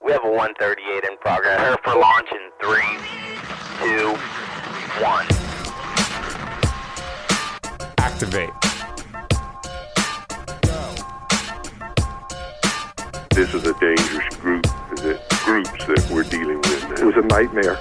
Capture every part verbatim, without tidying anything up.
We have a one thirty-eight in progress. Prepare for launch in three, two, one. Activate. This is a dangerous group, the groups that we're dealing with now. It was a nightmare.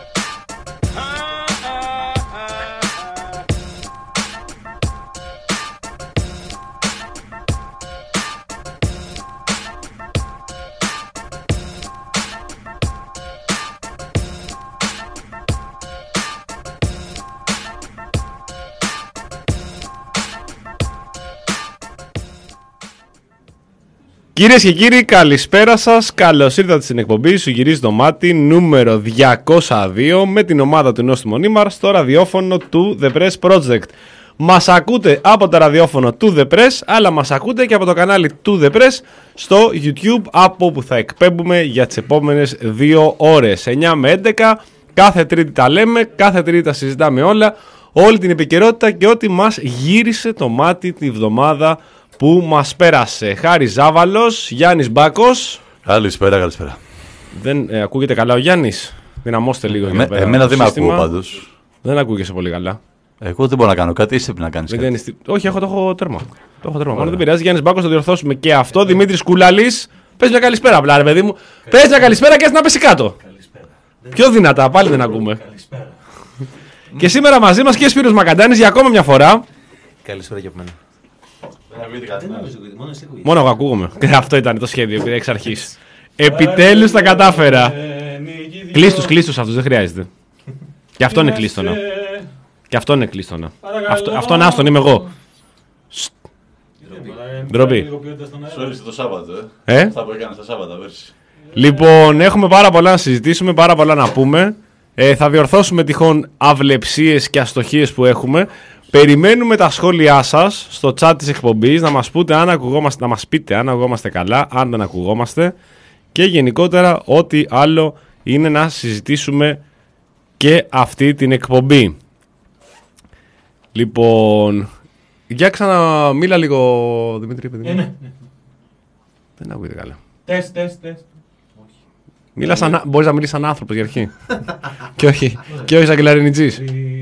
Κυρίες και κύριοι, καλησπέρα σας. Καλώς ήρθατε στην εκπομπή Σου Γυρίζει το Μάτι νούμερο διακόσια δύο με την ομάδα του Νόστιμου Νίμαρ στο ραδιόφωνο του The Press Project. Μας ακούτε από το ραδιόφωνο του The Press, αλλά μας ακούτε και από το κανάλι του The Press στο YouTube, από όπου θα εκπέμπουμε για τις επόμενες δύο ώρες, εννιά με έντεκα. Κάθε Τρίτη τα λέμε, κάθε Τρίτη τα συζητάμε όλα, όλη την επικαιρότητα και ό,τι μας γύρισε το μάτι τη βδομάδα που μας πέρασε. Χάρης Ζάβαλος, Γιάννης Μπάκος. Καλησπέρα, καλησπέρα. Δεν ε, ακούγεται καλά ο Γιάννης? Δυναμώστε λίγο. Εμέ, εμένα δεν με ακούω πάντως. Δεν ακούγεσαι πολύ καλά. Εγώ δεν μπορώ να κάνω κάτι, εσύ πρέπει να κάνεις κάτι. Δεν είναι... Όχι, έχω, το έχω τέρμα. Το έχω τέρμα. Μόνο δεν πειράζει. Γιάννης Μπάκος, θα διορθώσουμε και αυτό. Δημήτρης Κουλαλής. Πες μια καλησπέρα απλά, ρε παιδί μου. Πες μια καλησπέρα και να πέσει κάτω. Καλησπέρα. Πιο δυνατά, πάλι δεν ακούμε. Καλησπέρα. Και σήμερα μαζί μας και Σπύρος Μακαντάνης για ακόμα μια φορά. Καλησπέρα και από μένα. Μόνο εγώ ακούγομαι. Αυτό ήταν το σχέδιο εξ αρχής. Επιτέλους τα κατάφερα. Κλείστους, κλείστους αυτούς, δεν χρειάζεται. Και αυτό είναι κλείστονα. Και αυτό είναι κλείστονα. Αυτό, αυτόν άστον είμαι εγώ. Ντροπή. Σου το Σάββατο, ε. ε? Αυτά που έκανες τα Σάββατα, πέρσι. Λοιπόν, έχουμε πάρα πολλά να συζητήσουμε, πάρα πολλά να πούμε. Ε, θα διορθώσουμε τυχόν αυλεψίες και αστοχίες που έχουμε. Περιμένουμε τα σχόλιά σας στο chat της εκπομπής, να μας, πούτε αν ακουγόμαστε, να μας πείτε αν ακουγόμαστε καλά, αν δεν ακουγόμαστε και γενικότερα ό,τι άλλο είναι να συζητήσουμε και αυτή την εκπομπή. Λοιπόν, για ξαναμίλα λίγο, Δημήτρη, παιδί μου. Ε, ναι, ναι. Δεν ακούγεται καλά. Τεστ, τεστ, τεστ. Μίλα σαν, μπορείς να μιλήσεις σαν άνθρωπος για αρχή. και, όχι, και όχι σαν κλαρινιτζής.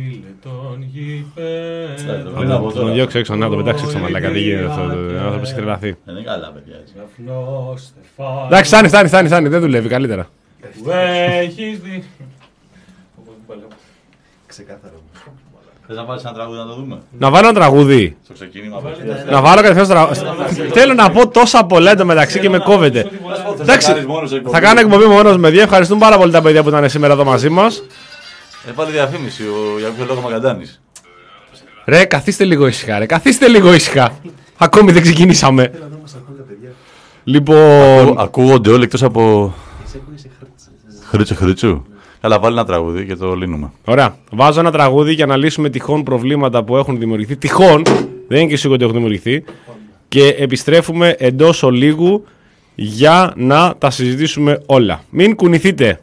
Να τον διώξω έξω, να τον πετάξω έξω, μαλάκα. Δεν γίνεται αυτό. Ο άνθρωπος έχει τρελαθεί. Δεν είναι καλά, παιδιά. Εντάξει, φτάνει, φτάνει, φτάνει, φτάνει. Δεν δουλεύει καλύτερα. Έχεις δει. Ξεκάθαρο. Θες να βάλεις ένα τραγούδι να το δούμε? Να βάλω ένα τραγούδι. Στο ξεκίνημα. Να βάλω κατευθείαν στο τραγούδι. Θέλω να πω τόσα πολλά εντωμεταξύ και με κόβεται. Εντάξει, θα κάνω εκπομπή μόνος με δύο. Ευχαριστούμε πάρα πολύ τα παιδιά που ήταν σήμερα εδώ μαζί μας. Έβαλε διαφήμιση για ποιο λόγο Μακαντάνης. Ρε, καθίστε λίγο ήσυχα, ρε. Καθίστε λίγο ήσυχα. Ακόμη δεν ξεκινήσαμε. Λοιπόν. Ακούγονται όλοι εκτός από. Χρήτσο Χρήτσου. Καλά, βάλει ένα τραγούδι και το λύνουμε. Ωραία. Βάζω ένα τραγούδι για να λύσουμε τυχόν προβλήματα που έχουν δημιουργηθεί. Τυχόν, δεν είναι και σίγουρο ότι έχουν δημιουργηθεί. Και επιστρέφουμε εντός ολίγου για να τα συζητήσουμε όλα. Μην κουνηθείτε.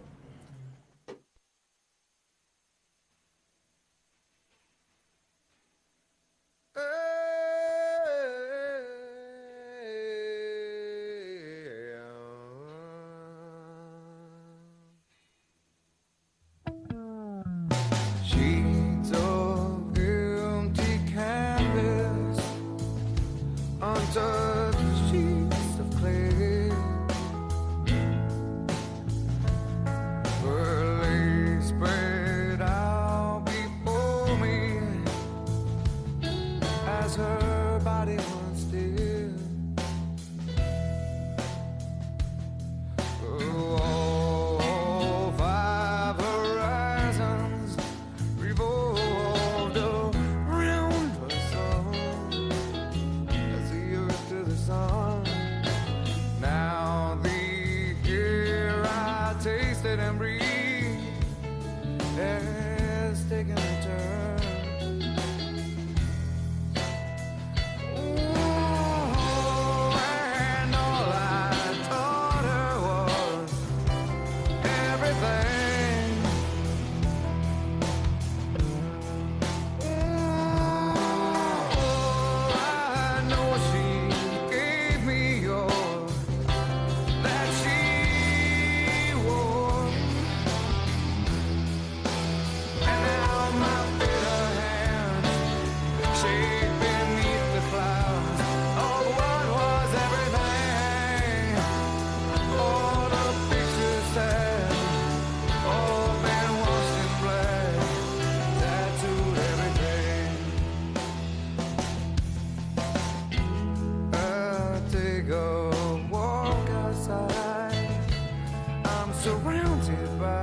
surrounded by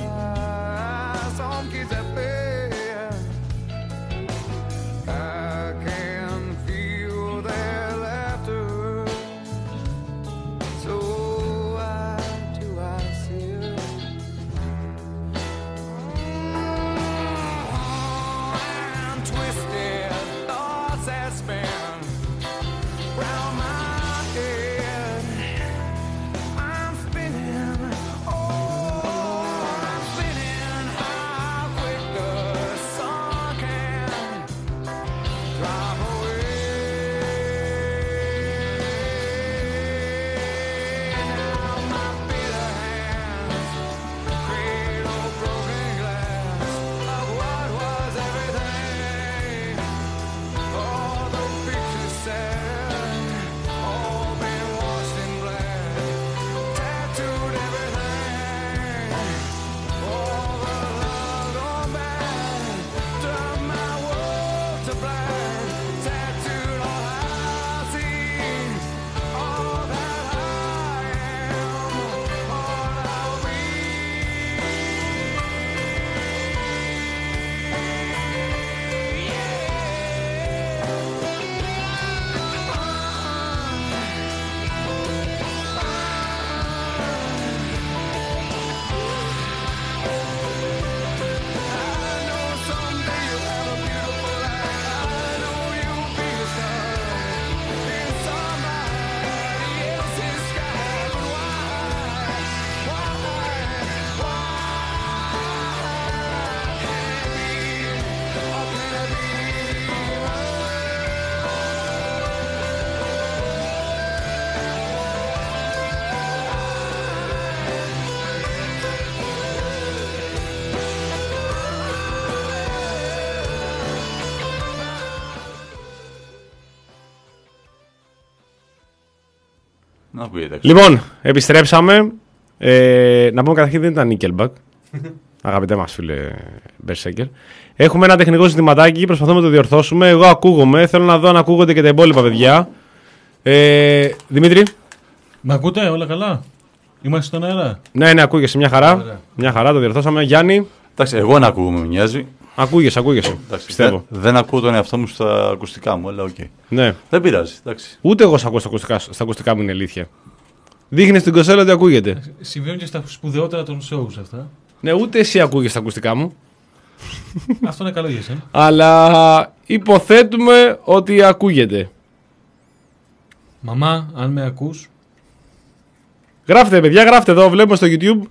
some kids that play. I can feel their laughter. So why do I feel and twisted thoughts that spin round my head? I'm spinning, oh, I'm spinning. How quick the sun can drive away. Now my bitter hands cradle broken glass of what was everything. All the pictures said, all been washed in black, tattooed everything. All the love gone bad, turned my world to black, tattooed all I see, all that I am, all I'll be. I know someday you'll have a beautiful life. I know you'll be a star in somebody else's sky. But why, why, why can't it be, or can it be? Να πει, εντάξει. Λοιπόν, επιστρέψαμε. Ε, να πούμε καταρχήν δεν ήταν Nickelback. Αγαπητέ μας φίλε Berserker. Έχουμε ένα τεχνικό ζητηματάκι, προσπαθούμε να το διορθώσουμε. Εγώ ακούγομαι, θέλω να δω αν ακούγονται και τα υπόλοιπα παιδιά. Ε, Δημήτρη. Μ' ακούτε όλα καλά? Είμαστε στον αέρα? Ναι, ναι, ακούγεσαι μια χαρά. Ωραία. Μια χαρά, το διορθώσαμε. Γιάννη. Εντάξει, εγώ να ακούγομαι, με νοιάζει. Ακούγεσαι, ακούγεσαι. Εντάξει, Πιστεύω. Δεν, δεν ακούω τον εαυτό μου στα ακουστικά μου, αλλά οκ. Okay. Ναι. Δεν πειράζει, εντάξει. Ούτε εγώ σ' ακούω στα ακουστικά, στα ακουστικά μου, είναι αλήθεια. Δείχνει στην κονσόλα ότι ακούγεται. Συμβαίνουν και στα σπουδαιότερα των shows αυτά. Ναι, ούτε εσύ ακούγεσαι στα ακουστικά μου. Αυτό είναι καλό για εσένα. Αλλά υποθέτουμε ότι ακούγεται. Μαμά, αν με ακούς. Γράφτε, παιδιά, γράφτε εδώ. Βλέπουμε στο YouTube.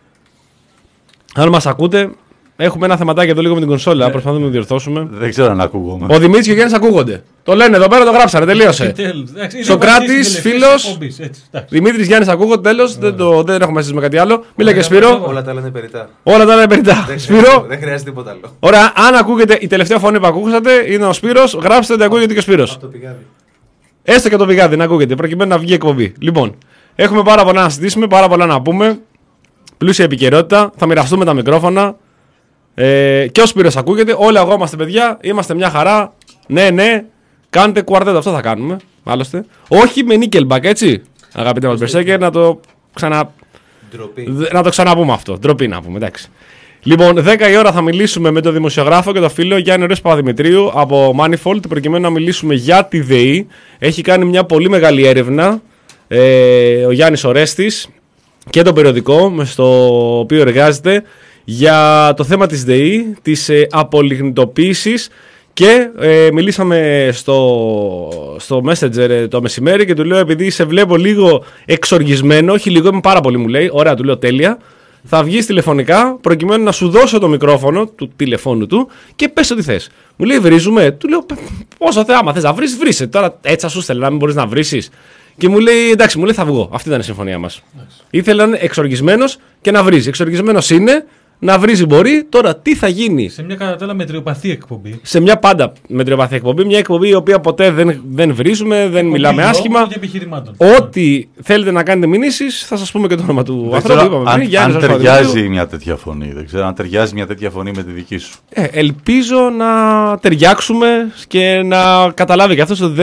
Αν μας ακούτε, έχουμε ένα θεματάκι εδώ λίγο με την κονσόλα. Ναι. Προσπαθούμε να το διορθώσουμε. Δεν ξέρω αν ακούγομαι. Ο Δημήτρης και ο Γιάννης ακούγονται. Το λένε εδώ πέρα, το γράψανε. Τελείωσε. Επιτέλους. Εντάξει, είναι Σοκράτης, βασίλης και φίλος. εκπομπής, έτσι, εντάξει. Δημήτρης, Γιάννης ακούγονται. Τέλος. Δεν, το, δεν έχουμε συζητήσει με κάτι άλλο. Μίλα και Σπύρο. Όλα τα άλλα είναι περιτά. Όλα τα είναι περιτά. Δεν Σπύρο. χρειάζεται- Δεν χρειάζεται τίποτα άλλο. Ωραία, αν ακούγεται η τελευταία φωνή που ακούσατε είναι ο Σπύρος, γράψτε ότι ακούγεται και ο Σπύρος. Από το πηγάδι. Έστω και το πηγάδι να ακούγεται, προκειμένου να βγει εκπομπή. Λοιπόν, έχουμε πάρα πολλά να συζητήσουμε, πάρα πολλά να πούμε. Πλούσια επικαιρότητα. Θα μοιραστούμε τα μικρόφωνα. Ε, και ο Σπύρος ακούγεται. Όλοι αγόμαστε, παιδιά. Είμαστε μια χαρά. Ναι, ναι. Κάντε κουαρτέτο. Αυτό θα κάνουμε. Άλλωστε. Όχι με Nickelback, έτσι. Αγαπητέ μας Berserker, να το ξανα. Ντροπή. Δε- Να το ξαναπούμε αυτό. Ντροπή να πούμε, εντάξει. Λοιπόν, δέκα η ώρα θα μιλήσουμε με τον δημοσιογράφο και τον φίλο Γιάννη Ρέος Παπαδημητρίου από Manifold, προκειμένου να μιλήσουμε για τη ΔΕΗ. Έχει κάνει μια πολύ μεγάλη έρευνα ε, ο Γιάννης Ορέστης και το περιοδικό με στο οποίο εργάζεται για το θέμα της ΔΕΗ, της ε, απολιγνητοποίησης. Και ε, μιλήσαμε στο, στο Messenger ε, το μεσημέρι και του λέω, επειδή σε βλέπω λίγο εξοργισμένο, όχι λίγο, είμαι πάρα πολύ, μου λέει, ωραία, του λέω τέλεια, θα βγεις τηλεφωνικά προκειμένου να σου δώσω το μικρόφωνο του τηλεφώνου του και πες ό,τι θες. Μου λέει, βρίζουμε. Του λέω, πόσο θε, άμα θες να βρεις, βρίσκε. Τώρα έτσι θα σου στέλνω, να μην μπορείς να βρίσεις. Και μου λέει, εντάξει, μου λέει, θα βγω. Αυτή ήταν η συμφωνία μας. Ήθελε να είναι εξοργισμένος και να βρίζει. Εξοργισμένος είναι, να βρίζει μπορεί. Τώρα τι θα γίνει. Σε μια κατά τα άλλα μετριοπαθή εκπομπή. Σε μια πάντα μετριοπαθή εκπομπή, μια εκπομπή η οποία ποτέ δεν, δεν βρίζουμε, δεν μιλάμε λόγων άσχημα. και επιχειρημάτων. Ό,τι θέλετε να κάνετε μηνύσεις, θα σας πούμε και το όνομα του Δεν ανθρώπου. ξέρω Είπαμε αν, πριν, Γιάννης αν Ρέος ταιριάζει Παπαδημητρίου. μια τέτοια φωνή. Δεν ξέρω αν ταιριάζει μια τέτοια φωνή με τη δική σου. Ε, ελπίζω να ταιριάξουμε και να καταλάβει και αυτός ότι δεν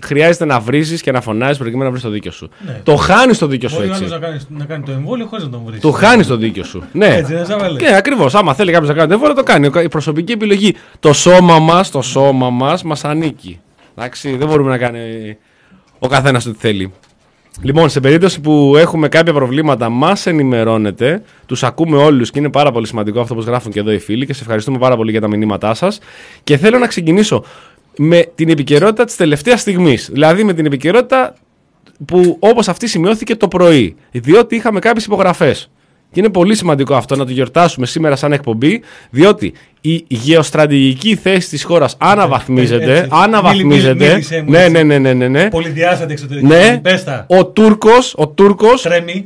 χρειάζεται να βρίζεις και να φωνάζεις προκειμένου να βρεις το δίκιο σου. Ναι. Το χάνεις το δίκιο σου Μπορεί ο έτσι. άλλος να κάνει, να κάνει το εμβόλιο χωρίς να τον βρει. Το χάνεις το δίκιο σου. Ναι, Έτσι είναι, Σαββέλε. ναι, ακριβώς. Άμα θέλει κάποιος να κάνει το εμβόλιο, το κάνει. Η προσωπική επιλογή. Το σώμα μας, το σώμα μας μας ανήκει. Εντάξει, δεν μπορούμε να κάνει ο καθένας ό,τι θέλει. Λοιπόν, σε περίπτωση που έχουμε κάποια προβλήματα, μας ενημερώνετε. Τους ακούμε όλους και είναι πάρα πολύ σημαντικό αυτό που γράφουν και εδώ οι φίλοι και σε ευχαριστούμε πάρα πολύ για τα μηνύματά σας. Και θέλω να ξεκινήσω με την επικαιρότητα της τελευταίας στιγμής. Δηλαδή με την επικαιρότητα που όπως αυτή σημειώθηκε το πρωί. Διότι είχαμε κάποιες υπογραφές. Και είναι πολύ σημαντικό αυτό να το γιορτάσουμε σήμερα σαν εκπομπή, διότι η γεωστρατηγική θέση της χώρας αναβαθμίζεται. Έτσι. αναβαθμίζεται. Μίλησε μου, Ναι, έτσι. ναι, ναι, ναι, ναι, ναι. Πολυδιάστατη εξωτερική. Ναι. Πες τα. Ο Τούρκος, ο Τούρκος, Τρέμει.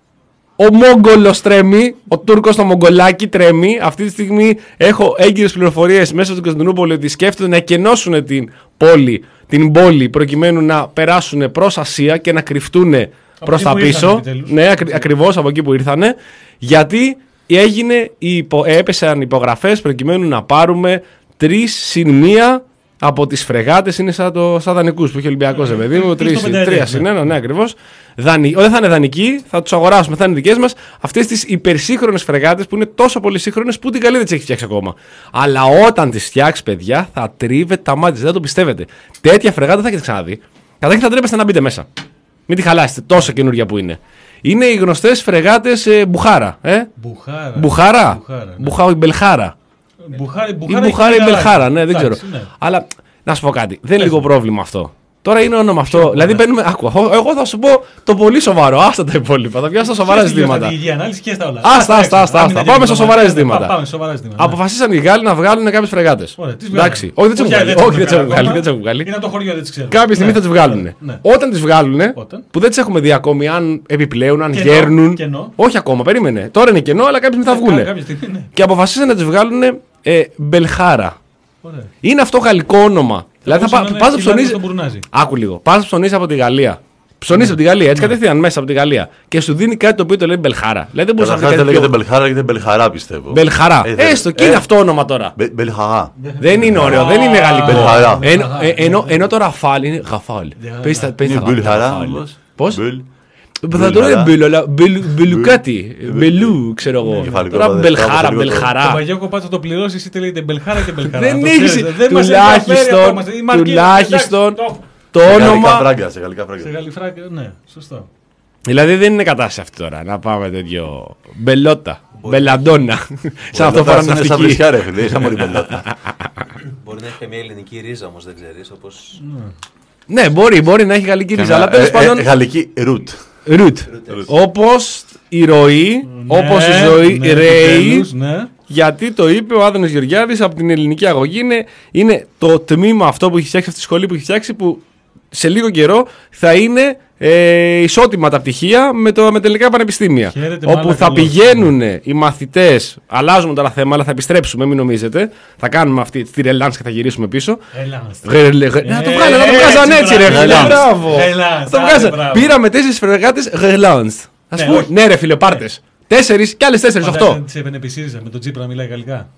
ο Μόγγολος τρέμει, ο Τούρκος το Μογγολάκι τρέμει. Αυτή τη στιγμή έχω έγκυρες πληροφορίες μέσα στην Κωνσταντινούπολη ότι σκέφτονται να εκενώσουν την πόλη, την πόλη προκειμένου να περάσουν προς Ασία και να κρυφτούν προς εκεί τα που ήρθαν, πίσω. επιτέλους. Ναι, ακρι, ακριβώς από εκεί που ήρθανε. Γιατί έγινε, η υπο, έπεσαν υπογραφές προκειμένου να πάρουμε τρεις συν μία από τις φρεγάτες. Είναι σαν, το, σαν δανεικούς που είχε ο Ολυμπιακός, παιδί μου. τρεις Τρεις, το πενταετές, τρία ναι. συν ένα, ναι, ακριβώς. Δανει, δεν θα είναι δανεικοί, θα τους αγοράσουμε, θα είναι δικές μας. Αυτές τις υπερσύγχρονες φρεγάτες που είναι τόσο πολύ σύγχρονες που την καλή δεν τις έχει φτιάξει ακόμα. Αλλά όταν τις φτιάξει, παιδιά, θα τρίβετε τα μάτια, δεν το πιστεύετε. Τέτοια φρεγάτα δεν θα έχετε ξαναδεί. Καταρχήν θα τρέπεστε να μπείτε μέσα. Μην τη χαλάσετε, τόσο καινούργια που είναι. Είναι οι γνωστές φρεγάτες ε, Μπουχάρα. Ε? Μπουχάρα. Μπουχάρα. Μπουχάρα, ναι. Μπουχάρα, Μπελχάρα. Μπουχάρα, Ή Μπουχάρα, Μπουχάρα ή έχει Μπελχάρα, γαλάζια. ναι, δεν ξέρω. Εντάξει, ναι. Αλλά να σου πω κάτι. Δεν είναι λίγο πρόβλημα αυτό. Τώρα είναι όνομα αυτό. Δηλαδή παίρνουμε. Άκου, εγώ θα σου πω το πολύ σοβαρό. Άστα τα υπόλοιπα. Θα πιάσω τα σοβαρά Και στη ζητήματα. γεωστρατηγική ανάλυση και στα όλα. Άστα, άστα, άστα, Άμυνα άστα. Πάμε στα και σοβαρά διπλωματία. ζητήματα. Πάμε στα σοβαρά ζητήματα. ναι. Αποφασίσαν οι Γάλλοι να βγάλουν κάποιες φρεγάτες. Ωραία, τις βγάλουν. Εντάξει. Όχι, δεν τις έχουν Όχι, βγάλει. Όχι, δεν τις έχουν βγάλει. ακόμα. Δεν τις έχουν βγάλει. Είναι από το χωριό, δεν τις ξέρω. Κάποια στιγμή Ναι. θα τις βγάλουν. Ναι. Όταν τις βγάλουν, Όταν? που δεν τις έχουμε δει ακόμη, αν επιπλέουν, αν Κενό, γέρνουν. κενό. Όχι ακόμα, περίμενε. Τώρα είναι κενό, αλλά κάποια στιγμή θα βγουν. Κάποια στιγμή, ναι. Και αποφασίσαν να τις βγάλουν ε, Μπελχάρα. Ωραία. Είναι αυτό γαλλικό όνομα. Δηλαδή θα μπορούσε πα- να πας είναι να ψωνίζει. χιλιάδες στον Μπουρνάζι. Άκου λίγο. Πα ψωνίζει από τη Γαλλία. Ψωνίζει από τη Γαλλία, έτσι κατευθείαν μέσα από τη Γαλλία. Και σου δίνει κάτι το οποίο το λέει Μπελχάρα. Δηλαδή δεν μπορεί να βρει Καταρχάς δεν κάτι λέγεται πιο. Μπελχάρα, λέγεται Μπελχαρά πιστεύω. Μπελχαρά. Ε, δεν- Έστω και ε, είναι αυτό όνομα τώρα. Μπε- Μπελχαρά. Δεν είναι ωραίο, δεν είναι γαλλικό. Μπελχαρά. Ενώ, ε, ενώ, ενώ το Ραφάλ είναι Γαφάλ. Πες τα- πες Είναι τα Μπελχαρά Ραφάλ. όμως. Πώς? Μπελ. Θα το λέει Μπελχαρά. Μπελ, αλλά Μπελ- Μπελουκάτι. Μπελού, ξέρω εγώ. Κεφαλικό Τώρα πάδε, Μπελχάρα, τράβω σε λίγο το- Το Μπελχαρά. Παγιόκο πάτε το πληρώσει, είτε λέγεται Μπελχάρα και Μπελχάρα. Δεν Το έχει. ξέρετε, δεν μας ενδιαφέρει Τουλάχιστον, ακόμα. Η μαρκίδα, τουλάχιστον εντάξει, το- το Σε γαλλικά όνομα. φράγκα, σε γαλλικά Σε φράγκα. γαλλιφράγκα, ναι, σωστό. Δηλαδή δεν είναι κατάσταση αυτή τώρα να πάμε τέτοιο. Μπελότα. Μπελαντόνα. Σαν αυτό Μπελότα φορά είναι σαν ναυτική. βρισιά ρε φίλε, σαν μωρή μπελότα. Μπορεί να έχει καμία ελληνική ρίζα όμως, δεν ξέρεις. Όπως... Ναι, μπορεί, μπορεί να έχει γαλλική ρίζα, αλλά Ε, τέλο ε, πάντων. ε, Γαλλική ρουτ. Ρουτ. Όπω η ροή, όπω η Ναι, ζωή ναι, ρέει. επιτέλους, ναι. Γιατί το είπε ο Άδωνης Γεωργιάδης από την ελληνική αγωγή. Είναι, είναι το τμήμα αυτό που έχει φτιάξει, αυτή τη σχολή που έχει φτιάξει, που σε λίγο καιρό θα είναι ε, ισότιμα τα πτυχία με, το, με τελικά πανεπιστήμια. Χαίρετε, όπου μάλλον θα καλώς. πηγαίνουν οι μαθητές. Αλλάζουμε τώρα θέμα, αλλά θα επιστρέψουμε, μην νομίζετε. Θα κάνουμε αυτή τη ρελάνς και θα γυρίσουμε πίσω. Έλα, Γρε- γρε- Να το Ε, βγάλω, να το έτσι, βγάζαν έτσι, ρε μπράβο. φίλε. Relance. Μπράβο. Relance, Να το άντε, βγάζαν. μπράβο. Πήραμε τέσσερις φρεγάτες Relance. Α Ναι, πούμε, όχι. ναι, ρε φίλε, πάρτες. Τέσσερις και άλλες τέσσερις, οχτώ. Τη έπαιρνε επί ΣΥΡΙΖΑ με τον Τσίπρα να μιλάει γαλλικά.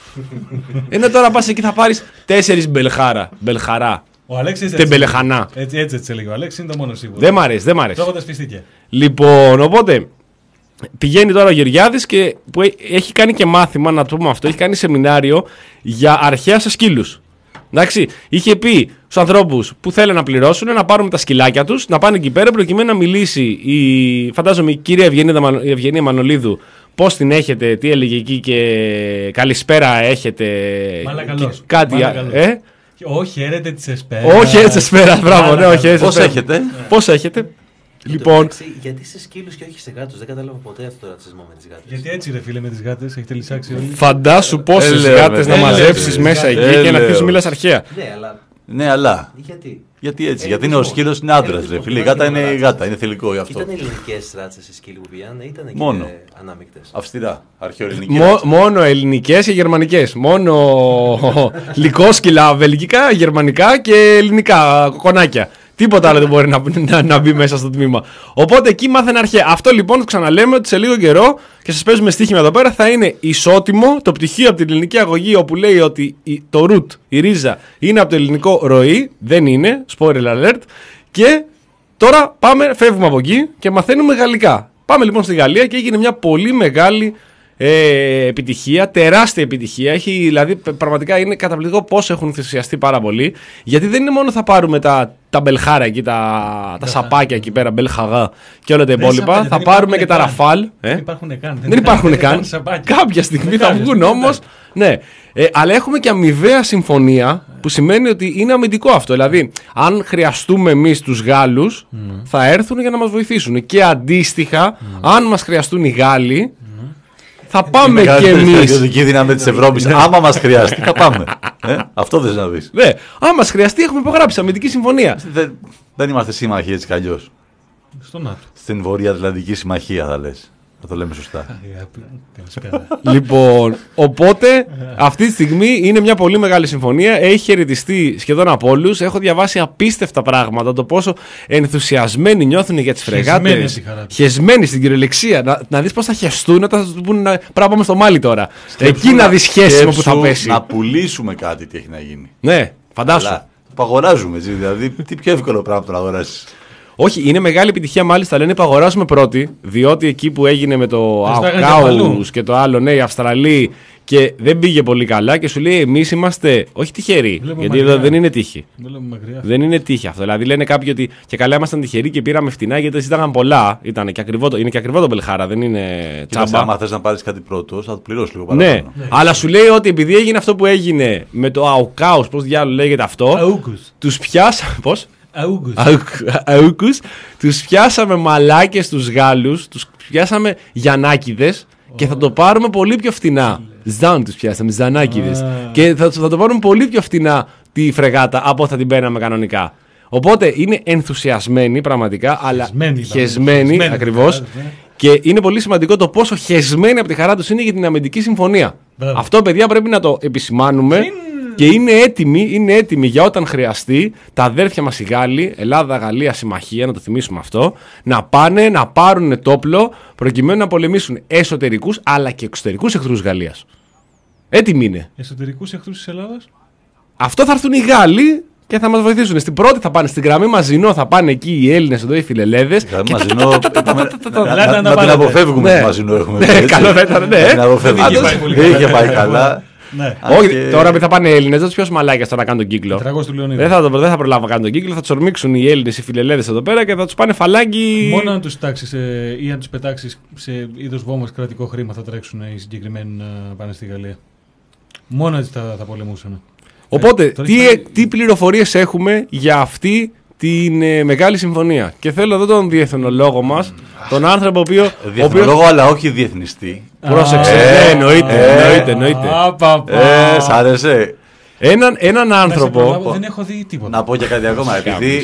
Ενώ τώρα πας εκεί θα πάρεις τέσσερις Μπελχάρα. Μπελχαρά. Ο Αλέξης έτσι. Τεμπελεχανά. Έτσι, έτσι, έτσι έλεγε. Ο Αλέξης είναι το μόνο σίγουρο. Δεν μ' αρέσει, δεν μ' αρέσει. Τρώγοντας φιστίκια. Λοιπόν, οπότε πηγαίνει τώρα ο Γεωργιάδης και που έ- έχει κάνει και μάθημα, να το πούμε αυτό, έχει κάνει σεμινάριο για αρχαία σε σκύλους. Εντάξει, είχε πει στους ανθρώπους που θέλουν να πληρώσουν να πάρουν τα σκυλάκια τους, να πάνε εκεί πέρα προκειμένου να μιλήσει η, φαντάζομαι, η κυρία Ευγενία, Μανο- η Ευγενία Μανολίδου, πώς την έχετε, τι έλεγε εκεί και καλησπέρα έχετε. Μάλα και καλώς. Κάτι, Μάλα α- καλώς. ε? Όχι, χαίρετε τη Εσπέρα. Όχι έτσι εσπέρα, μπράβο, ναι, Μάλα όχι έτσι Πώς εσπέρα. έχετε? Πώς έχετε. Λοιπόν, Εντάξει, γιατί σε σκύλους και όχι σε γάτους, δεν κατάλαβα ποτέ αυτό το ρατσισμό με τις γάτες. Γιατί έτσι ρε φίλε με τις γάτες, έχετε λυσάξει όλοι. φαντάσου πόσες Έλεω, γάτες να έλεω, μαζέψεις έλεω, μέσα εκεί έλεω. και να αρχίσεις να μιλάς αρχαία. Ναι, αλλά Ναι, αλλά. γιατί. Γιατί έτσι, Ε, γιατί είναι ο ελληνισμό. σκύλος είναι άντρας ρε Ελληνισμό. φίλε. Η Υπάρχει γάτα είναι ράτσες. γάτα, είναι θηλυκό γι' αυτό. Ήταν ελληνικές ράτσες σε σκύλοι που πηγαίνανε, ήταν και Μόνο. ανάμεικτες. Αυστηρά, αρχαιοελληνική. Μο- ράτσα. μόνο ελληνικές και γερμανικές. Μόνο λικόσκυλα βελγικά, γερμανικά και ελληνικά κονάκια. Τίποτα άλλο δεν μπορεί να, να, να μπει μέσα στο τμήμα. Οπότε εκεί μάθαινε αρχαία. Αυτό λοιπόν το ξαναλέμε ότι σε λίγο καιρό και σας παίζουμε στοίχημα εδώ πέρα θα είναι ισότιμο το πτυχίο από την ελληνική αγωγή όπου λέει ότι η, το root, η ρίζα είναι από το ελληνικό ροή. Δεν είναι. Spoiler alert. Και τώρα πάμε, φεύγουμε από εκεί και μαθαίνουμε γαλλικά. Πάμε λοιπόν στη Γαλλία και έγινε μια πολύ μεγάλη ε, επιτυχία, τεράστια επιτυχία. Έχει, δηλαδή, πραγματικά είναι καταπληκτικό πώς έχουν ενθουσιαστεί πάρα πολύ. Γιατί δεν είναι μόνο θα πάρουμε τα, τα μπελχάρα εκεί, τα, τα σαπάκια εκεί πέρα, μπελχαγά και όλα τα υπόλοιπα. Θα πάρουμε και τα ραφάλ. Δεν υπάρχουν καν. Δεν υπάρχουν καν. Κάποια στιγμή θα βγουν όμως. Ναι. Ε, αλλά έχουμε και αμοιβαία συμφωνία που σημαίνει ότι είναι αμυντικό αυτό. Δηλαδή, αν χρειαστούμε εμείς τους Γάλλους, mm. θα έρθουν για να μας βοηθήσουν. Και αντίστοιχα, mm. αν μας χρειαστούν οι Γάλλοι, mm. θα πάμε κι εμείς. Είναι η στρατιωτική δύναμη της Ευρώπης. Άμα μας χρειαστεί, θα πάμε. Ε, αυτό θες να δεις. Ναι, άμα μας χρειαστεί, έχουμε υπογράψει αμυντική συμφωνία. Δεν, δεν είμαστε σύμμαχοι έτσι κι αλλιώς. Στο ΝΑΤΟ. Στην Βορειοατλαντική Συμμαχία θα λες. Θα το λέμε σωστά. Λοιπόν, οπότε αυτή τη στιγμή είναι μια πολύ μεγάλη συμφωνία. Έχει χαιρετιστεί σχεδόν από όλους. Έχω διαβάσει απίστευτα πράγματα. Το πόσο ενθουσιασμένοι νιώθουν για τις φρεγάτες. Χεσμένοι στην κυριολεξία. Να, να δεις πώς θα χεστούν όταν θα του πούνε να πρέπει να πάμε στο Μάλι τώρα. Εκεί να δεις χέσιμο που θα πέσει. Να πουλήσουμε κάτι τι έχει να γίνει. Ναι, φαντάσου. Αλλά το αγοράζουμε έτσι. Δηλαδή, τι πιο εύκολο πράγμα το να αγοράσεις. Όχι, είναι μεγάλη επιτυχία μάλιστα. Λένε που αγοράζουμε πρώτοι, διότι εκεί που έγινε με το Αουκάους και το άλλο, ναι, οι Αυστραλοί, και δεν πήγε πολύ καλά και σου λέει εμείς είμαστε όχι τυχεροί. Βλέπω γιατί μακριά. Εδώ δεν είναι τύχη. Δεν είναι τύχη αυτό. Δηλαδή λένε κάποιοι ότι και καλά ήμασταν τυχεροί και πήραμε φτηνά γιατί ήταν πολλά. Ήταν και ακριβό, είναι και ακριβό το μπελχάρα, δεν είναι τσάμπα. Άμα θες να πάρεις κάτι πρώτο, θα το πληρώσεις λίγο παραπάνω. Ναι, ναι, αλλά σου λέει ότι επειδή έγινε αυτό που έγινε με το Αουκάους, πώς διάλογο λέγεται αυτό, τους πιάσαμε. Πώς? Αούκους. Τους πιάσαμε μαλάκες τους Γάλλους, τους πιάσαμε Γιαννάκηδες και θα το πάρουμε πολύ πιο φτηνά. Ζαν τους πιάσαμε, Ζανάκηδες. Και θα, θα το πάρουμε πολύ πιο φτηνά τη φρεγάτα από θα την παίρναμε κανονικά. Οπότε είναι ενθουσιασμένοι πραγματικά, αλλά χεσμένοι ακριβώς. Και είναι πολύ σημαντικό το πόσο χεσμένοι από τη χαρά τους είναι για την αμυντική συμφωνία. Αυτό, παιδιά, πρέπει να το επισημάνουμε. Και είναι έτοιμοι, είναι έτοιμοι για όταν χρειαστεί τα αδέρφια μας οι Γάλλοι, Ελλάδα, Γαλλία, συμμαχία, να το θυμίσουμε αυτό, να πάνε να πάρουν το όπλο προκειμένου να πολεμήσουν εσωτερικούς αλλά και εξωτερικούς εχθρούς Γαλλίας. Έτοιμοι είναι. Εσωτερικούς εχθρούς της Ελλάδας. Αυτό θα έρθουν οι Γάλλοι και θα μας βοηθήσουν. Στην πρώτη θα πάνε στην γραμμή Μαζινό, θα πάνε εκεί οι Έλληνες, εδώ οι φιλελέδες. Μαζινό. Να την αποφεύγουμε τη Μαζινό έχουμε. Ναι, καλό θα ήταν, ναι. Δεν είχε πάει καλά. Ναι. Όχι, και... τώρα που θα πάνε οι Έλληνες, δεν του πιάσουν μαλάκια στο να κάνουν τον κύκλο. Δεν θα, δεν θα προλάβουν να κάνουν τον κύκλο, θα του ορμήξουν οι Έλληνες, οι φιλελέδες εδώ πέρα και θα του πάνε φαλάκι. Μόνο αν του τάξει ε, ή αν του πετάξει σε είδος βόμβας κρατικό χρήμα θα τρέξουν οι συγκεκριμένοι να πάνε στη Γαλλία. Μόνο έτσι θα, θα πολεμούσαν. Οπότε, ε, τι, τι πληροφορίες έχουμε για αυτή την ε, μεγάλη συμφωνία. Και θέλω εδώ τον διεθνολόγο μας, τον άνθρωπο ο οποίο. Διεθνολόγο, οποίο... αλλά όχι διεθνιστή. Πρόσεξε. Ε, ε, εννοείται, εννοείται, εννοείται. Ε, σ' άρεσε. Έναν, έναν άνθρωπο. Δεν έχω δει τίποτα. Να πω και κάτι ακόμα. Επειδή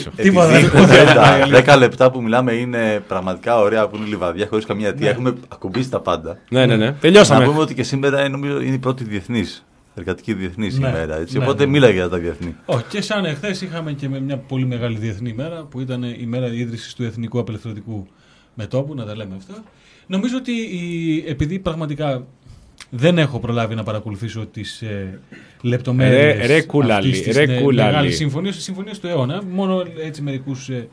δέκα λεπτά που μιλάμε είναι πραγματικά ωραία, που είναι λιβαδιά χωρίς καμία αιτία. Έχουμε ακουμπήσει τα πάντα. Ναι, ναι, ναι. Τελειώσαμε. Να πούμε ότι και σήμερα νομίζω είναι η πρώτη διεθνής. Εργατική διεθνή ναι, ημέρα. Έτσι. Ναι, οπότε ναι. Μίλα για τα διεθνή. Όχι, και σαν εχθές είχαμε και μια πολύ μεγάλη διεθνή ημέρα που ήταν η μέρα ίδρυσης του Εθνικού Απελευθερωτικού Μετώπου, να τα λέμε αυτά. Νομίζω ότι η, επειδή πραγματικά δεν έχω προλάβει να παρακολουθήσω τις ε, λεπτομέρειες ρε, ρε, κουλάλι, αυτής της ρε, ε, μεγάλης συμφωνίας, συμφωνίας του αιώνα, μόνο έτσι μερικούς. Ε,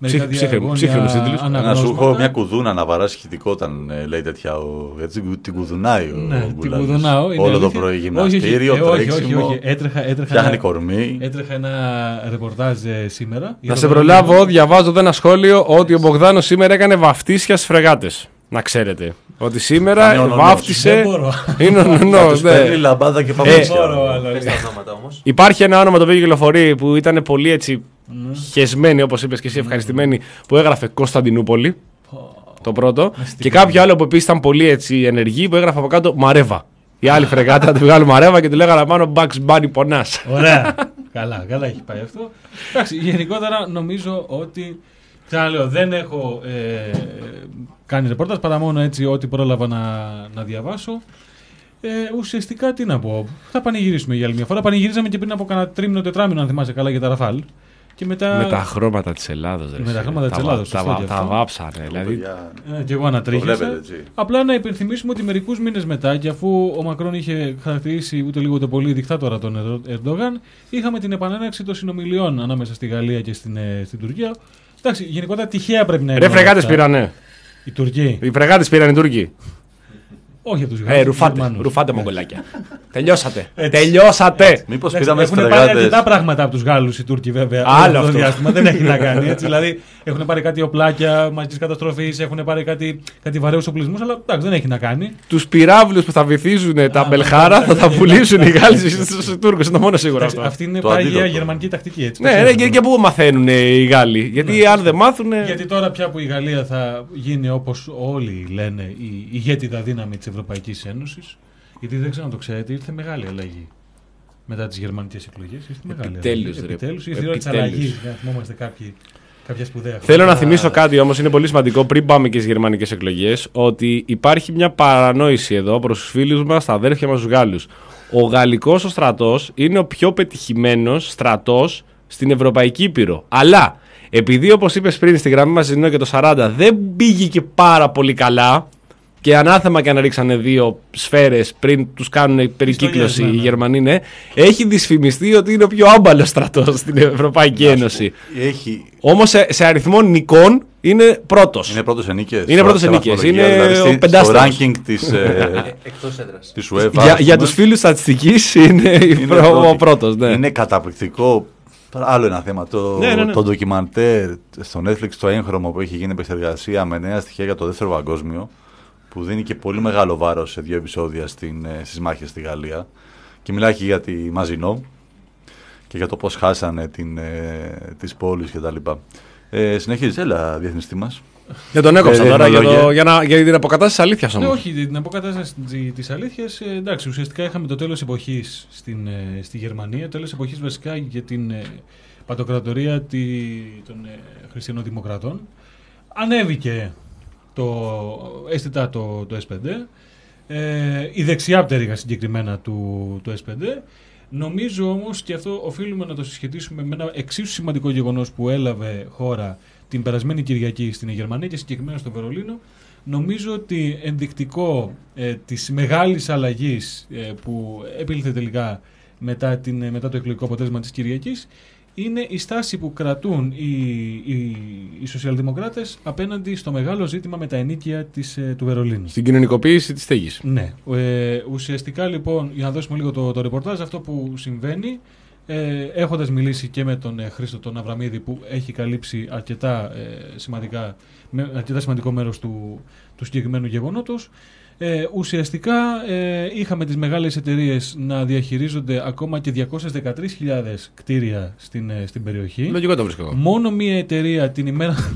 να σου έχω μια κουδούνα να βαράσει ηχητικό όταν ε, λέει τέτοια. Ο, έτσι, την κουδουνάει ο, ναι, ο Γκουλάδης. Όλο το πρωί γυμναστήριο, τρέξιμο, φτιάχνει κορμί. Έτρεχα ένα ρεπορτάζ σήμερα. Να σε προλάβω, διαβάζω εδώ ένα σχόλιο ότι ο Μπογδάνος σήμερα έκανε βαφτίσια στις φρεγάτες. Να ξέρετε. Ότι σήμερα βάφτισε. Είναι ο νονός. Παίρνει λαμπάδα και παπούτσια. Υπάρχει ένα όνομα το οποίο κυκλοφορεί που ήταν πολύ έτσι χεσμένοι, όπως είπες και εσύ, ευχαριστημένοι, που έγραφε Κωνσταντινούπολη. Το πρώτο. Και κάποιο άλλο που επίσης ήταν πολύ έτσι ενεργή που έγραφε από κάτω Μαρέβα. Η άλλη φρεγάτα τη βγάλω Μαρέβα και του λέγανε πάνω Bugs Bunny πονάς. Ωραία. Καλά, καλά έχει πάει αυτό. Εντάξει, γενικότερα νομίζω ότι. Ξαναλέω, δεν έχω ε, κάνει ρεπόρτας παρά μόνο έτσι ό,τι πρόλαβα να, να διαβάσω. Ε, ουσιαστικά τι να πω. Θα πανηγυρίσουμε για άλλη μια φορά. Πανηγυρίζαμε και πριν από κανένα τρίμηνο, τετράμηνο, αν θυμάσαι καλά, για τα Ραφάλ. Και μετά... Με τα χρώματα της Ελλάδος. Με τα χρώματα της Ελλάδος. Τα, τα, τα βάψανε. Δηλαδή... Ε, και εγώ ανατρίχιασα. Απλά να υπενθυμίσουμε ότι μερικούς μήνες μετά, και αφού ο Μακρόν είχε χαρακτηρίσει ούτε λίγο ούτε πολύ δικτάτορα τον Ερντογάν, είχαμε την επανέναρξη των συνομιλιών ανάμεσα στη Γαλλία και στην, ε, στην Τουρκία. Εντάξει, γενικότερα τυχαία πρέπει να είναι. Ρε φρεγάτες πήρανε. Οι Τουρκοί. Οι φρεγάτες πήραν οι Τούρκοι. Όχι από τους Γάλλους. Ε, ρουφάτε, ρουφάτε μογκολάκια. Τελειώσατε. Τελειώσατε. Μήπως πήραμε έχουν πάρει αρκετά πράγματα από τους Γάλλους οι Τούρκοι, βέβαια. Άλλο αυτό. Διάστημα. Δεν έχει να κάνει. Έτσι, δηλαδή έχουν πάρει κάτι οπλάκια μαζικής καταστροφής, έχουν πάρει κάτι, κάτι βαρέους οπλισμούς, αλλά εντάξει, δεν έχει να κάνει. Τους πυράβλους που θα βυθίζουν τα μπελχάρα θα τα πουλήσουν οι Γάλλοι στους Τούρκους. Είναι το μόνο σίγουρο αυτό. Αυτή είναι πάγια γερμανική τακτική. Έτσι, ναι, ναι, και πού μαθαίνουν οι Γάλλοι. Γιατί ναι, αν δεν μάθουν. Γιατί τώρα πια που η Γαλλία θα γίνει, όπως όλοι λένε, η ηγέτιδα δύναμη της Ευρωπαϊκής Ένωσης. Γιατί δεν ξέρω αν το ξέρετε, ήρθε μεγάλη αλλαγή μετά τις γερμανικές εκλογές. Επιτέλους, ρε. Επιτέλους, ήρθε η ώρα της αλλαγής. Να θυμόμαστε κάποιοι, κάποια σπουδαία. Θέλω να θυμίσω κάτι όμως, είναι πολύ σημαντικό πριν πάμε και στις γερμανικές εκλογές, ότι υπάρχει μια παρανόηση εδώ προς τους φίλους μας, τα αδέρφια μας τους Γάλλους. Ο γαλλικός ο στρατός είναι ο πιο πετυχημένος στρατός στην Ευρωπαϊκή Ήπειρο. Αλλά επειδή, όπως είπες πριν, στη γραμμή μας και το σαράντα δεν πήγε και πάρα πολύ καλά. Και ανάθεμα και αν ρίξανε δύο σφαίρες πριν τους κάνουν περικύκλωση οι Γερμανοί, ναι, έχει δυσφημιστεί ότι είναι ο πιο άμπαλος στρατός στην Ευρωπαϊκή Ένωση. Έχει... Όμως σε, σε αριθμό νικών είναι πρώτος. Είναι πρώτος σε νίκες. Είναι πρώτος σε νίκες. Είναι δηλαδή, ο πεντάστερος. Στο ranking της, ε, εκτός έδρας. της UEFA. Για, για τους φίλους στατιστικής είναι, είναι προ, ο πρώτος. Ναι. Είναι καταπληκτικό. Τώρα άλλο ένα θέμα. Το, ναι, ναι, ναι. το ντοκιμαντέρ στο Netflix, το έγχρωμο που έχει γίνει επεξεργασία με νέα στοιχεία για το δεύτερο παγκόσμιο, που δίνει και πολύ μεγάλο βάρος σε δύο επεισόδια στην, στις μάχες στη Γαλλία και μιλάει και για τη Μαζινό και για το πώς χάσανε την, ε, τις πόλεις και τα λοιπά. Ε, συνεχίζεις, έλα διεθνιστή μας. Για τον έκοψα ε, τώρα, για, το, για, να, για την αποκατάσταση της αλήθειας όμως. Ναι, όχι, την αποκατάσταση της αλήθειας, ε, εντάξει, ουσιαστικά είχαμε το τέλος εποχής στην, ε, στη Γερμανία, τέλος εποχής βασικά για την ε, πατοκρατορία τη, των ε, χριστιανοδημοκρατών. Ανέβηκε το, αίσθητα το, το ες πέντε, ε, η δεξιά πτέρυγα συγκεκριμένα του, του ες πέντε. Νομίζω όμως, και αυτό οφείλουμε να το συσχετίσουμε με ένα εξίσου σημαντικό γεγονός που έλαβε χώρα την περασμένη Κυριακή στην Γερμανία και συγκεκριμένα στο Βερολίνο. Νομίζω ότι ενδεικτικό ε, της μεγάλης αλλαγής ε, που επήλθε τελικά μετά, την, μετά το εκλογικό αποτέλεσμα της Κυριακής είναι η στάση που κρατούν οι, οι, οι σοσιαλδημοκράτες απέναντι στο μεγάλο ζήτημα με τα ενίκια της, ε, του Βερολίνου. Στην κοινωνικοποίηση της στέγης. Ναι. Ε, ουσιαστικά λοιπόν, για να δώσουμε λίγο το, το ρεπορτάζ, αυτό που συμβαίνει, ε, έχοντας μιλήσει και με τον ε, Χρήστο τον Αβραμίδη που έχει καλύψει αρκετά, ε, σημαντικά, με, αρκετά σημαντικό μέρος του, του συγκεκριμένου γεγονότος, Ε, ουσιαστικά ε, είχαμε τις μεγάλες εταιρείες να διαχειρίζονται ακόμα και διακόσιες δεκατρείς χιλιάδες κτίρια στην, ε, στην περιοχή. Λογικό το βρίσκω. Μόνο μία εταιρεία την ημέρα,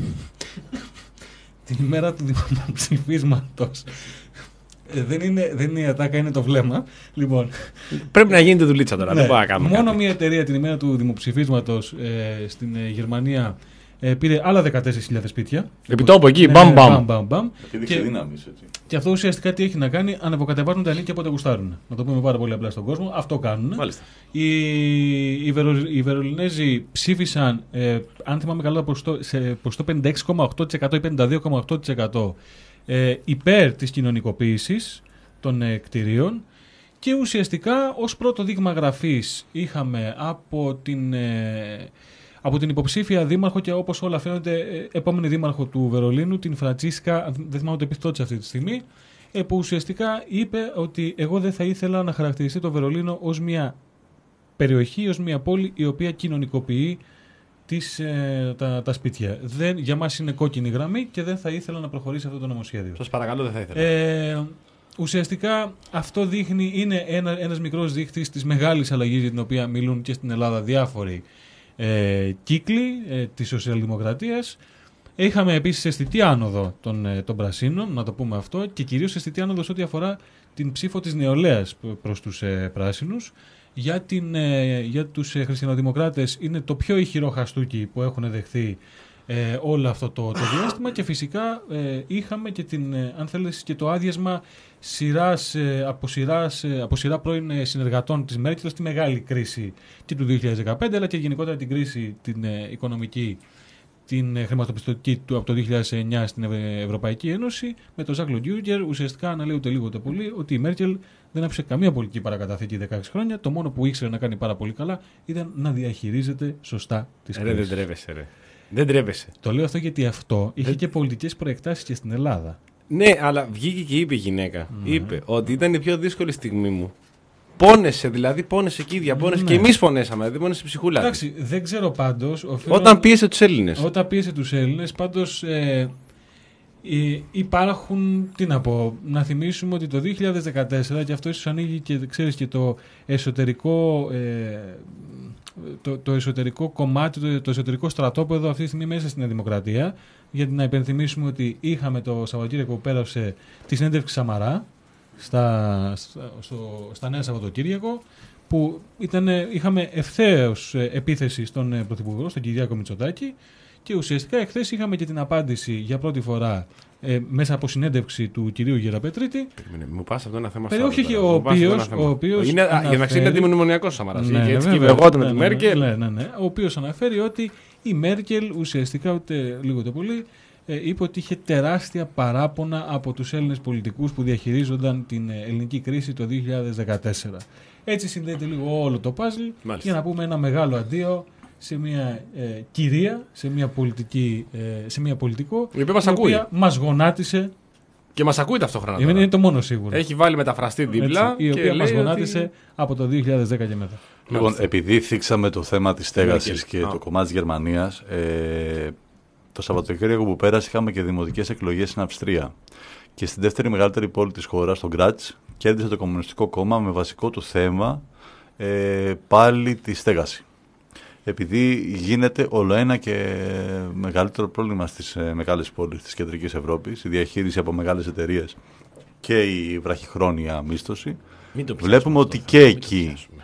την ημέρα του δημοψηφίσματος. Ε, δεν, είναι, δεν είναι η ατάκα, είναι το βλέμμα. Λοιπόν, πρέπει να γίνεται δουλίτσα τώρα. Ναι, δεν μπορούμε να κάνουμε μόνο κάτι. μία εταιρεία την ημέρα του δημοψηφίσματος ε, στην ε, Γερμανία ε, πήρε άλλα δεκατέσσερις χιλιάδες σπίτια. Επιτόπου εκεί, ναι, μπαμ ναι, μπαμ. μπαμ, μπαμ, μπαμ. Και, δύναμης, έτσι. Και αυτό ουσιαστικά τι έχει να κάνει, ανεβοκατεβάζουν τα ενίκια όποτε γουστάρουν. Να το πούμε πάρα πολύ απλά στον κόσμο. Αυτό κάνουν. Μάλιστα. Οι, οι, Βερο, οι Βερολινέζοι ψήφισαν, ε, αν θυμάμαι καλά, ποσοστό, σε ποσοστό πενήντα έξι κόμμα οκτώ τοις εκατό ή πενήντα δύο κόμμα οκτώ τοις εκατό ε, υπέρ της κοινωνικοποίησης των ε, κτηρίων. Και ουσιαστικά ως πρώτο δείγμα γραφής είχαμε από την, ε, από την υποψήφια δήμαρχο και όπως όλα φαίνονται ε, επόμενη δήμαρχο του Βερολίνου, την Φραντσίσκα, δεν θυμάμαι το επίθετό της αυτή τη στιγμή, ε, που ουσιαστικά είπε ότι εγώ δεν θα ήθελα να χαρακτηριστεί το Βερολίνο ως μια περιοχή, ως μια πόλη η οποία κοινωνικοποιεί τις, ε, τα, τα σπίτια. Δεν, για μας είναι κόκκινη γραμμή και δεν θα ήθελα να προχωρήσει αυτό το νομοσχέδιο. Σας παρακαλώ, δεν θα ήθελα. Ε, Ουσιαστικά αυτό δείχνει, είναι ένα, ένας μικρός δείχτης της μεγάλης αλλαγής για την οποία μιλούν και στην Ελλάδα διάφοροι ε, κύκλοι ε, της σοσιαλδημοκρατίας. Είχαμε επίσης αισθητή άνοδο των, ε, των πρασίνων, να το πούμε αυτό, και κυρίως αισθητή άνοδο σε ό,τι αφορά την ψήφο της νεολαίας προς τους ε, πράσινους. Για, την, ε, για τους ε, χριστιανοδημοκράτες είναι το πιο ηχηρό χαστούκι που έχουν δεχθεί ε, όλο αυτό το, το διάστημα και φυσικά ε, είχαμε και, την, ε, αν θέλεις, και το άδειασμα σειράς, ε, από, σειράς, ε, από σειρά πρώην ε, συνεργατών της Μέρκελ στη μεγάλη κρίση και του δύο χιλιάδες δεκαπέντε αλλά και γενικότερα την κρίση την ε, οικονομική, την ε, χρηματοπιστωτική του από το δύο χιλιάδες εννιά στην Ευ- Ευρωπαϊκή Ένωση, με τον Ζακ Λοντιούγκερ ουσιαστικά να λέει ούτε λίγο ούτε πολύ ότι η Μέρκελ δεν άφησε καμία πολιτική παρακαταθήκη δεκαέξι χρόνια. Το μόνο που ήξερε να κάνει πάρα πολύ καλά ήταν να διαχειρίζεται σωστά τις Ρε, δεν κρίσεις. τρέπεσαι, ρε. Δεν τρέπεσαι. Το λέω αυτό γιατί αυτό είχε και πολιτικές προεκτάσεις και στην Ελλάδα. Ναι, αλλά βγήκε και είπε η γυναίκα. Είπε ότι ήταν η πιο δύσκολη στιγμή μου. Πόνεσε, δηλαδή πόνεσε και η ίδια, πόνεσε Ναι. και εμείς πονέσαμε, δηλαδή πόνεσε η ψυχούλα. της. Εντάξει, δεν ξέρω πάντως. οφείλω- Όταν πίεσε τους Έλληνες. Όταν πίεσε τους Έλληνες, πάντως ε, ε, υπάρχουν, τι να πω, να θυμίσουμε ότι το δύο χιλιάδες δεκατέσσερα, και αυτό ίσως ανοίγει και ξέρεις και το εσωτερικό, ε, το, το εσωτερικό κομμάτι, το, το εσωτερικό στρατόπεδο αυτή τη στιγμή μέσα στην Δημοκρατία, γιατί να υπενθυμίσουμε ότι είχαμε το Σαββατοκύριακο που πέρασε τη συνέντευξη Σαμαρά στα, στα, στο, στα Νέα Σαββατοκύριακο, που ήταν, είχαμε ευθέως ε, επίθεση στον ε, Πρωθυπουργό, στον Κυριάκο Μητσοτάκη, και ουσιαστικά εχθές είχαμε και την απάντηση για πρώτη φορά ε, μέσα από συνέντευξη του κυρίου Γεραπετρίτη. Περίμενε, μου πας αυτό ένα θέμα Περί- στο όχι, άλλο, ο μου πας αυτό ένα οποίος- θέμα. ο οποίος Είναι, α, για να αναφέρει- ξέρει, είναι αντιμνημονιακός Σαμαράς. Ναι, Είχε ναι, έτσι βέβαια. κυβερνόταν με Ναι, τη ναι, Μέρκελ. Ναι, ναι, ναι. Ο οποίος αναφέρει ότι η Μέρκελ ουσιαστικά ούτε λίγο ούτε πολύ ε, είπε ότι είχε τεράστια παράπονα από τους Έλληνες πολιτικούς που διαχειρίζονταν την ε, ελληνική κρίση το δύο χιλιάδες δεκατέσσερα. Έτσι συνδέεται λίγο όλο το παζλ Μάλιστα. για να πούμε ένα μεγάλο αντίο σε μια ε, κυρία, σε μια, πολιτική, ε, σε μια πολιτικό, Η οποία μας ακούει. μας γονάτισε. Και μας ακούει ταυτόχρονα. Είναι τώρα. το μόνο σίγουρο. Έχει βάλει μεταφραστή δίπλα. Έτσι, η και οποία μας λέει γονάτισε ότι- από το δύο χιλιάδες δέκα και μετά. Λοιπόν, Μάλιστα. επειδή θίξαμε το θέμα της στέγασης Μέρκελ. και Α. το κομμάτι της Γερμανίας, ε, το Σαββατοκύριακο που πέρασε είχαμε και δημοτικές εκλογές στην Αυστρία. Και στην δεύτερη μεγαλύτερη πόλη της χώρας, τον Γκράτς, κέρδισε το Κομμουνιστικό Κόμμα με βασικό του θέμα ε, πάλι τη στέγαση. Επειδή γίνεται όλο ένα και μεγαλύτερο πρόβλημα στις ε, μεγάλες πόλεις της κεντρικής Ευρώπης, η διαχείριση από μεγάλες εταιρείες και η βραχυχρόνια μίσθωση, Μην το πιάσουμε βλέπουμε αυτό ότι το και θέμα, μην το εκεί πιάσουμε.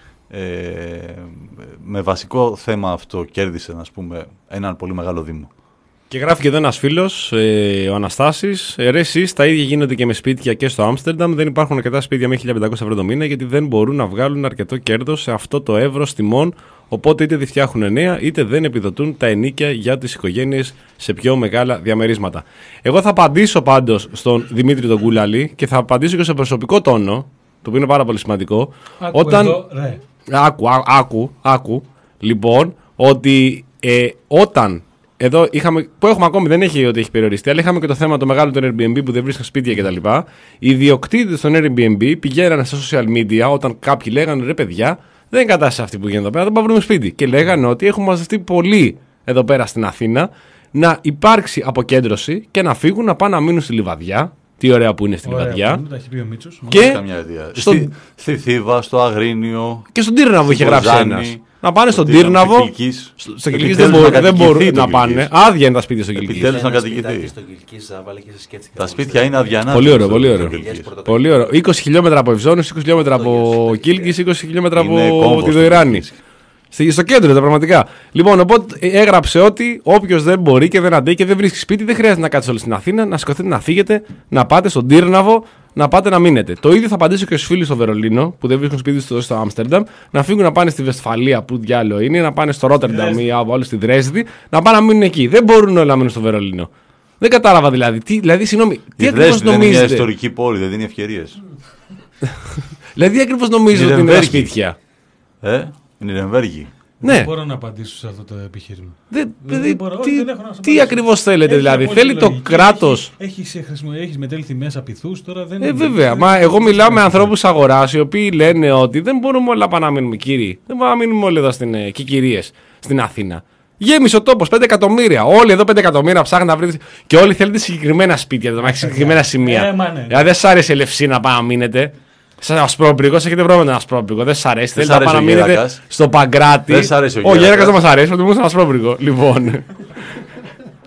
ε, με βασικό θέμα αυτό κέρδισε, ας πούμε, έναν πολύ μεγάλο δήμο. Και γράφει και εδώ ένας φίλος, ε, ο Αναστάσης. Ε, ρε εσείς, τα ίδια γίνονται και με σπίτια και στο Άμστερνταμ. Δεν υπάρχουν αρκετά σπίτια με χίλια πεντακόσια ευρώ το μήνα γιατί δεν μπορούν να βγάλουν αρκετό κέρδος σε αυτό το εύρος τιμών. Οπότε είτε δεν φτιάχνουν νέα είτε δεν επιδοτούν τα ενίκια για τις οικογένειες σε πιο μεγάλα διαμερίσματα. Εγώ θα απαντήσω πάντως στον Δημήτρη τον Κούλαλη και θα απαντήσω και σε προσωπικό τόνο, το οποίο είναι πάρα πολύ σημαντικό. Άκου Όταν... εδώ, ρε. Άκου, ά- άκου, άκου. Λοιπόν, ότι ε, όταν. Εδώ είχαμε, που έχουμε ακόμη, δεν έχει ότι έχει περιοριστεί, αλλά είχαμε και το θέμα το μεγάλο του Airbnb που δεν βρίσκαν σπίτια κτλ. Οι ιδιοκτήτες των Airbnb πηγαίνανε στα social media όταν κάποιοι λέγανε ρε παιδιά, δεν είναι κατάσταση αυτή που γίνεται εδώ πέρα, δεν πάμε να βρούμε σπίτι. Και λέγανε ότι έχουν μαζευτεί πολλοί εδώ πέρα στην Αθήνα να υπάρξει αποκέντρωση και να φύγουν να πάνε να μείνουν στη Λιβαδιά. Τι ωραία που είναι στη Ωραία, Λιβαδιά. που τα έχει πει ο Μίτσος. Και- Όχι καμιά ιδέα. στο- Στη, στη Θήβα, στο Αγρίνιο. Και στον Τύρναβο είχε γράψει Κοζάνη, ένας. Να πάνε στον στο Τύρναβο. Κιλκής. Στο Κιλκής Επιτέλους δεν, μπορούν- να δεν κατοικηθεί μπορούν το να πάνε. Κιλκής. Άδεια είναι τα σπίτια στο Κιλκής. Επιτέλους να Ένα κατοικηθεί. σπιτάκι στο Κιλκής, Ζάβαλε και σε σκέφτηκα. Τα σπίτια είναι αδιανά. Πολύ ωραίο, στο πολύ ωραίο. Κιλκής. Πολύ ωραίο. είκοσι χιλιόμετρα από Ευζώνης, είκοσι χιλιόμετρα από Κίλκης, είκοσι χιλιόμετρα Είναι από κόμβος τη το Δοϊράνη. Κίλκης. Στη- Στο κέντρο ήταν πραγματικά. Λοιπόν, οπότε έγραψε ότι όποιο δεν μπορεί και δεν αντέχει και δεν βρίσκει σπίτι, δεν χρειάζεται να κάτσετε όλοι στην Αθήνα, να σηκωθείτε να φύγετε, να πάτε στον Τύρναβο, να πάτε να μείνετε. Το ίδιο θα απαντήσω και στου φίλου στο Βερολίνο που δεν βρίσκουν σπίτι στο, στο Άμστερνταμ, να φύγουν να πάνε στη Βεσφαλία που διάλογο είναι, να πάνε στο Ρότερνταμ ή από άλλο στη Δρέσδη, να πάνε να μείνουν εκεί. Δεν μπορούν όλοι να μείνουν στο Βερολίνο. Δεν κατάλαβα δηλαδή. Τι, δηλαδή, συγγνώμη, τι Η ακριβώ Δρέσδη δεν είναι μια νομίζετε. ιστορική πόλη, δεν δίνει ευκαιρίες. Δηλαδή, τι ακριβώ νομίζετε ότι είναι τα Νιρεμβέργη. σπίτια. Ε, η Νιρεμβέργη. Ναι. Δεν μπορώ να απαντήσω σε αυτό το επιχείρημα. Δεν, Δεν δηλαδή, μπορώ, τι, δεν έχω να σου τι απαντήσω. ακριβώς θέλετε Έχει δηλαδή. απόλυτη Θέλει το λογική, κράτος. Έχει, έχεις, χρησιμο- έχεις μετέλθει μέσα πυθούς τώρα. Δεν Ε, δεν- βέβαια. δεν- Μα δεν- εγώ δεν- μιλάω με δεν- ανθρώπους αγοράς οι οποίοι λένε ότι δεν μπορούμε όλα πάνω να μείνουμε κύριοι. Δεν μπορούμε να μείνουμε όλοι εδώ στην ε, Κικυρίες, στην Αθήνα. Γέμισε ο τόπος, πέντε εκατομμύρια. Όλοι εδώ πέντε εκατομμύρια ψάχνουν να βρείτε. Και όλοι θέλετε συγκεκριμένα σπίτια, δηλαδή συγκεκριμένα σημεία. Ε, μα ναι. Δηλαδή δεν σ' άρεσε η Λευσίνα να πάμε να μείνετε. Σαν ασπρόπρικο, έχετε πρόβλημα με τον ασπρόπρικο. Δεν σ' αρέσει. Δεν Θέλετε σ' να πάμε αρέσει να ο μείνετε Γέρακας. στο Παγκράτη. Δεν σ' αρέσει ο Ο Γέρακας Γέρακας. δεν μας αρέσει, προτιμούμε στον ασπρόπρικο. Λοιπόν.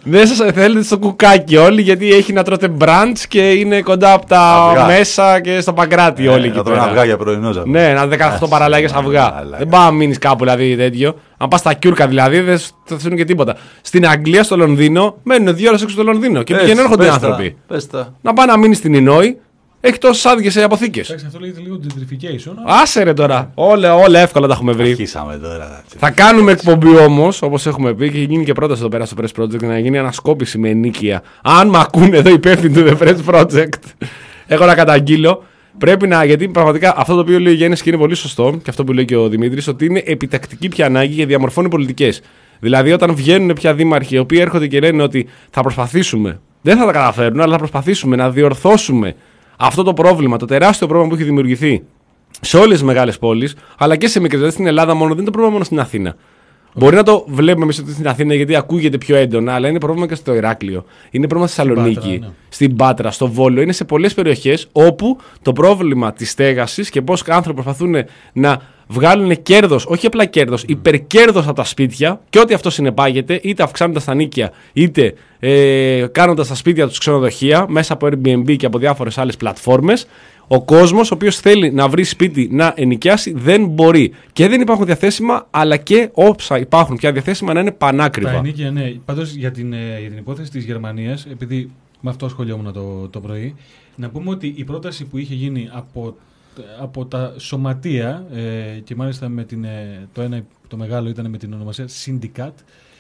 Δεν σας θέλετε στο κουκάκι όλοι, γιατί έχει να τρώτε μπραντς και είναι κοντά από τα Αυγά. μέσα και στο Παγκράτη Ε, όλοι να εκεί τρώνε πέρα. αυγά για πρωινό. Ναι, να δεκαοκτώ παραλλάγες αυγά. μαλάκα. Δεν πάει να μείνει κάπου δηλαδή τέτοιο. Αν πα στα Κιούρκα δηλαδή, δεν θα αφήνουν και τίποτα. Στην Αγγλία, στο Λονδίνο, μένουν δύο ώρες έξω στο Λονδίνο και πηγαίνουν έρχονται οι άνθρωποι. Πες τα. Να πάει να μείνει στην Ινόη, έχει τόσες άδειες σε αποθήκες. Εντάξει, αυτό λέγεται λίγο gentrification. Άσε ρε τώρα. Όλα, όλα εύκολα τα έχουμε βρει. Αρχίσαμε τώρα. Θα κάνουμε εκπομπή όμως, όπως έχουμε πει, και έχει γίνει και πρόταση εδώ πέρα στο Press Project να γίνει ανασκόπηση με ενίκεια. Αν με ακούνε εδώ υπεύθυνοι του The Press Project, έχω να καταγγείλω. Πρέπει να, γιατί πραγματικά αυτό το οποίο λέει ο Γιάννης και είναι πολύ σωστό, και αυτό που λέει και ο Δημήτρης, ότι είναι επιτακτική πια ανάγκη για διαμορφώνει πολιτικές. Δηλαδή, όταν βγαίνουν πια δήμαρχοι οι οποίοι έρχονται και λένε ότι θα προσπαθήσουμε, δεν θα τα καταφέρουν, αλλά θα προσπαθήσουμε να διορθώσουμε αυτό το πρόβλημα, το τεράστιο πρόβλημα που έχει δημιουργηθεί σε όλες τις μεγάλες πόλεις, αλλά και σε μικρές. Δηλαδή στην Ελλάδα μόνο, δεν είναι το πρόβλημα μόνο στην Αθήνα. Okay. Μπορεί να το βλέπουμε εμείς στην Αθήνα γιατί ακούγεται πιο έντονα, αλλά είναι πρόβλημα και στο Ηράκλειο. Είναι πρόβλημα στη Θεσσαλονίκη, ναι. Στην Πάτρα, στο Βόλο. Είναι σε πολλές περιοχές όπου το πρόβλημα της στέγασης και πώς άνθρωποι προσπαθούν να βγάλουν κέρδος, όχι απλά κέρδος, mm. υπερκέρδος από τα σπίτια και ό,τι αυτό συνεπάγεται, είτε αυξάνοντας τα νίκια, είτε ε, κάνοντας τα σπίτια τους ξενοδοχεία μέσα από Airbnb και από διάφορες άλλες πλατφόρμες. Ο κόσμος, ο οποίος θέλει να βρει σπίτι να ενοικιάσει, δεν μπορεί. Και δεν υπάρχουν διαθέσιμα, αλλά και όσα υπάρχουν πια διαθέσιμα να είναι πανάκριβα. Τα ενοίκια, ναι. Πάντως για την, για την υπόθεση της Γερμανίας, επειδή με αυτό ασχολιόμουν το, το πρωί, να πούμε ότι η πρόταση που είχε γίνει από, από τα σωματεία, ε, και μάλιστα με την, ε, το ένα το μεγάλο ήταν με την ονομασία Syndicat,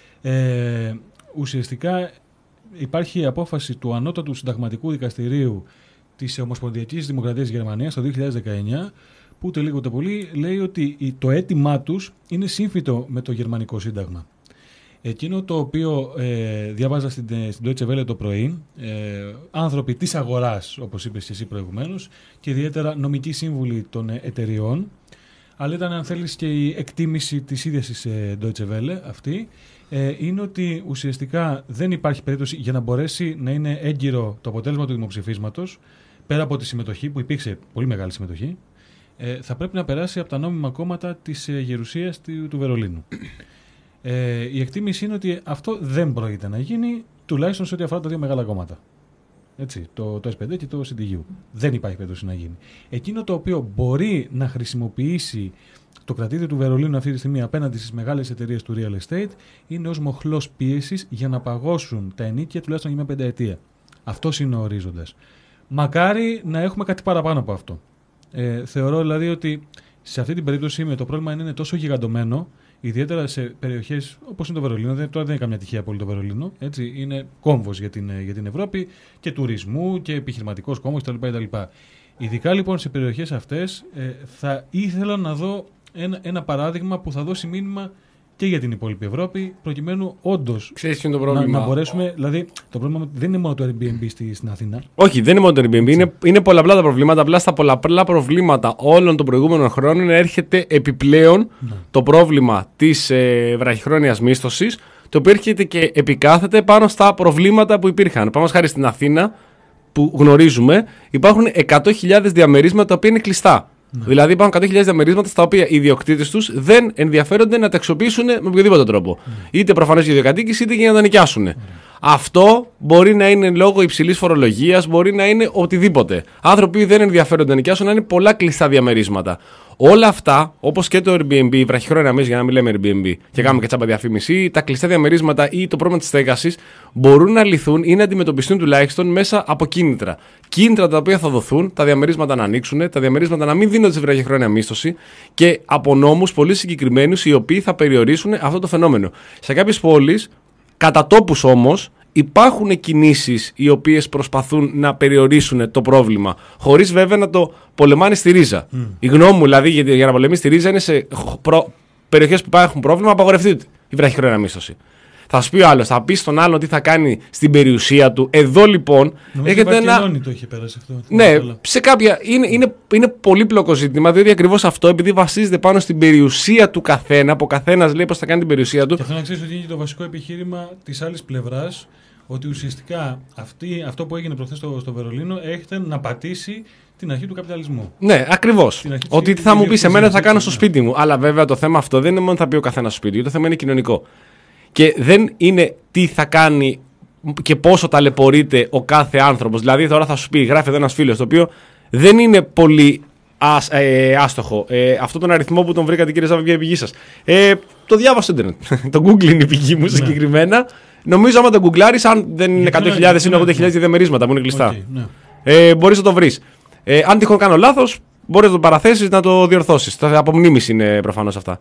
ε, ουσιαστικά υπάρχει απόφαση του Ανώτατου Συνταγματικού Δικαστηρίου της Ομοσπονδιακής Δημοκρατίας Γερμανίας το δύο χιλιάδες δεκαεννιά, που ούτε λίγο ούτε πολύ λέει ότι το αίτημά τους είναι σύμφυτο με το Γερμανικό Σύνταγμα. Εκείνο το οποίο ε, διάβαζα στην, στην Deutsche Welle το πρωί, ε, άνθρωποι της αγοράς, όπως είπες και εσύ προηγουμένως, και ιδιαίτερα νομικοί σύμβουλοι των εταιριών, αλλά ήταν, αν θέλεις, και η εκτίμηση της ίδιας της ε, Deutsche Welle αυτή, ε, είναι ότι ουσιαστικά δεν υπάρχει περίπτωση για να μπορέσει να είναι έγκυρο το αποτέλεσμα του δημοψηφίσματος, πέρα από τη συμμετοχή, που υπήρξε πολύ μεγάλη συμμετοχή, ε, θα πρέπει να περάσει από τα νόμιμα κόμματα της ε, Γερουσίας του, του Βερολίνου. Ε, η εκτίμηση είναι ότι αυτό δεν πρόκειται να γίνει, τουλάχιστον σε ό,τι αφορά τα δύο μεγάλα κόμματα. Έτσι, το, το ες πέντε και το σι ντι γιου. Δεν υπάρχει περίπτωση να γίνει. Εκείνο το οποίο μπορεί να χρησιμοποιήσει το κρατήδιο του Βερολίνου αυτή τη στιγμή απέναντι στις μεγάλες εταιρείες του real estate είναι ως μοχλός πίεσης για να παγώσουν τα ενίκια τουλάχιστον για μια πενταετία. Αυτός είναι ο ορίζοντας. Μακάρι να έχουμε κάτι παραπάνω από αυτό. Ε, θεωρώ δηλαδή ότι σε αυτή την περίπτωση με το πρόβλημα είναι τόσο γιγαντωμένο, ιδιαίτερα σε περιοχές όπως είναι το Βερολίνο. Δεν, τώρα δεν είναι καμιά τυχαία πόλη το Βερολίνο. Έτσι, είναι κόμβος για την, για την Ευρώπη και τουρισμού και επιχειρηματικός κόμβος κτλ. Ειδικά λοιπόν σε περιοχές αυτές ε, θα ήθελα να δω ένα, ένα παράδειγμα που θα δώσει μήνυμα και για την υπόλοιπη Ευρώπη, προκειμένου όντως να, να μπορέσουμε. Δηλαδή, το πρόβλημα δεν είναι μόνο το Airbnb στη, στην Αθήνα. Όχι, δεν είναι μόνο το Airbnb, είναι, είναι πολλαπλά τα προβλήματα. Απλά στα πολλαπλά προβλήματα όλων των προηγούμενων χρόνων έρχεται επιπλέον ναι. το πρόβλημα της ε, βραχυχρόνιας μίσθωσης, το οποίο έρχεται και επικάθεται πάνω στα προβλήματα που υπήρχαν. Πάμε χάρη στην Αθήνα, που γνωρίζουμε, υπάρχουν εκατό χιλιάδες διαμερίσματα τα οποία είναι κλειστά. Ναι. Δηλαδή υπάρχουν εκατό χιλιάδες διαμερίσματα στα οποία οι ιδιοκτήτες τους δεν ενδιαφέρονται να τα αξιοποιήσουν με οποιοδήποτε τρόπο. Mm. Είτε προφανώς για ιδιοκατοίκηση είτε για να τα νοικιάσουν. Mm. Αυτό μπορεί να είναι λόγω υψηλής φορολογίας, μπορεί να είναι οτιδήποτε. Άνθρωποι που δεν ενδιαφέρονται να νοικιάσουν, να είναι πολλά κλειστά διαμερίσματα. Όλα αυτά, όπως και το Airbnb, βραχυχρόνια μέσα για να μην λέμε Airbnb και κάνουμε και τσάμπα διαφήμιση, τα κλειστά διαμερίσματα ή το πρόβλημα της στέγασης μπορούν να λυθούν ή να αντιμετωπιστούν τουλάχιστον μέσα από κίνητρα. Κίνητρα τα οποία θα δοθούν, τα διαμερίσματα να ανοίξουν, τα διαμερίσματα να μην δίνονται σε βραχυχρόνια μίσθωση και από νόμους πολύ συγκεκριμένους οι οποίοι θα περιορίσουν αυτό το φαινόμενο. Σε κάποιες πόλεις, κατά τόπους όμως, υπάρχουν κινήσεις οι οποίες προσπαθούν να περιορίσουν το πρόβλημα, χωρίς βέβαια να το πολεμάνε στη ρίζα. Mm. Η γνώμη μου δηλαδή για, για να πολεμήσει στη ρίζα είναι σε προ... περιοχές που υπάρχουν πρόβλημα, απαγορευτεί η βραχυχρόνια μίσθωση. Θα σου πει ο άλλος, θα πει στον άλλον τι θα κάνει στην περιουσία του. Εδώ λοιπόν νομίζω έχετε ένα. Το είχε πέρασει αυτό. Ναι, σε κάποια. Είναι, είναι, είναι πολύπλοκο ζήτημα, διότι ακριβώς αυτό, επειδή βασίζεται πάνω στην περιουσία του καθένα, που ο καθένας λέει πώς θα κάνει την περιουσία του. Και αυτό να ξέρεις ότι είναι και το βασικό επιχείρημα της άλλης πλευράς, ότι ουσιαστικά αυτή, αυτό που έγινε προχθές στο, στο Βερολίνο έχετε να πατήσει την αρχή του καπιταλισμού. Ναι, ακριβώς. Ότι τι θα μου πει, εμένα θα κάνω στο σπίτι μου. Αλλά βέβαια το θέμα αυτό δεν είναι μόνο θα πει ο καθένας στο σπίτι του, το θέμα είναι κοινωνικό. Και δεν είναι τι θα κάνει και πόσο ταλαιπωρείται ο κάθε άνθρωπος. Δηλαδή, τώρα θα σου πει, γράφει εδώ ένας φίλος, το οποίο δεν είναι πολύ άσ, ε, άστοχο. Ε, αυτό τον αριθμό που τον βρήκατε, κύριε Ζάβα, η πηγή σας. Ε, το διάβασα στο Ιντερνετ. Το Google είναι η πηγή μου συγκεκριμένα. Νομίζω, άμα το γκουγκλάρεις, αν δεν είναι εκατό χιλιάδες, είναι ογδόντα χιλιάδες διαμερίσματα που είναι κλειστά. Okay, ναι. ε, μπορείς να το βρεις. Ε, αν τυχόν κάνω λάθος, μπορείς να το παραθέσεις, να το διορθώσεις. Από μνήμης είναι προφανώς αυτά.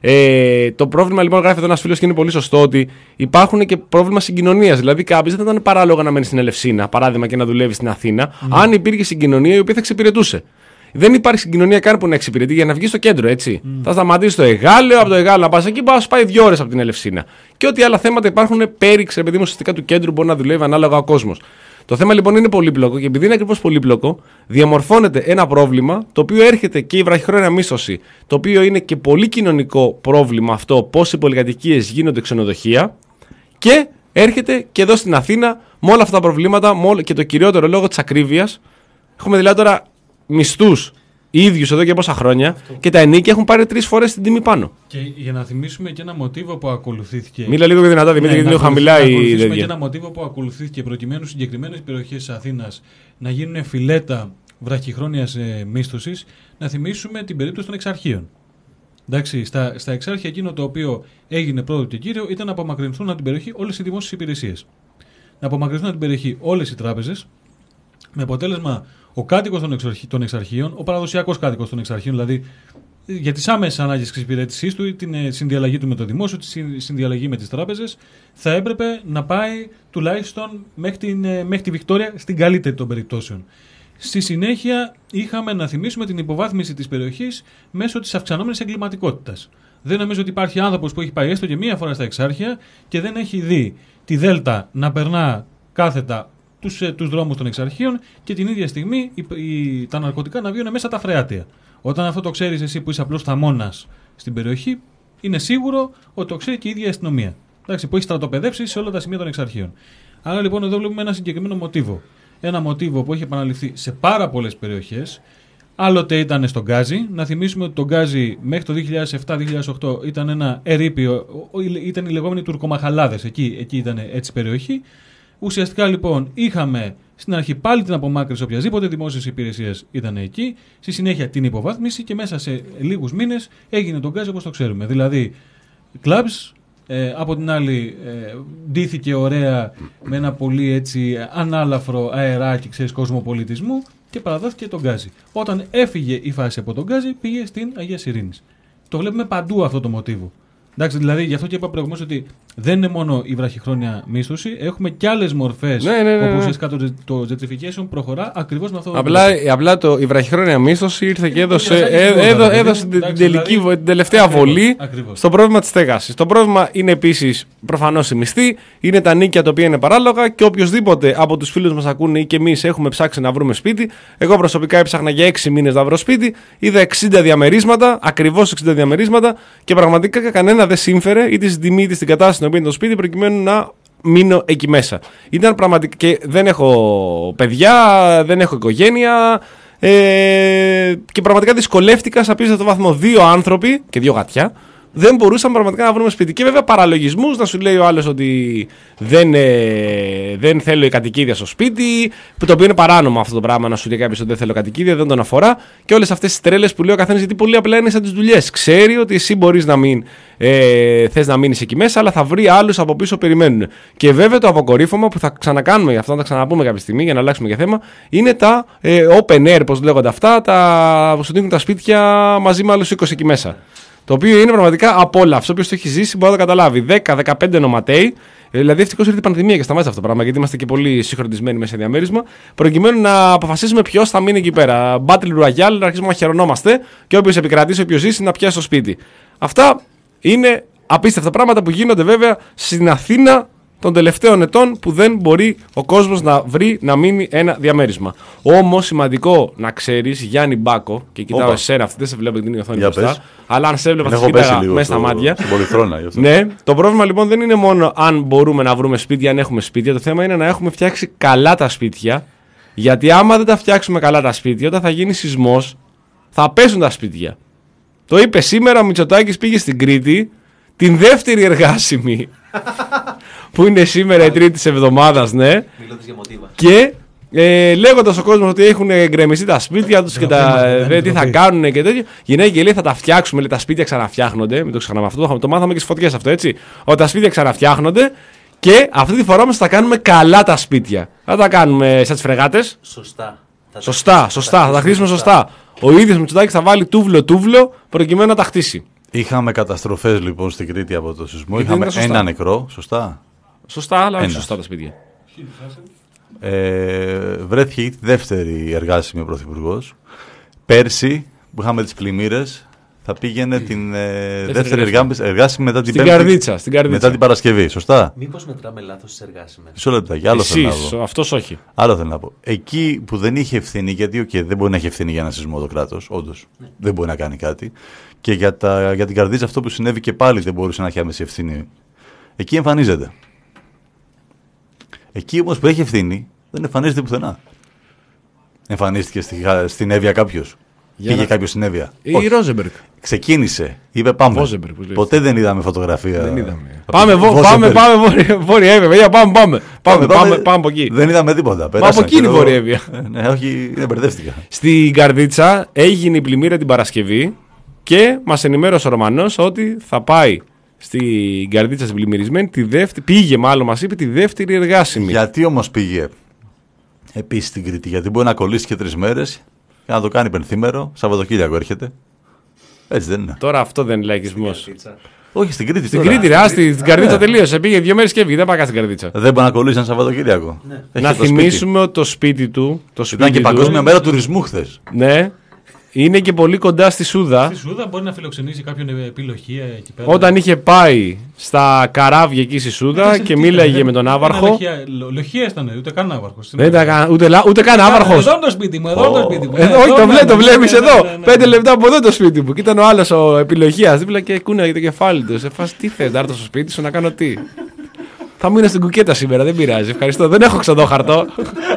Ε, το πρόβλημα λοιπόν, γράφει εδώ ένας φίλος και είναι πολύ σωστό, ότι υπάρχουν και πρόβλημα συγκοινωνίας. Δηλαδή, κάποιος δεν θα ήταν παράλογα να μένει στην Ελευσίνα, παράδειγμα, και να δουλεύει στην Αθήνα, mm. αν υπήρχε συγκοινωνία η οποία θα εξυπηρετούσε. Δεν υπάρχει συγκοινωνία καν που να εξυπηρετεί για να βγει στο κέντρο, έτσι. Mm. Θα σταματήσει στο Εγάλεο, από το Εγάλεο να πα εκεί, πα πάει δύο ώρες από την Ελευσίνα. Και ό,τι άλλα θέματα υπάρχουν, πέριξ, επειδή ουσιαστικά του κέντρου μπορεί να δουλεύει ανάλογα ο κόσμος. Το θέμα λοιπόν είναι πολύπλοκο και επειδή είναι ακριβώς πολύπλοκο, διαμορφώνεται ένα πρόβλημα το οποίο έρχεται και η βραχυχρόνια μίσθωση, το οποίο είναι και πολύ κοινωνικό πρόβλημα αυτό, πώς οι πολυκατοικίες γίνονται ξενοδοχεία, και έρχεται και εδώ στην Αθήνα με όλα αυτά τα προβλήματα και το κυριότερο λόγο της ακρίβειας. Έχουμε δηλαδή τώρα μισθούς οι ίδιους εδώ και πόσα χρόνια αυτό. Και τα ενίκια έχουν πάρει τρεις φορές την τιμή πάνω. Και για να θυμίσουμε και ένα μοτίβο που ακολουθήθηκε. Μίλα λίγο πιο δυνατά, Δημήτρη, γιατί είναι χαμηλά η. Να ακολουθήσουμε και ένα μοτίβο που ακολουθήθηκε προκειμένου συγκεκριμένες περιοχές της Αθήνας να γίνουν φιλέτα βραχυχρόνιας ε, μίσθωσης. Να θυμίσουμε την περίπτωση των εξαρχείων. Εντάξει, στα, στα εξάρχεια εκείνο το οποίο έγινε πρώτο και κύριο ήταν να απομακρυνθούν από την περιοχή όλες οι δημόσιες υπηρεσίες. Να απομακρυνθούν από την περιοχή όλες οι τράπεζες, με αποτέλεσμα ο κάτοικος των, εξαρχ... των εξαρχείων, ο παραδοσιακός κάτοικος των εξαρχείων, δηλαδή για τις άμεσες ανάγκες εξυπηρέτησής του, την συνδιαλλαγή του με το δημόσιο, τη συνδιαλλαγή με τις τράπεζες, θα έπρεπε να πάει τουλάχιστον μέχρι, την, μέχρι τη Βικτόρια, στην καλύτερη των περιπτώσεων. Στη συνέχεια είχαμε να θυμίσουμε την υποβάθμιση της περιοχής μέσω της αυξανόμενης εγκληματικότητας. Δεν νομίζω ότι υπάρχει άνθρωπος που έχει πάει έστω και μία φορά στα εξάρχεια και δεν έχει δει τη Δέλτα να περνά κάθετα τους, τους δρόμους των εξαρχείων και την ίδια στιγμή η, η, τα ναρκωτικά να βγαίνουν μέσα τα φρεάτια. Όταν αυτό το ξέρεις εσύ που είσαι απλώς θαμώνας στην περιοχή, είναι σίγουρο ότι το ξέρει και η ίδια η αστυνομία. Εντάξει, που έχει στρατοπεδεύσει σε όλα τα σημεία των εξαρχείων. Άρα λοιπόν εδώ βλέπουμε ένα συγκεκριμένο μοτίβο. Ένα μοτίβο που έχει επαναληφθεί σε πάρα πολλές περιοχές. Άλλοτε ήταν στον Γκάζι. Να θυμίσουμε ότι το Γκάζι μέχρι το δύο χιλιάδες επτά δύο χιλιάδες οκτώ ήταν ένα ερείπιο, ήταν οι λεγόμενοι Τουρκομαχαλάδες. Εκεί, εκεί ήταν έτσι περιοχή. Ουσιαστικά λοιπόν είχαμε στην αρχή πάλι την απομάκρυνση οποιασδήποτε δημόσιες υπηρεσίες ήταν εκεί. Στη συνέχεια την υποβάθμιση και μέσα σε λίγους μήνες έγινε το Γκάζι όπως το ξέρουμε. Δηλαδή κλαμπς. Ε, από την άλλη ε, ντύθηκε ωραία με ένα πολύ έτσι ανάλαφρο αεράκι, ξέρεις, κοσμοπολιτισμού και παραδόθηκε τον Γκάζι. Όταν έφυγε η φάση από τον Γκάζι πήγε στην Αγίας Ειρήνης. Το βλέπουμε παντού αυτό το μοτίβο. Εντάξει, δηλαδή γι' αυτό και είπα προηγουμένως ότι δεν είναι μόνο η βραχυχρόνια μίσθωση, έχουμε και άλλες μορφές, ναι, ναι, ναι, ναι. όπου ουσιαστικά το, το gentrification προχωρά ακριβώς με αυτό το απλά, απλά το, η βραχυχρόνια μίσθωση ήρθε και έδωσε, ε, ε, έδω, έδωσε την, τελική, δηλαδή, την τελευταία ακριβώς, βολή ακριβώς. στο πρόβλημα της στέγασης. Το πρόβλημα είναι επίσης προφανώς η μισθή, είναι τα νίκια τα οποία είναι παράλογα και οποιοδήποτε από τους φίλους μας ακούνε ή και εμείς έχουμε ψάξει να βρούμε σπίτι. Εγώ προσωπικά έψαχνα για έξι μήνες να βρω σπίτι, είδα εξήντα διαμερίσματα, ακριβώς εξήντα διαμερίσματα και πραγματικά κανένα δεν σύμφερε είτε στην τιμή είτε στην κατάσταση στην οποία είναι το σπίτι προκειμένου να μείνω εκεί μέσα. Ήταν πραγματικά. Και δεν έχω παιδιά, δεν έχω οικογένεια. Ε, και πραγματικά δυσκολεύτηκα σε απίστευτο βαθμό. Δύο άνθρωποι και δύο γατιά δεν μπορούσαμε πραγματικά να βρούμε σπίτι. Και βέβαια παραλογισμούς, να σου λέει ο άλλος ότι δεν, ε, δεν θέλω κατοικίδια στο σπίτι, το οποίο είναι παράνομο αυτό το πράγμα, να σου λέει κάποιος ότι δεν θέλω κατοικίδια, δεν τον αφορά. Και όλες αυτές τις τρέλες που λέει ο καθένας, γιατί πολύ απλά είναι σαν τις δουλειές. Ξέρει ότι εσύ μπορείς να μην ε, θες να μείνεις εκεί μέσα, αλλά θα βρει άλλους από πίσω περιμένουν. Και βέβαια το αποκορύφωμα που θα ξανακάνουμε γι' αυτό, θα τα ξαναπούμε κάποια στιγμή για να αλλάξουμε και θέμα, είναι τα ε, open air, πώς λέγονται αυτά, τα, που σου δίνουν τα σπίτια μαζί με άλλους είκοσι εκεί μέσα. Το οποίο είναι πραγματικά απόλαυση. Όποιος το έχει ζήσει μπορεί να το καταλάβει. δέκα με δεκαπέντε νοματέοι, δηλαδή ευτυχώς ήρθε η πανδημία και σταμάτησε αυτό το πράγμα, γιατί είμαστε και πολύ συγχρονισμένοι μέσα σε διαμέρισμα, προκειμένου να αποφασίσουμε ποιος θα μείνει εκεί πέρα. Battle Royale, να αρχίσουμε να χαιρονόμαστε και όποιος επικρατήσει, όποιος ζήσει, να πιάσει στο σπίτι. Αυτά είναι απίστευτα πράγματα που γίνονται βέβαια στην Αθήνα των τελευταίων ετών, που δεν μπορεί ο κόσμος να βρει να μείνει ένα διαμέρισμα. Όμως σημαντικό να ξέρεις, Γιάννη Μπάκο, και κοιτάω εσένα, αυτή δεν σε βλέπω την οθόνη μπροστά, αλλά αν σε έβλεπα θα κοίταγα μέσα στα μάτια. Ναι, το πρόβλημα λοιπόν δεν είναι μόνο αν μπορούμε να βρούμε σπίτια, αν έχουμε σπίτια. Το θέμα είναι να έχουμε φτιάξει καλά τα σπίτια. Γιατί άμα δεν τα φτιάξουμε καλά τα σπίτια, όταν θα γίνει σεισμός, θα πέσουν τα σπίτια. Το είπε σήμερα ο Μητσοτάκης, πήγε στην Κρήτη, την δεύτερη εργάσιμη που είναι σήμερα η τρίτη της εβδομάδας, ναι. Μιλώντας για μοτίβα. Και ε, λέγοντας ο κόσμος ότι έχουν γκρεμιστεί τα σπίτια τους και τα, δε, τι θα κάνουν και τέτοιο. Γυναίκα και λέει θα τα φτιάξουμε, λέει, τα σπίτια ξαναφτιάχνονται. Μην το ξεχνάμε αυτό, το, το μάθαμε και στις φωτιές αυτό, έτσι. Ότι τα σπίτια ξαναφτιάχνονται και αυτή τη φορά όμως θα κάνουμε καλά τα σπίτια. Θα τα κάνουμε σαν τις φρεγάτες. Σωστά. Θα Σωστά, τα- σωστά, θα τα χτίσουμε σωστά. σωστά. Ο ίδιος Μητσοτάκης θα βάλει τούβλο-τούβλο προκειμένου να τα χτίσει. Είχαμε καταστροφές λοιπόν στην Κρήτη από το σεισμό. Γιατί Είχαμε είναι σωστά. ένα νεκρό, σωστά. Σωστά, αλλά όχι Ένας. σωστά τα σπίτια. Ε, βρέθηκε η δεύτερη εργάσιμη ο Πρωθυπουργός. Πέρσι που είχαμε τις πλημμύρες θα πήγαινε την ε, δεύτερη εργάσιμη, εργάσιμη μετά την Στην Πέμπτη- Καρδίτσα, στην Καρδίτσα. μετά την Παρασκευή, σωστά. Μήπως μετράμε λάθος τις εργάσιμες. Μισό λεπτάκι, άλλο θέλω να Εσείς, πω. αυτός όχι. Άλλο θέλω να πω. Εκεί που δεν είχε ευθύνη, γιατί okay, δεν μπορεί να έχει ευθύνη για ένα σεισμό το κράτος, όντως. Δεν μπορεί να κάνει κάτι. Και για, τα, για την Καρδίτσα αυτό που συνέβη και πάλι δεν μπορούσε να έχει άμεση ευθύνη. Εκεί εμφανίζεται. Εκεί όμως που έχει ευθύνη δεν εμφανίζεται πουθενά. Εμφανίστηκε στη, στην Εύβοια κάποιος. Για Πήγε να- κάποιος στην Εύβοια. Η Όχι. Ρόζεμπεργκ. Ξεκίνησε. Είπε πάμε. Βόζεμπεργκ, που λέει. Ποτέ δεν είδαμε φωτογραφία. Δεν είδαμε. από Πάμε, τη βο- πάμε, Βόζεμπεργκ. πάμε, βόρεια- Βόρεια Εύβοια. Παιδιά, πάμε, πάμε. Πάμε, πάμε, πάμε από εκεί. Δεν είδαμε τίποτα. από Πέρασαν, εκεί είναι η ξέρω εγώ. Βόρεια Εύβοια. Ε, Ναι, όχι, δεν μπερδεύτηκα. Στην Καρδίτσα έγινε η πλημμύρα την Παρασκευή και μας ενημέρωσε ο Ρωμανός ότι θα πάει στην Καρδίτσα στην πλημμυρισμένη, τη δεύτερη, πήγε μάλλον μας είπε τη δεύτερη εργάσιμη. Γιατί όμως πήγε επίσης στην Κρήτη, γιατί μπορεί να κολλήσει και τρεις μέρες και να το κάνει πενθήμερο, Σαββατοκύριακο έρχεται. Έτσι δεν είναι. Τώρα αυτό δεν είναι λαϊκισμός. Πίτσα. Όχι στην Κρήτη. Στην τώρα. Κρήτη, ρε, άστη, στην Καρδίτσα Ε. τελείωσε. Πήγε δύο μέρες και έβγαινε, δεν πάει καν στην Καρδίτσα. Δεν μπορεί να κολλήσει ένα Σαββατοκύριακο. Έχει Να το σπίτι. θυμίσουμε ότι το σπίτι του. Το σπίτι Ήταν και του, Παγκόσμια Μέρα Τουρισμού χθες. Ναι, είναι και πολύ κοντά στη Σούδα. Στη Σούδα μπορεί να φιλοξενήσει κάποιον επιλογή εκεί πέρα. Όταν είχε πάει στα καράβια εκεί στη Σούδα και μίλαγε με τον Ναύαρχο. Λοχεία ήταν, ούτε καν Ναύαρχο. Δεν ήταν καν- ούτε, λα- ούτε καν Ναύαρχος. Εδώ είναι το σπίτι μου, εδώ είναι το σπίτι μου. Ε, όχι, το, βλέ, το βλέπεις ναι, ναι, εδώ. ναι, ναι, ναι. Πέντε λεπτά από εδώ το σπίτι μου. Και ήταν ο άλλος ο επιλογίας δίπλα και κούναγε το κεφάλι του. Σε φάση τι θες, να έρθω στο σπίτι σου να κάνω τι. Θα μείνω στην κουκέτα σήμερα, δεν πειράζει. Ευχαριστώ. Δεν έχω ξεδόχαρτο.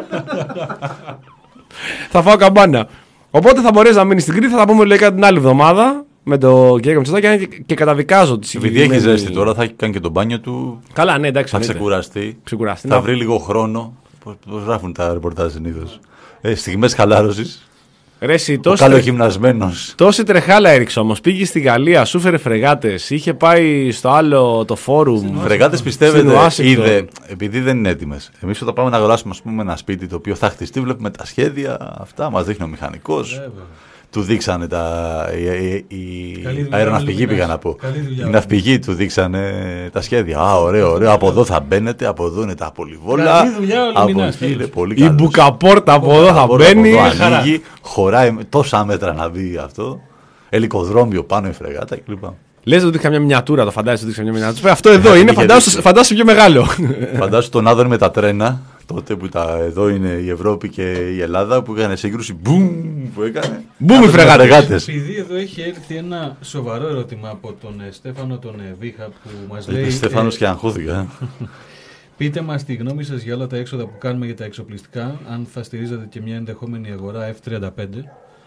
Θα φάω καμπάνα. Οπότε θα μπορέσει να μείνει στην Κρήτη. Θα τα πούμε λογικά την άλλη εβδομάδα με το Κυριάκο Μητσοτάκη και, και καταδικάζω τη Επειδή συγκεκριμένη- έχει ζέστη τώρα, θα κάνει και το μπάνιο του. Καλά, ναι, εντάξει. Θα εννοείται. ξεκουραστεί. Ξεκουραστεί. Θα Να- βρει λίγο χρόνο. Πώς πώς γράφουν τα ρεπορτάζ συνήθως. Ε, στιγμές χαλάρωσης. Ρε, εσύ, Ο τόση, τρε... καλογυμνασμένος. τόση τρεχάλα έριξε όμως. Πήγε στη Γαλλία, σου φέρε φρεγάτες. Είχε πάει στο άλλο το φόρουμ. Φρεγάτες Στην πιστεύετε, Ουάσιγκτον. είδε, επειδή δεν είναι έτοιμες. Εμείς όταν πάμε να αγοράσουμε ας πούμε, ένα σπίτι το οποίο θα χτιστεί, βλέπουμε τα σχέδια, αυτά μας δείχνει ο μηχανικός. Του δείξανε τα. Η, η, η Καλή δουλειά, αεροναυπηγή Λουκινάς. πήγα να πω. Καλή δουλειά, Οι ναυπηγοί του δείξανε τα σχέδια. Α, ωραίο, ωραίο. Από εδώ θα μπαίνετε, από εδώ είναι τα πολυβόλα. Καλή δουλειά, ο Από Λουκινάς, εκεί είναι τέλος. πολύ Η καλό. μπουκαπόρτα από εδώ θα μπαίνει. Ανοίγει, χωράει με τόσα μέτρα να μπει αυτό. Ελικοδρόμιο πάνω η φρεγάτα κλπ. Λες ότι είχα μια μινιατούρα, το φαντάζεσαι ότι είχα μια μινιατούρα. Αυτό εδώ είναι, είχε φαντάσου, δείξει. φαντάσου πιο μεγάλο. Φαντάσου τον Άδωνη με τα τρένα, τότε που τα, εδώ είναι η Ευρώπη και η Ελλάδα, που έκανε σύγκρουση. Μπουμ! Που έκανε. Μπουμ, οι Άδωνη με φρεγάτες. Επειδή εδώ έχει έρθει ένα σοβαρό ερώτημα από τον ε, Στέφανο τον ε, Βίχα που μας λέει. Είπε Στέφανος ε, και αγχώθηκα. Πείτε μας τη γνώμη σας για όλα τα έξοδα που κάνουμε για τα εξοπλιστικά, αν θα στηρίζατε και μια ενδεχόμενη αγορά εφ τριάντα πέντε.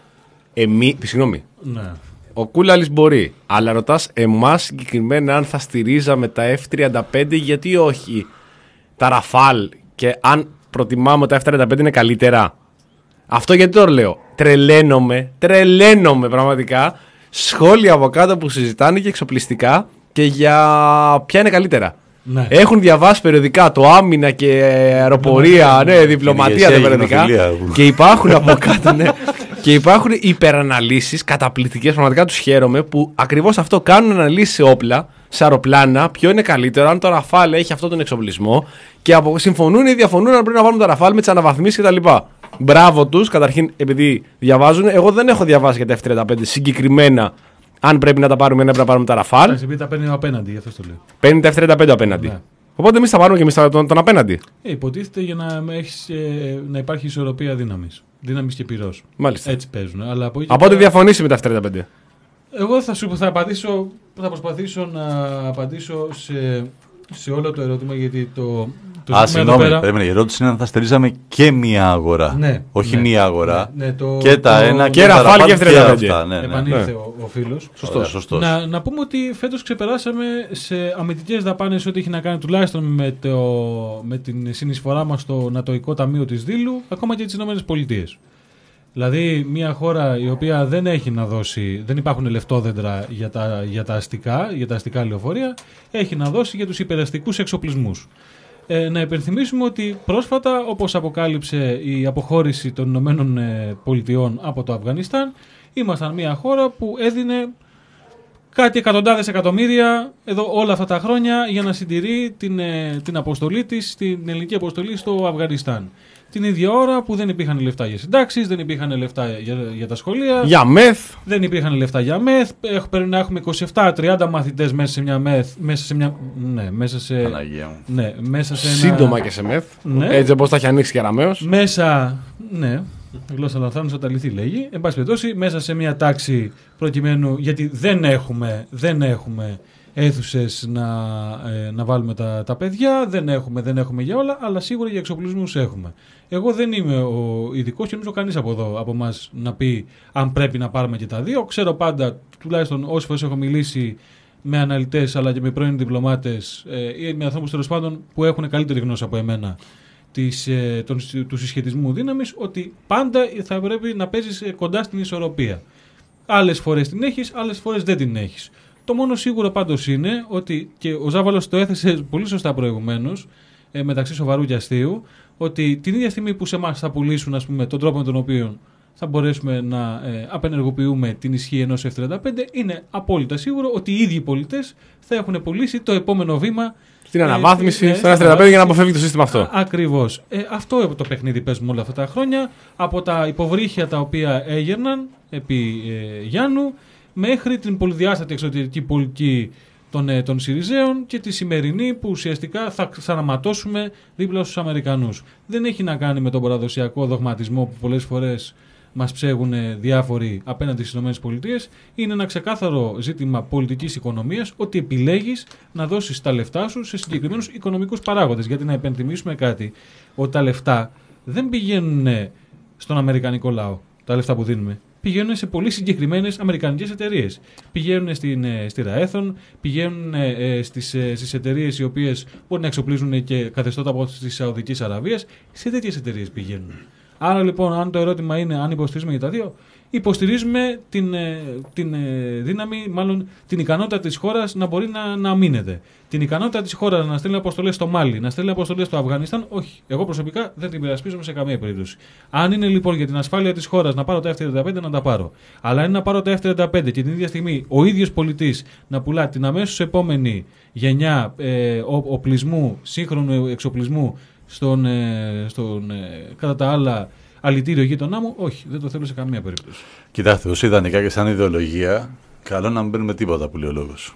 Εμεί, συγγνώμη. Ναι. Ο Κούλαλης μπορεί, αλλά ρωτάς εμάς συγκεκριμένα αν θα στηρίζαμε τα εφ τριάντα πέντε, γιατί όχι τα Ραφάλ και αν προτιμάμε τα εφ τριάντα πέντε είναι καλύτερα. Αυτό γιατί το λέω. Τρελαίνομαι, τρελαίνομαι πραγματικά σχόλια από κάτω που συζητάνε και εξοπλιστικά και για ποια είναι καλύτερα. Ναι. Έχουν διαβάσει περιοδικά το άμυνα και αεροπορία, ναι, διπλωματία τα ηγεσία, περιοδικά. γενοφιλία. Και υπάρχουν από κάτω, ναι. Και υπάρχουν υπεραναλύσεις καταπληκτικές, πραγματικά τους χαίρομαι, που ακριβώς αυτό κάνουν αναλύσεις σε όπλα, σε αεροπλάνα, ποιο είναι καλύτερο, αν το Ραφάλ έχει αυτόν τον εξοπλισμό και από, συμφωνούν ή διαφωνούν αν πρέπει να βάλουν το Ραφάλ με τις αναβαθμίσεις κτλ. Μπράβο τους, καταρχήν επειδή διαβάζουν. Εγώ δεν έχω διαβάσει για τα εφ τριάντα πέντε συγκεκριμένα. Αν πρέπει να τα πάρουμε, ένα πρέπει να πάρουμε τα Ραφάλ. Επειδή τα παίρνει ο απέναντι, γι' αυτό το λέω. Παίρνει τα εφ τριάντα πέντε απέναντι. Ναι. Οπότε εμείς θα πάρουμε και εμείς τον, τον απέναντι. Ε, υποτίθεται για να, έχεις, ε, να υπάρχει ισορροπία δύναμης. Δύναμης και πυρός. Μάλιστα. Έτσι παίζουν. Αλλά από εκεί Από ό,τι πέρα- διαφωνήσει με τα εφ τριάντα πέντε. Εγώ θα, σου, θα, απαντήσω, θα προσπαθήσω να απαντήσω σε, σε όλο το ερώτημα, γιατί το, Το Α, ζήτημα εδώ συγγνώμη, πέρα- περίμενε. Η ερώτηση είναι αν θα στηρίζαμε και μία αγορά. Ναι, Όχι ναι, μία αγορά. ναι, ναι, το- και τα το- ένα και και τα Ραφάλ παραπάνω και εφ τριάντα πέντε. αυτά. Ναι, ναι. Επανήλθε ναι. ο, ο φίλος. Σωστός. Σωστός. Να, να πούμε ότι φέτος ξεπεράσαμε σε αμυντικές δαπάνες ό,τι έχει να κάνει τουλάχιστον με, το, με την συνεισφορά μας στο Νατοϊκό Ταμείο της Δήλου, ακόμα και τις Ηνωμένες Πολιτείες. Δηλαδή, μια χώρα η οποία δεν έχει να δώσει, δεν υπάρχουν λεφτόδεντρα για τα, για τα αστικά, για τα αστικά λεωφορεία, έχει να δώσει για τους υπεραστικούς εξοπλισμούς. Ε, να υπενθυμίσουμε ότι πρόσφατα, όπως αποκάλυψε η αποχώρηση των Ηνωμένων ε, Πολιτειών από το Αφγανιστάν, ήμασταν μια χώρα που έδινε κάτι εκατοντάδες εκατομμύρια εδώ όλα αυτά τα χρόνια για να συντηρεί την, ε, την αποστολή της, την ελληνική αποστολή στο Αφγανιστάν. Την ίδια ώρα που δεν υπήρχαν λεφτά για συντάξεις, δεν υπήρχαν λεφτά για, για τα σχολεία, Για μεθ. δεν υπήρχαν λεφτά για μεθ. Έχ- Πρέπει να έχουμε είκοσι επτά τριάντα μαθητές μέσα σε μια μεθ. Μέσα σε μια. Ναι, μέσα σε. Παναγία μου. Ναι, μέσα σε ένα. Σύντομα και σε μεθ. Ναι. Έτσι όπως τα έχει ανοίξει και Αραμαίος. Μέσα. Ναι, γλώσσα λανθάνουσα τα λυθή λέγει. Εν πάση περιπτώσει, μέσα σε μια τάξη προκειμένου. Γιατί δεν έχουμε, δεν έχουμε αίθουσες να, ε, να βάλουμε τα, τα παιδιά, δεν έχουμε, δεν έχουμε για όλα, αλλά σίγουρα για εξοπλισμούς έχουμε. Εγώ δεν είμαι ο ειδικός και νομίζω κανείς από εδώ, από εμάς, να πει αν πρέπει να πάρουμε και τα δύο. Ξέρω πάντα, τουλάχιστον όσες φορές έχω μιλήσει με αναλυτές αλλά και με πρώην διπλωμάτες ε, ή με ανθρώπους τέλος πάντων που έχουν καλύτερη γνώση από εμένα της, ε, τον, του συσχετισμού δύναμης, ότι πάντα θα πρέπει να παίζεις ε, κοντά στην ισορροπία. Άλλες φορές την έχεις, άλλες φορές δεν την έχεις. Το μόνο σίγουρο πάντως είναι ότι, και ο Ζάβαλος το έθεσε πολύ σωστά προηγουμένως, ε, μεταξύ σοβαρού και αστείου, ότι την ίδια στιγμή που σε εμάς θα πουλήσουν, ας πούμε, τον τρόπο με τον οποίο θα μπορέσουμε να ε, απενεργοποιούμε την ισχύ ενός εφ τριάντα πέντε, είναι απόλυτα σίγουρο ότι οι ίδιοι πολίτες θα έχουν πουλήσει το επόμενο βήμα Στην ε, αναβάθμιση, ναι, στο εφ τριάντα πέντε για να αποφεύγει το σύστημα αυτό. Ακριβώς. Ε, αυτό το παιχνίδι παίζουμε όλα αυτά τα χρόνια, από τα υποβρύχια τα οποία έγερναν επί ε, Γιάννου, μέχρι την πολυδιάστατη εξωτερική πολιτική των, ε, των Συριζέων και τη σημερινή που ουσιαστικά θα ξαναματώσουμε δίπλα στους Αμερικανούς. Δεν έχει να κάνει με τον παραδοσιακό δογματισμό που πολλές φορές μας ψέγουν διάφοροι απέναντι στις ΗΠΑ. Είναι ένα ξεκάθαρο ζήτημα πολιτικής οικονομίας, ότι επιλέγεις να δώσεις τα λεφτά σου σε συγκεκριμένους οικονομικούς παράγοντες. Γιατί να υπενθυμίσουμε κάτι, ότι τα λεφτά δεν πηγαίνουν στον αμερικανικό λαό, τα λεφτά που δίνουμε. Πηγαίνουν σε πολύ συγκεκριμένες αμερικανικές εταιρείες. Πηγαίνουν στην, στη Ραέθον, πηγαίνουν ε, στις, ε, στις εταιρείες οι οποίες μπορεί να εξοπλίζουν και καθεστώτα από τη Σαουδικής Αραβίας. Σε τέτοιες εταιρείες πηγαίνουν. Άρα λοιπόν, αν το ερώτημα είναι αν υποστηρίζουμε για τα δύο, υποστηρίζουμε την, ε, την ε, δύναμη, μάλλον την ικανότητα της χώρας να μπορεί να, να αμήνεται. Την ικανότητα της χώρας να στέλνει αποστολές στο Μάλι, να στέλνει αποστολές στο Αφγανιστάν, όχι. Εγώ προσωπικά δεν την υπερασπίζομαι σε καμία περίπτωση. Αν είναι λοιπόν για την ασφάλεια της χώρας να πάρω τα εφ τριάντα πέντε, να τα πάρω. Αλλά αν είναι να πάρω τα εφ τριάντα πέντε και την ίδια στιγμή ο ίδιος πολιτής να πουλά την αμέσως επόμενη γενιά ε, οπλισμού, σύγχρονου εξοπλισμού, στον, ε, στον ε, κατά τα άλλα αλητήριο γείτονά μου, όχι, δεν το θέλω σε καμία περίπτωση. Κοιτάξτε, ως ιδανικά και σαν ιδεολογία, καλό να μην παίρνουμε τίποτα που λέει ο λόγος.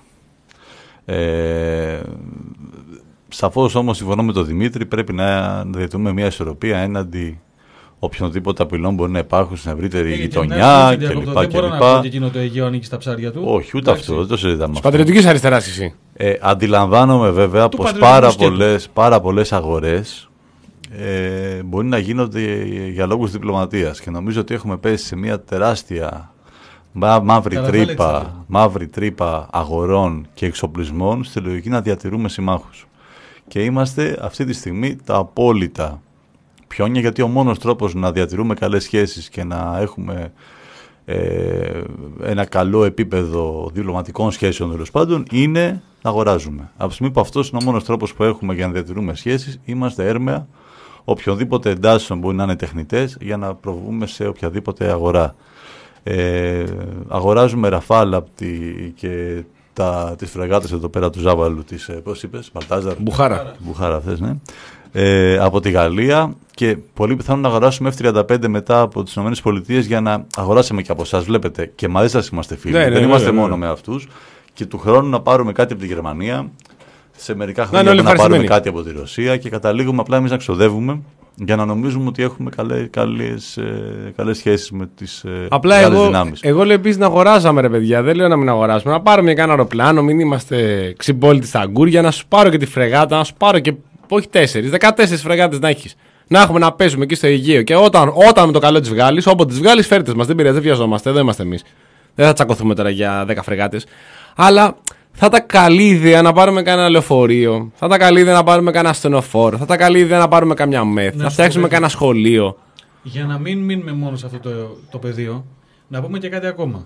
Ε, σαφώς όμως συμφωνώ με τον Δημήτρη, πρέπει να διατηρούμε μια ισορροπία έναντι οποιονδήποτε απειλών μπορεί να υπάρχουν στην ευρύτερη γειτονιά κλπ. Δεν μπορώ να πω ότι εκείνο το Αιγαίο ανήκει στα ψάρια του. Όχι, ούτε αυτό, δεν το συζητάμε. Της πατριωτικής αριστεράς εσύ. Ε, αντιλαμβάνομαι βέβαια Του πως πατριωτικού πάρα σκέτου. πολλές, πάρα πολλές αγορές ε, μπορεί να γίνονται για λόγους διπλωματίας και νομίζω ότι έχουμε πέσει σε μια τεράστια μά, μαύρη, Καραβάλα τρύπα, εξάλλου. μαύρη τρύπα αγορών και εξοπλισμών στη λογική να διατηρούμε συμμάχους. Και είμαστε αυτή τη στιγμή τα απόλυτα πιόνια, γιατί ο μόνος τρόπος να διατηρούμε καλές σχέσεις και να έχουμε ε, ένα καλό επίπεδο διπλωματικών σχέσεων τέλος πάντων είναι να αγοράζουμε. Από τη στιγμή που αυτός είναι ο μόνος τρόπος που έχουμε για να διατηρούμε σχέσεις, είμαστε έρμεα οποιονδήποτε εντάσσεων μπορεί να είναι τεχνητές για να προβούμε σε οποιαδήποτε αγορά. Ε, αγοράζουμε Ραφάλ από τη, και τα, τις φρεγάτες εδώ πέρα του Ζάβαλου, τις, ε, πώς είπες, Μπαλτάζαρ. Μπουχάρα. Μπουχάρα αυτές, ναι. Ε, από τη Γαλλία και πολύ πιθανόν να αγοράσουμε εφ τριάντα πέντε μετά από τις ΗΠΑ για να αγοράσουμε και από εσάς. Βλέπετε, και μαζί σας είμαστε φίλοι. Ναι, ναι, δεν ναι, είμαστε ναι, ναι. μόνο με αυτούς. Και του χρόνου να πάρουμε κάτι από τη Γερμανία, σε μερικά είναι χρόνια όλοι να πάρουμε ευχαριστημένοι. κάτι από τη Ρωσία και καταλήγουμε απλά εμείς να ξοδεύουμε για να νομίζουμε ότι έχουμε καλές, καλές, ε, καλές σχέσεις με τις ε, Απλά μεγάλες εγώ, δυνάμεις. εγώ λέω επίσης να αγοράζαμε, ρε παιδιά. Δεν λέω να μην αγοράσουμε. Να πάρουμε κανένα αεροπλάνο, μην είμαστε ξυμπόλυτοι στα αγκούρια, να σου πάρω και τη φρεγάτα, να σου πάρω και όχι τέσσερις, δεκατέσσερις φρεγάτες να έχεις. Να έχουμε να παίζουμε εκεί στο Αιγαίο. Και όταν, όταν με το καλό τις βγάλεις, όποτε τις βγάλεις, φέρτε μας. Δεν πειράζει, δεν βιαζόμαστε. Εδώ είμαστε εμείς. Δεν θα τσακωθούμε τώρα για δέκα φρεγάτες. Αλλά θα ήταν καλή ιδέα να πάρουμε κανένα λεωφορείο. Θα ήταν καλή ιδέα να πάρουμε κανένα ασθενοφόρο. Θα ήταν καλή ιδέα να πάρουμε καμιά μεθ. Να φτιάξουμε κανένα σχολείο. Για να μην μείνουμε μόνο σε αυτό το, το πεδίο, να πούμε και κάτι ακόμα.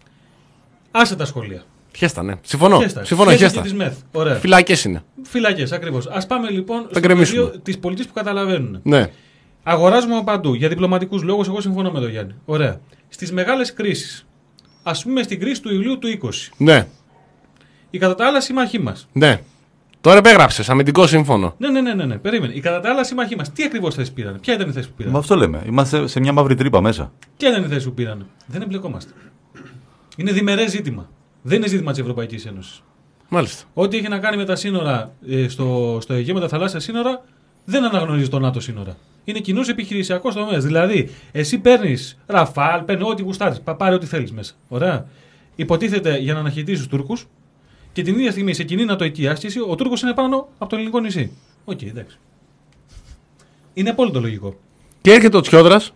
Άσε τα σχολεία. Χέστα, ναι. Συμφωνώ. Χέστα. Συμφωνώ, χέστα. Φυλακές είναι. Φυλακές, ακριβώς. Ας πάμε λοιπόν Θα στο πεδίο της πολιτικής που καταλαβαίνουν. Ναι. Αγοράζουμε παντού για διπλωματικούς λόγους. Εγώ συμφωνώ με τον Γιάννη. Ωραία. Στις μεγάλες κρίσεις, ας πούμε στην κρίση του Ιουλίου του είκοσι. Ναι. Η κατά τα άλλα σύμμαχοί μας. Ναι. Τώρα επέγραψες αμυντικό σύμφωνο. Ναι, ναι, ναι, ναι, ναι. Περίμενε. Η κατά τα άλλα σύμμαχοί μας. Τι ακριβώς θέση πήραν. Ποια ήταν η θέση που πήραν. Μα αυτό λέμε. Είμαστε σε μια μαύρη τρύπα μέσα. Ποια ήταν η θέση που πήραν. Δεν εμπλεκόμαστε. Είναι διμερές ζήτημα. Δεν είναι ζήτημα της Ευρωπαϊκής Ένωσης. Μάλιστα. Ό,τι έχει να κάνει με τα σύνορα ε, στο, στο Αιγαίο, με τα θαλάσσια σύνορα, δεν αναγνωρίζει το ΝΑΤΟ σύνορα. Είναι κοινός επιχειρησιακός τομέας. Δηλαδή, εσύ παίρνεις Ραφάλ, παίρνει ό,τι γουστάρεις. Πάρε ό,τι θέλεις μέσα. Ωραία. Υποτίθεται για να αναχαιτήσεις τους Τούρκους και την ίδια στιγμή σε κοινή νατοϊκή άσκηση ο Τούρκος είναι πάνω από το ελληνικό νησί. Οκ, okay, εντάξει. Είναι απόλυτο λογικό. Και έρχεται ο Τσιόδρας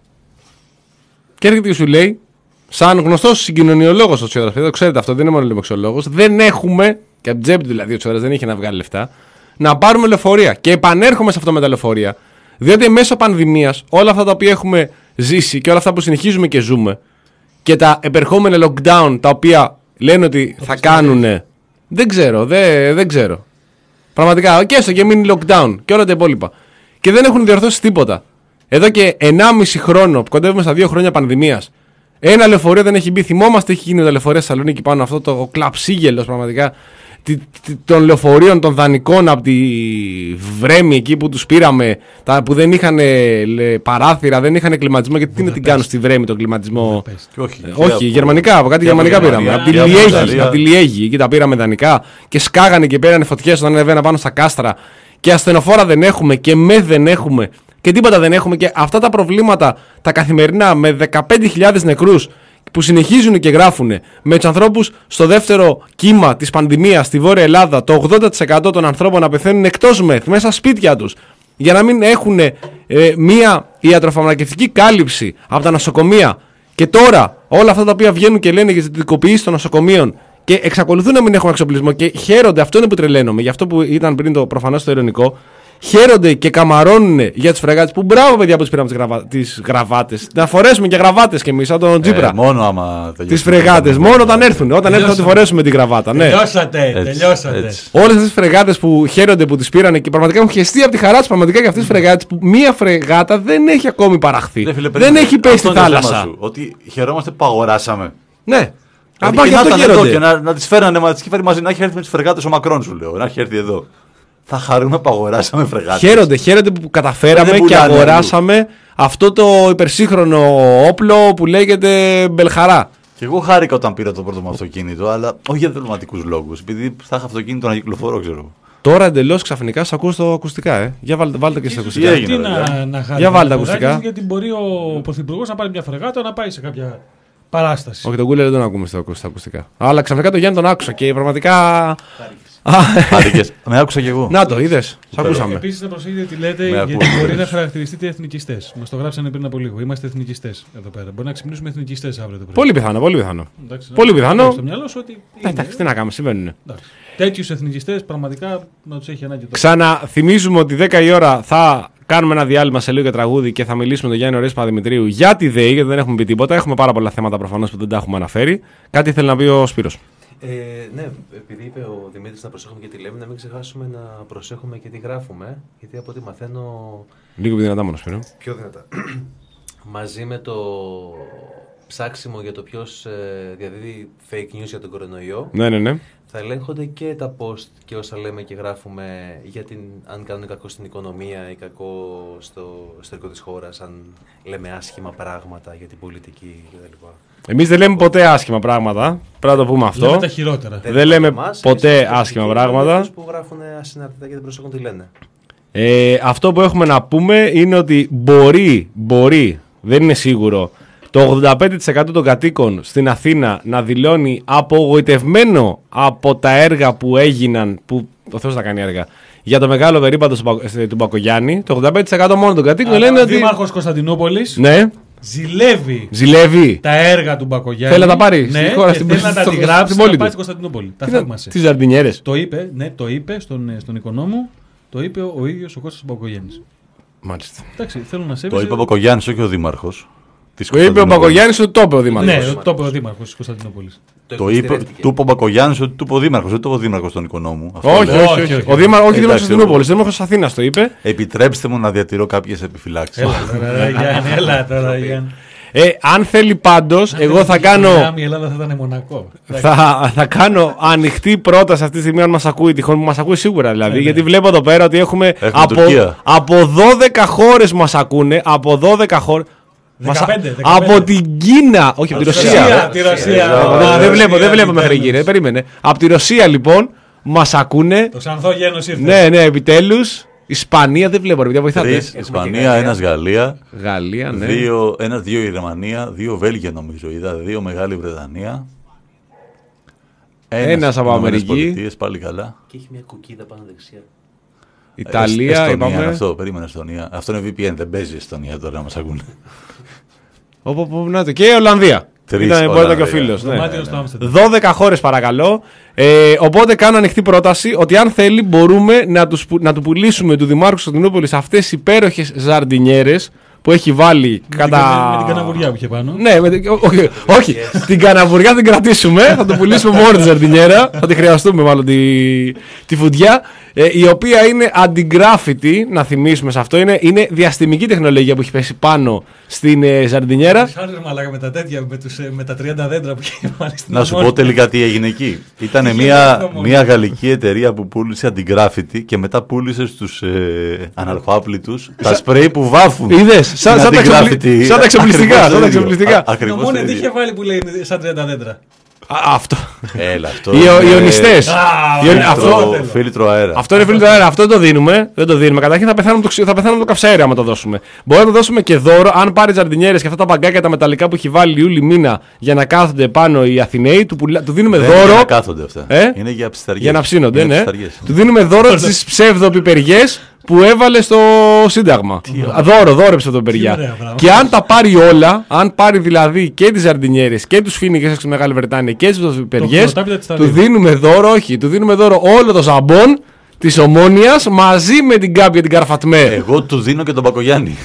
και έρχεται και σου λέει, σαν γνωστός συγκοινωνιολόγος ο Τσιόδρας, το ξέρετε αυτό, δεν είναι μόνο λοιμοξιολόγος, δεν έχουμε, και από τσέπη δηλαδή ο Τσιόδρας δεν είχε να βγάλει λεφτά, να πάρουμε λεωφορεία. Και επανέρχομαι σε αυτό με τα λεωφορεία, διότι μέσω πανδημίας όλα αυτά τα οποία έχουμε ζήσει και όλα αυτά που συνεχίζουμε και ζούμε και τα επερχόμενα lockdown τα οποία λένε ότι θα κάνουν. Δεν ξέρω, δεν, δεν ξέρω. Πραγματικά, και έστω και mini lockdown και όλα τα υπόλοιπα. Και δεν έχουν διορθώσει τίποτα. Εδώ και ενάμιση χρόνο, που κοντεύουμε στα δύο χρόνια πανδημίας, ένα λεωφορείο δεν έχει μπει. Θυμόμαστε τι έχει γίνει με τα λεωφορεία στη Θεσσαλονίκη πάνω αυτό το κλαψίγελος πραγματικά των λεωφορείων των δανεικών από τη Βρέμη εκεί που τους πήραμε, τα, που δεν είχαν λε, παράθυρα, δεν είχαν κλιματισμό. Γιατί τι να την κάνουν στη Βρέμη τον κλιματισμό. Όχι, ε, όχι γερμανικά, από κάτι γερμανικά πήραμε. Από τη Λιέγη, από τη Λιέγη, εκεί τα πήραμε δανεικά και σκάγανε και πήρανε φωτιές όταν ανεβαίναν πάνω στα κάστρα. Και ασθενοφόρα δεν έχουμε και μεθ δεν έχουμε και τίποτα δεν έχουμε. Και αυτά τα προβλήματα τα καθημερινά με δεκαπέντε χιλιάδες νεκρούς που συνεχίζουν και γράφουν, με τους ανθρώπους στο δεύτερο κύμα της πανδημίας στη Βόρεια Ελλάδα, το ογδόντα τοις εκατό των ανθρώπων να πεθαίνουν εκτός μεθ, μέσα σπίτια τους, για να μην έχουν ε, μία ιατροφαρμακευτική κάλυψη από τα νοσοκομεία. Και τώρα όλα αυτά τα οποία βγαίνουν και λένε για τις δικοποιήσεις των νοσοκομείων και εξακολουθούν να μην έχουν εξοπλισμό και χαίρονται, αυτό είναι που τρελαίνομαι, για αυτό που ήταν πριν το προφανώς το ειρωνικό. Χαίρονται και καμαρώνουν για τις φρεγάτες που μπράβο παιδιά που τις πήραμε τις, γραβα... τις γραβάτες. Να φορέσουμε και γραβάτες κι εμείς, σαν τον Τζίπρα. Ε, μόνο άμα. Τις φρεγάτες, μόνο όταν έρθουν. Όταν έρθουν να τη φορέσουμε την γραβάτα. Ναι. Τελειώσατε, τελειώσατε. Όλες αυτές τις φρεγάτες που χαίρονται που τις πήραν και πραγματικά έχουν χεστεί από τη χαρά τους πραγματικά για αυτές τις φρεγάτες που μία φρεγάτα δεν έχει ακόμη παραχθεί. Δεν, φίλε, δεν έχει πέσει στη θάλασσα. Σου, ότι χαιρόμαστε που αγοράσαμε. Ναι. Δηλαδή, και, και, να εδώ, και να, να τις φέρανε μαζί, να έχει έρθει με τις φρεγάτες ο Μακρόν, σου λέω. Να έχει έρθει εδώ. Θα χαρούμε που αγοράσαμε φρεγάτες. Χαίρονται, χαίρονται που καταφέραμε και αγοράσαμε αλλού αυτό το υπερσύγχρονο όπλο που λέγεται Μπελχαρά. Και εγώ χάρηκα όταν πήρα το πρώτο μου αυτοκίνητο, αλλά όχι για διπλωματικούς λόγους. Επειδή θα είχα αυτοκίνητο να κυκλοφορώ, ξέρω. Τώρα εντελώς ξαφνικά σας ακούω στο ακουστικά, ε. Για βάλτε, βάλτε και στα ακουστικά. Γιατί να, να χάρη. Για βάλτε ακουστικά. Γιατί μπορεί ο Πρωθυπουργός να πάρει μια φρεγάτα να πάει σε κάποια παράσταση. Όχι, τον Κούλερ δεν τον ακούμε στα ακουστικά. Αλλά ξαφνικά τον Γιάννη τον άκουσα και πραγματικά. Χάρηκες. Με άκουσα κι εγώ. Να το, είδες. Σ' ακούσαμε. Επίσης να προσέχετε τι λέτε, γιατί μπορεί να χαρακτηριστείτε εθνικιστές. Μας το γράψανε πριν από λίγο. Είμαστε εθνικιστές εδώ πέρα. Μπορεί να ξυπνήσουμε εθνικιστές αύριο το πρωί. Πολύ πιθανό, πολύ πιθανό. Εντάξει, πολύ πιθανό. Στο μυαλό σου ότι. Εντάξει, τι να κάνουμε, συμβαίνουν. Τέτοιους εθνικιστές πραγματικά να τους έχει ανάγκη τώρα. Ξαναθυμίζουμε ότι δέκα η ώρα θα κάνουμε ένα διάλειμμα σε λίγο για τραγούδι και θα μιλήσουμε με τον Γιάννη Ορέσπα Δημητρίου για τη ΔΕΗ, γιατί δεν έχουμε πει τίποτα. Έχουμε πάρα πολλά θέματα προφανώς που δεν τα έχουμε αναφέρει. Κάτι θέλει να πει ο Σπύρος. Ε, ναι, επειδή είπε ο Δημήτρης να προσέχουμε και τι λέμε, να μην ξεχάσουμε να προσέχουμε και τι γράφουμε, γιατί από ό,τι μαθαίνω. Λίγο πιο δυνατά μόνο, Σπύρο. Πιο δυνατά. Μαζί με το ψάξιμο για το ποιος ε, διαδίδει fake news για τον κορονοϊό. Ναι, ναι, ναι. Θα ελέγχονται και τα post και όσα λέμε και γράφουμε για την, αν κάνουν κακό στην οικονομία ή κακό στο εσωτερικό της χώρας, αν λέμε άσχημα πράγματα για την πολιτική κτλ. Εμείς δεν λέμε ποτέ άσχημα πράγματα. Πρέπει να το πούμε αυτό. Λέμε τα χειρότερα. Δεν, δεν λέμε εμάς, ποτέ άσχημα πράγματα. Αυτούς που γράφουν ασυναρτητά και δεν προσέχουν τι λένε. Ε, αυτό που έχουμε να πούμε είναι ότι μπορεί, μπορεί, δεν είναι σίγουρο, το ογδόντα πέντε τοις εκατό των κατοίκων στην Αθήνα να δηλώνει απογοητευμένο από τα έργα που έγιναν, που ο Θεός θα κάνει έργα, για το μεγάλο περίπατο του Μπα- του Μπακογιάννη. Το ογδόντα πέντε τοις εκατό μόνο των κατοίκων Αλλά λένε ο ότι. Δήμαρχος Κωνσταντινούπολης Ναι, ζηλεύει ζηλεύει. τα έργα του Μπακογιάννη. Θέλει να τα πάρει Ναι, στη χώρα, και στην θέλει να πόλη, τα στο- αντιγράψει στην να πόλη πάει του. στην Κωνσταντινούπολη. Τα Τι θαύμασε. τι ζαρντινιέρε. Το είπε, ναι, το είπε στον, στον οικονόμο, το είπε ο, ο ίδιος ο Κώστας Μπακογιάννης. Μάλιστα. Εντάξει, θέλω να Το σέβεσαι. είπε ο Μπακογιάννης, όχι ο Δήμαρχος. της Το είπε ο Κωνσταντινούπολης. Μπακογιάννη ότι το είπε ο Δήμαρχος. Ναι, το είπε ο Δήμαρχος της Κωνσταντινούπολης. Το είπε, του είπε ο Μπακογιάννης ότι του είπε ο Δήμαρχος, δεν το είπε ο Δήμαρχος των οικονόμου. Αυτό Όχι, λέω. όχι, Όχι, όχι. όχι. Ο Δήμαρχος, όχι Εντάξει, Δήμαρχος ο- Κωνσταντινούπολης, ο Δήμαρχος Αθήνας το είπε. Επιτρέψτε μου να διατηρώ κάποιες επιφυλάξεις. Έλα τώρα, Γιάννη, έλα τώρα, Γιάννη. Ε, αν θέλει πάντως, εγώ θα κάνω. Η Ελλάδα θα ήταν Μονακό. Θα, θα κάνω ανοιχτή πρόταση αυτή τη στιγμή, αν μας ακούει τυχόν, που μας ακούει σίγουρα δηλαδή. Γιατί βλέπω εδώ πέρα ότι έχουμε, Έχουμε από, Τουρκία. από δώδεκα χώρες που μας ακούνε. Από δώδεκα χώρες. δεκαπέντε, Μας- από την Κίνα, όχι από τη Ρωσία. Τη Ρωσία. Ε, δεν- Δεν βλέπω, δεν βλέπω μέχρι επιτέλους. εκεί, ρε, περίμενε. Από τη Ρωσία λοιπόν μας ακούνε. Το Ξανθό Γένος ήρθε. Ναι, ναι, επιτέλους. Ισπανία δεν βλέπω, ρε παιδιά, βοηθάτε. Τρεις, Ισπανία, ένας Γαλλία, Γαλλία, ναι. δύο, ένας, δύο Γερμανία, δύο Βέλγια νομίζω είδα, δύο Μεγάλη Βρετανία. Ένας από Ηνωμένες Αμερική. Πολιτείες, πάλι καλά. Και έχει μια κουκίδα πάνω δεξιά. Ιταλία, Εσ- Εστονία είναι είπαμε. αυτό, περίμενε Εστονία. Αυτό είναι βι πι εν, δεν παίζει η Εστονία τώρα να μας ακούνε. Όπου, όπου, να το. Και Ολλανδία. Τρεις Ήταν μπορεί Ολλανδία. και ο φίλος. Ναι. Δωμάτιο στο Άμστερνταμ. δώδεκα χώρες παρακαλώ. Ε, οπότε κάνω ανοιχτή πρόταση ότι αν θέλει μπορούμε να, τους, που- να του πουλήσουμε του Δημάρχου Κωνσταντινούπολης αυτές τις υπέροχες ζαρντινιέρες που έχει βάλει Με κατά. την κα- Με την καναβουριά που είχε πάνω. Ναι, με την- ό- όχι, όχι. την καναβουριά την κρατήσουμε. Θα το πουλήσουμε μόνο τη ζαρντινιέρα. Θα τη χρειαστούμε μάλλον τη, τη φουτιά. Ε, η οποία είναι αντιγκράφητη, να θυμίσουμε σε αυτό. Είναι, είναι διαστημική τεχνολογία που έχει πέσει πάνω στην ε, ζαρντινιέρα. Σαν ρε μαλάκα με τα τέτοια, με, τους, ε, με τα τριάντα δέντρα που είχε βάλει στην Να σου Ομόνια. πω τελικά τι έγινε εκεί. Ήταν Είχε μια, γίνει το μια γαλλική εταιρεία που πούλησε αντιγκράφιτι και μετά πούλησε στους ε, αναλφάπλητους τα σπρέι που βάφουν. Είδες, σαν, την σαν, τα εξοπλι- αντιγκράφιτι. σαν τα εξοπλιστικά. Ακριβώς Σαν τα το ίδιο. εξοπλιστικά. Α- ακριβώς Το το μόνο τι ίδιο. είχε βάλει που λέει σαν τριάντα δέντρα. Α, αυτό. Έλα, αυτό. Οι ο- είναι ιονιστές. Α, Οι- ωραία, αυτό- αυτό Φίλτρο, θέλω. φίλτρο αέρα. Αυτό είναι φίλο αέρα. Αυτό δεν το δίνουμε. Δεν το δίνουμε. Καταρχήν θα πεθάνουμε το, ξυ- θα πεθάνουμε το καυσαέριο άμα το δώσουμε. Μπορεί να το δώσουμε και δώρο. Αν πάρει τζαρντινιέρες και αυτά τα παγκάκια τα μεταλλικά που έχει βάλει Ιούλη μήνα για να κάθονται πάνω οι Αθηναίοι, του, πουλα- του δίνουμε Δεν είναι για δώρο. να κάθονται αυτά. Ε? Είναι για ψισταριές. Για να ψήνονται, Είναι ναι. ψισταριές. Του δίνουμε δώρο τις ψευδοπιπεριές που έβαλε στο Σύνταγμα. Α, Δώρο, δώρο ψευδοπιπεριά. Τι ωραία πράγματα. Και αν τα πάρει όλα, αν πάρει δηλαδή και τις ζαρντινιέρες και τους φοίνικες έξω στη Μεγάλη Βρετάνια και τις ψευδοπιπεριές, χρωτάπιτα της του Ιταλίας. δίνουμε δώρο, όχι, του δίνουμε δώρο όλο το ζαμπόν της Ομόνιας μαζί με την κάποια την Καρφατμέ. Εγώ του δίνω και τον Μπακογιάννη.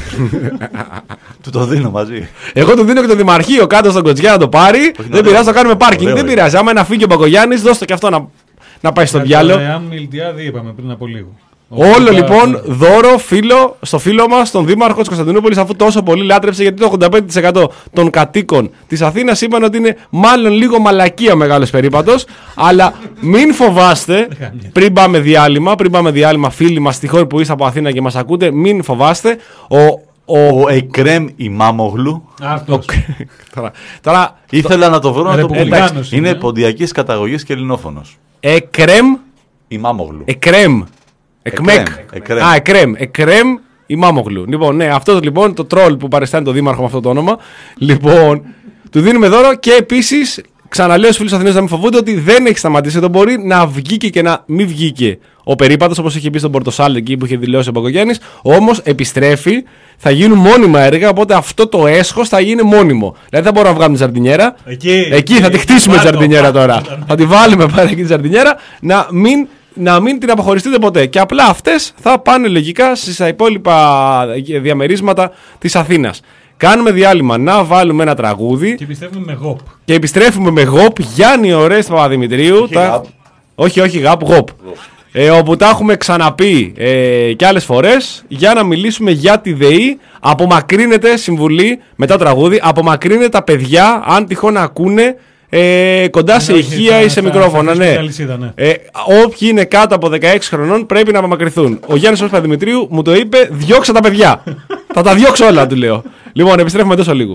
Του το δίνω μαζί. Εγώ του δίνω και το Δημαρχείο κάτω στον Κοτσιά να το πάρει. Δεν ωραίο. πειράζει, το κάνουμε πάρκινγκ. Ωραίο Δεν είναι. πειράζει. Άμα είναι να φύγει ο Μπακογιάννης, δώστε και αυτό να, να πάει στο διάλογο. Αν μιλτιάδη είπαμε πριν από λίγο. Όλο Οπότε, λοιπόν δώρο φίλο, στο φίλο μας, τον Δήμαρχο της Κωνσταντινούπολης, αφού τόσο πολύ λάτρεψε, γιατί το ογδόντα πέντε τοις εκατό των κατοίκων της Αθήνας είπαν ότι είναι μάλλον λίγο μαλακία μεγάλος περίπατος. Αλλά μην φοβάστε, πριν πάμε διάλειμμα, πριν πάμε διάλειμμα, φίλοι μας, τυχόν που είστε από Αθήνα και μας ακούτε, μην φοβάστε. Ο, ο, Ο Εκρέμ Ημάμογλου. Αυτός. τώρα, τώρα, Ήθελα να το βρω να το πω. Ρεπουμπλικάνος Εντάξει, είναι. Είναι ποντιακής καταγωγής και ελληνόφωνος. εκρέμ, Ημάμογλου. εκρέμ, εκμεκ. Εκρέμ. Α, εκρέμ, εκρέμ Ημάμογλου. Λοιπόν, ναι, αυτό λοιπόν το τρόλ που παριστάνει το Δήμαρχο με αυτό το όνομα. Λοιπόν, του δίνουμε δώρο και επίσης, ξαναλέω στους φίλους Αθηναίους να μην φοβούνται ότι δεν έχει σταματήσει. Εδώ μπορεί να βγήκε και να μην βγήκε ο περίπατος, όπως είχε πει στον Πορτοσάλ εκεί που είχε δηλώσει ο Μπακογιάννης. Όμως επιστρέφει, θα γίνουν μόνιμα έργα, οπότε αυτό το έσχος θα γίνει μόνιμο. Δηλαδή δεν μπορούμε να βγάλουμε τη ζαρντινιέρα. Εκεί, εκεί θα τη χτίσουμε τη Βάλτο, ζαρντινιέρα βάλτο. τώρα. Θα τη βάλουμε πάρα εκεί τη ζαρντινιέρα να μην, να μην την αποχωριστείτε ποτέ. Και απλά αυτές θα πάνε λογικά στα υπόλοιπα διαμερίσματα της Αθήνας. Κάνουμε διάλειμμα να βάλουμε ένα τραγούδι Και πιστεύουμε με γοπ. και επιστρέφουμε με γοπ Γιάννη Ορέστη Παπαδημητρίου. Όχι Τα- γαπ. όχι, όχι, γαπ, γοπ. Ε, όπου τα έχουμε ξαναπεί ε, και άλλες φορές για να μιλήσουμε για τη ΔΕΗ. Απομακρύνεται, συμβουλή μετά το τραγούδι, απομακρύνεται τα παιδιά αν τυχόν ακούνε ε, κοντά σε όχι, ηχεία θα- ή σε θα- μικρόφωνα. θα Ναι. αφήσουμε αλυσίδα, ναι. Ε, όποιοι είναι κάτω από δεκαέξι χρονών πρέπει να απομακρυνθούν. Ο Γιάννης Ορέστης Παπαδημητρίου μου το είπε, διώξε τα παιδιά. Θα τα διώξω όλα, του λέω. Λοιπόν, επιστρέφουμε τόσο λίγο.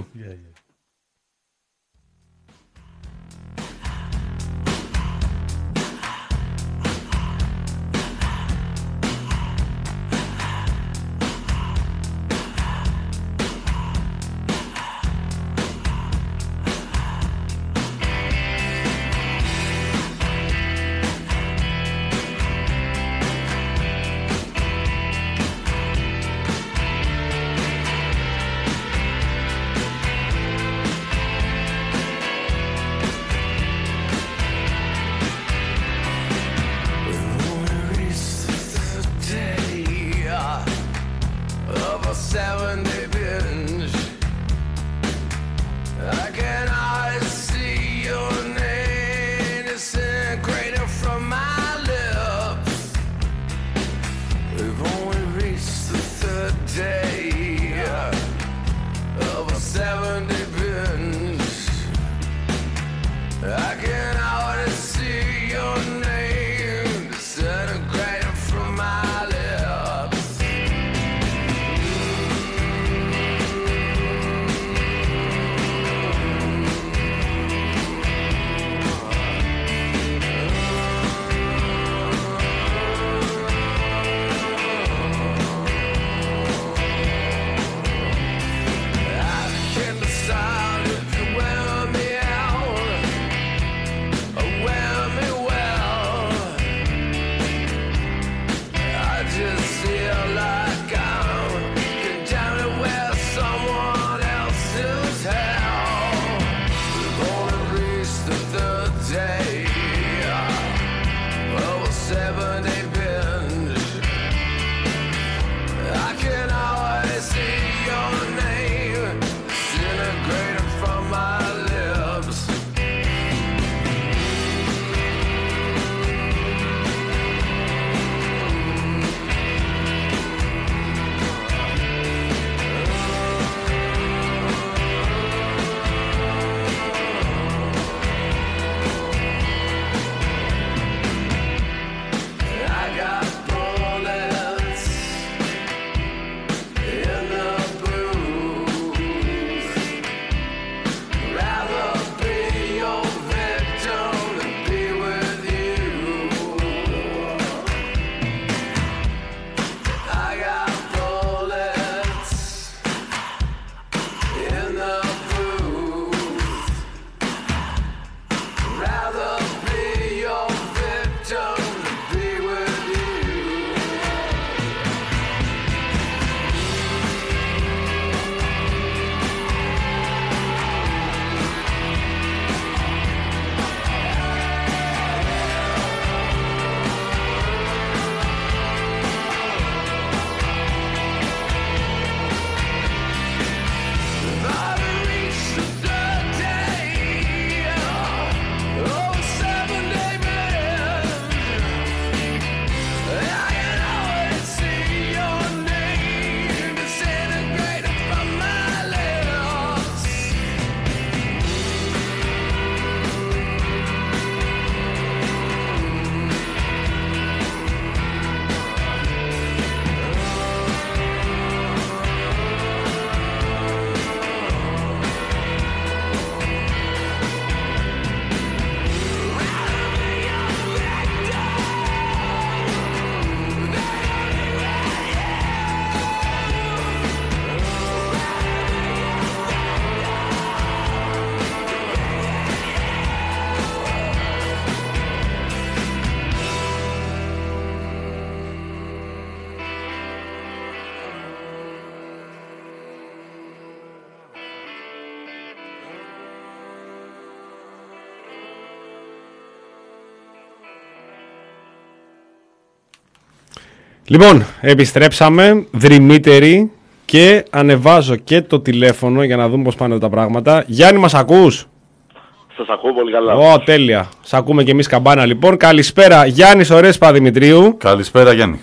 Λοιπόν, επιστρέψαμε δρυμύτεροι και ανεβάζω και το τηλέφωνο για να δούμε πώς πάνε τα πράγματα. Γιάννη, μας ακούς? Σας ακούω πολύ καλά. Ω, τέλεια. Σ' ακούμε και εμείς καμπάνα λοιπόν. Καλησπέρα, Γιάννης Ορές Παδημητρίου. Καλησπέρα, Γιάννη.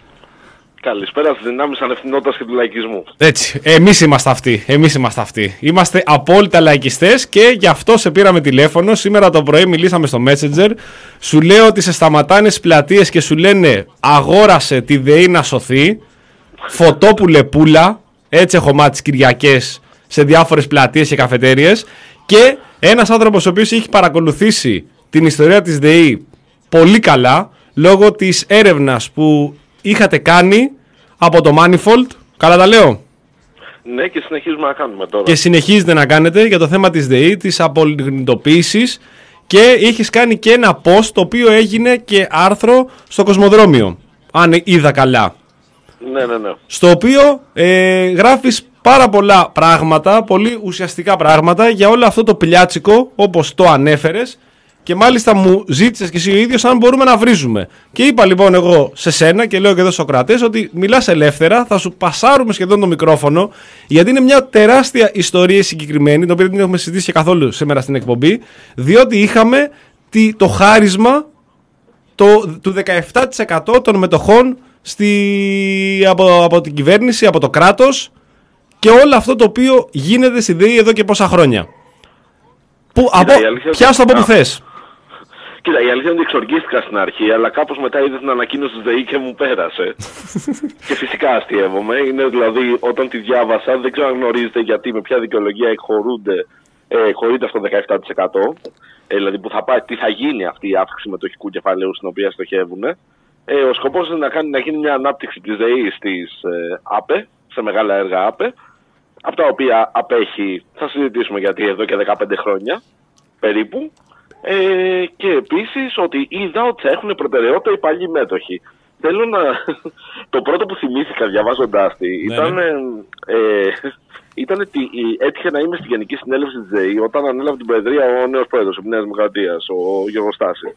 Καλησπέρα στις δυνάμεις ανευθυνότητας και του λαϊκισμού. Έτσι, εμείς είμαστε αυτοί. Εμείς είμαστε αυτοί. Είμαστε απόλυτα λαϊκιστές και γι' αυτό σε πήραμε τηλέφωνο. Σήμερα το πρωί μιλήσαμε στο Messenger. Σου λέω ότι σε σταματάνε στις πλατείες και σου λένε αγόρασε τη ΔΕΗ να σωθεί. Φωτόπουλε πουλα. Έτσι έχω μάθει τις Κυριακές σε διάφορες πλατείες και καφετέριες. Και ένας άνθρωπος ο οποίος έχει παρακολουθήσει την ιστορία της ΔΕΗ πολύ καλά λόγω της έρευνας που είχατε κάνει από το Manifold. Καλά τα λέω? Ναι, και συνεχίζουμε να κάνουμε τώρα. Και συνεχίζετε να κάνετε για το θέμα της ΔΕΗ, της απολιγνητοποίησης, και είχες κάνει και ένα post το οποίο έγινε και άρθρο στο Κοσμοδρόμιο, αν είδα καλά. Ναι, ναι, ναι. Στο οποίο ε, γράφεις πάρα πολλά πράγματα, πολύ ουσιαστικά πράγματα για όλο αυτό το πλιάτσικο όπως το ανέφερες. Και μάλιστα μου ζήτησες και εσύ ο ίδιος αν μπορούμε να βρίζουμε. Και είπα λοιπόν εγώ σε σένα και λέω και εδώ στους Σοκρατές ότι μιλάς ελεύθερα, θα σου πασάρουμε σχεδόν το μικρόφωνο, γιατί είναι μια τεράστια ιστορία συγκεκριμένη, την οποία δεν έχουμε συζητήσει και καθόλου σήμερα στην εκπομπή, διότι είχαμε τη, το χάρισμα το, του δεκαεπτά τοις εκατό των μετοχών στη, από, από την κυβέρνηση, από το κράτος, και όλο αυτό το οποίο γίνεται στη ΔΕΗ εδώ και πόσα χρόνια. Που, από, πιάσου από που θες. Κοίτα, η αλήθεια είναι ότι εξοργίστηκα στην αρχή, αλλά κάπως μετά είδε την ανακοίνωση της ΔΕΗ και μου πέρασε. Και φυσικά αστείευομαι. Είναι δηλαδή, όταν τη διάβασα, δεν ξέρω αν γνωρίζετε γιατί, με ποια δικαιολογία εκχωρούνται, ε, εκχωρείται αυτό το δεκαεπτά τοις εκατό. Ε, δηλαδή, που θα πάει, τι θα γίνει αυτή η αύξηση μετοχικού κεφαλαίου στην οποία στοχεύουν. Ε, ο σκοπός είναι να, κάνει, να γίνει μια ανάπτυξη της ΔΕΗ στις ε, ΑΠΕ, σε μεγάλα έργα ΑΠΕ, από τα οποία απέχει, θα συζητήσουμε γιατί, εδώ και δεκαπέντε χρόνια περίπου. Ε, και επίσης ότι είδα ότι θα έχουν προτεραιότητα οι παλιοί μέτοχοι. Θέλω να... το πρώτο που θυμήθηκα διαβάζοντάς τη ήταν, ναι, ναι. Ε, ήταν ότι έτυχε να είμαι στη Γενική Συνέλευση της ΔΕΗ όταν ανέλαβε την Προεδρία ο νέος πρόεδρος της Νέας Δημοκρατίας, ο Γιώργος Στάσης.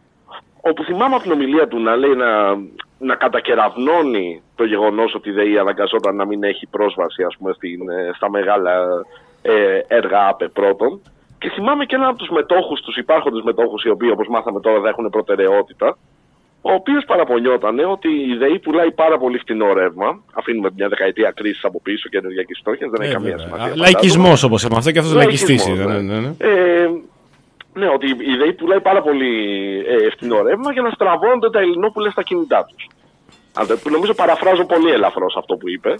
Όπου θυμάμαι από την ομιλία του να λέει να, να κατακεραυνώνει το γεγονός ότι η ΔΕΗ αναγκαζόταν να μην έχει πρόσβαση, ας πούμε, στην, στα μεγάλα ε, έργα ΑΠΕ πρώτον. Και θυμάμαι και έναν από τους μετόχους, τους υπάρχοντες μετόχους, οι οποίοι όπως μάθαμε τώρα θα έχουν προτεραιότητα, ο οποίος παραπονιόταν ότι η ΔΕΗ πουλάει πάρα πολύ φτηνό ρεύμα. Αφήνουμε μια δεκαετία κρίσης από πίσω και ενεργειακής φτώχειας, δεν έχει καμία βέβαια. σημασία. Λαϊκισμός όπως είπαμε, αυτό και αυτός λαϊκιστής. Ναι. Ναι, ναι, ναι. Ε, ναι, ότι η ΔΕΗ πουλάει πάρα πολύ ε, φτηνό ρεύμα για να στραβώνονται τα ελληνόπουλα στα κινητά τους. Που νομίζω παραφράζω πολύ ελαφρώς αυτό που είπε.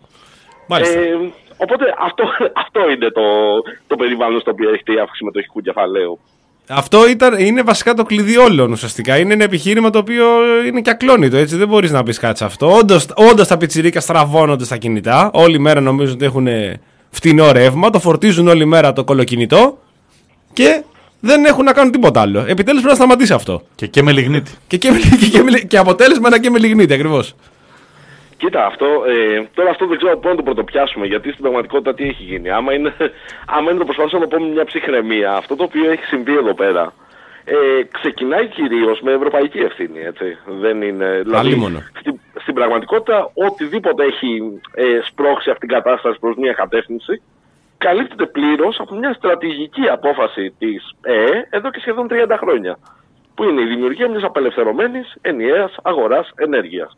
Μάλιστα. Ε, οπότε αυτό, αυτό είναι το, το περιβάλλον στο οποίο έχετε η αύξηση μετοχικού κεφαλαίου. Αυτό ήταν, είναι βασικά το κλειδί όλων ουσιαστικά. Είναι ένα επιχείρημα το οποίο είναι και ακλόνητο, έτσι. Δεν μπορείς να πεις κάτι σε αυτό. Όντως, όντως τα πιτσιρίκια στραβώνονται στα κινητά. Όλη μέρα νομίζουν ότι έχουν φτηνό ρεύμα. Το φορτίζουν όλη μέρα το κολοκινητό και δεν έχουν να κάνουν τίποτα άλλο. Επιτέλους πρέπει να σταματήσει αυτό. Και, και με λιγνίτη. Και, και, και, και, και, και αποτέλεσμα να και με λιγνίτη ακριβώς. Κοίτα, αυτό, ε, τώρα αυτό δεν ξέρω πού να το πρωτοπιάσουμε, γιατί στην πραγματικότητα τι έχει γίνει. Άμα είναι, άμα είναι το προσπαθήσω να το πω με μια ψυχραιμία, αυτό το οποίο έχει συμβεί εδώ πέρα, ε, ξεκινάει κυρίως με ευρωπαϊκή ευθύνη, έτσι. Δεν είναι, δηλαδή, στην, στην πραγματικότητα, οτιδήποτε έχει ε, σπρώξει αυτήν την κατάσταση προς μια κατεύθυνση, καλύπτεται πλήρως από μια στρατηγική απόφαση της ΕΕ εδώ και σχεδόν τριάντα χρόνια, που είναι η δημιουργία μιας απελευθερωμένης ενιαίας αγοράς ενέργειας,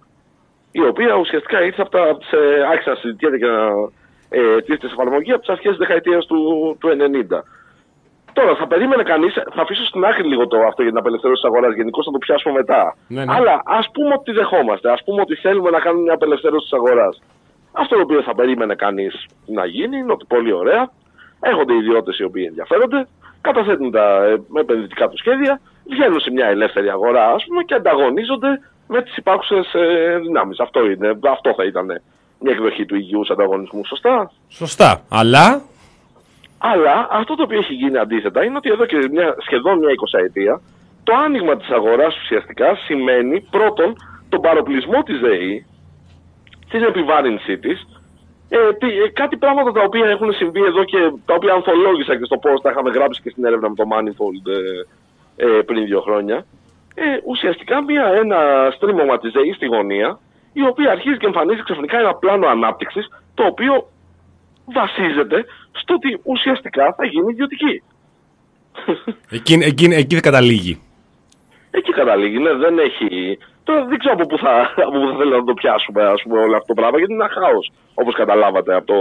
η οποία ουσιαστικά ήρθε από τα, σε, άρχισε να συζητιέται και να ε, τίθεται σε εφαρμογή από τις αρχές της δεκαετίας του, του ενενήντα. Τώρα θα περίμενε κανείς, θα αφήσω στην άκρη λίγο το αυτό για την απελευθέρωση της αγοράς, γενικώς θα το πιάσουμε μετά. Ναι, ναι. Αλλά ας πούμε ότι δεχόμαστε, ας πούμε ότι θέλουμε να κάνουμε μια απελευθέρωση της αγοράς. Αυτό το οποίο θα περίμενε κανείς να γίνει είναι ότι πολύ ωραία, έχονται ιδιώτες οι οποίοι ενδιαφέρονται, καταθέτουν τα ε, επενδυτικά του σχέδια, βγαίνουν σε μια ελεύθερη αγορά, ας πούμε, και ανταγωνίζονται με τις υπάρχουσες ε, δυνάμεις. Αυτό, είναι, αυτό θα ήταν μια εκδοχή του υγιούς ανταγωνισμού, σωστά. Σωστά, αλλά... Αλλά αυτό το οποίο έχει γίνει αντίθετα είναι ότι εδώ και μια, σχεδόν μια εικοσαετία το άνοιγμα της αγοράς ουσιαστικά σημαίνει πρώτον τον παροπλισμό της ΔΕΗ, την επιβάρυνσή της, ε, ε, κάτι πράγματα τα οποία έχουν συμβεί εδώ και τα οποία ανθολόγησα και στο πώς τα είχαμε γράψει και στην έρευνα με το Manifold ε, ε, πριν δύο χρόνια. Ε, ουσιαστικά μια, ένα στρίμωμα της ΔΕΗ στη γωνία η οποία αρχίζει και εμφανίζει ξαφνικά ένα πλάνο ανάπτυξης, το οποίο βασίζεται στο ότι ουσιαστικά θα γίνει ιδιωτική. Εκεί, εκεί, εκεί καταλήγει. Εκεί καταλήγει, ναι, δεν έχει... Τώρα δεν ξέρω από πού θα, από πού θα θέλει να το πιάσουμε, ας πούμε, όλο αυτό το πράγμα, γιατί είναι ένα χάος, όπως καταλάβατε από το...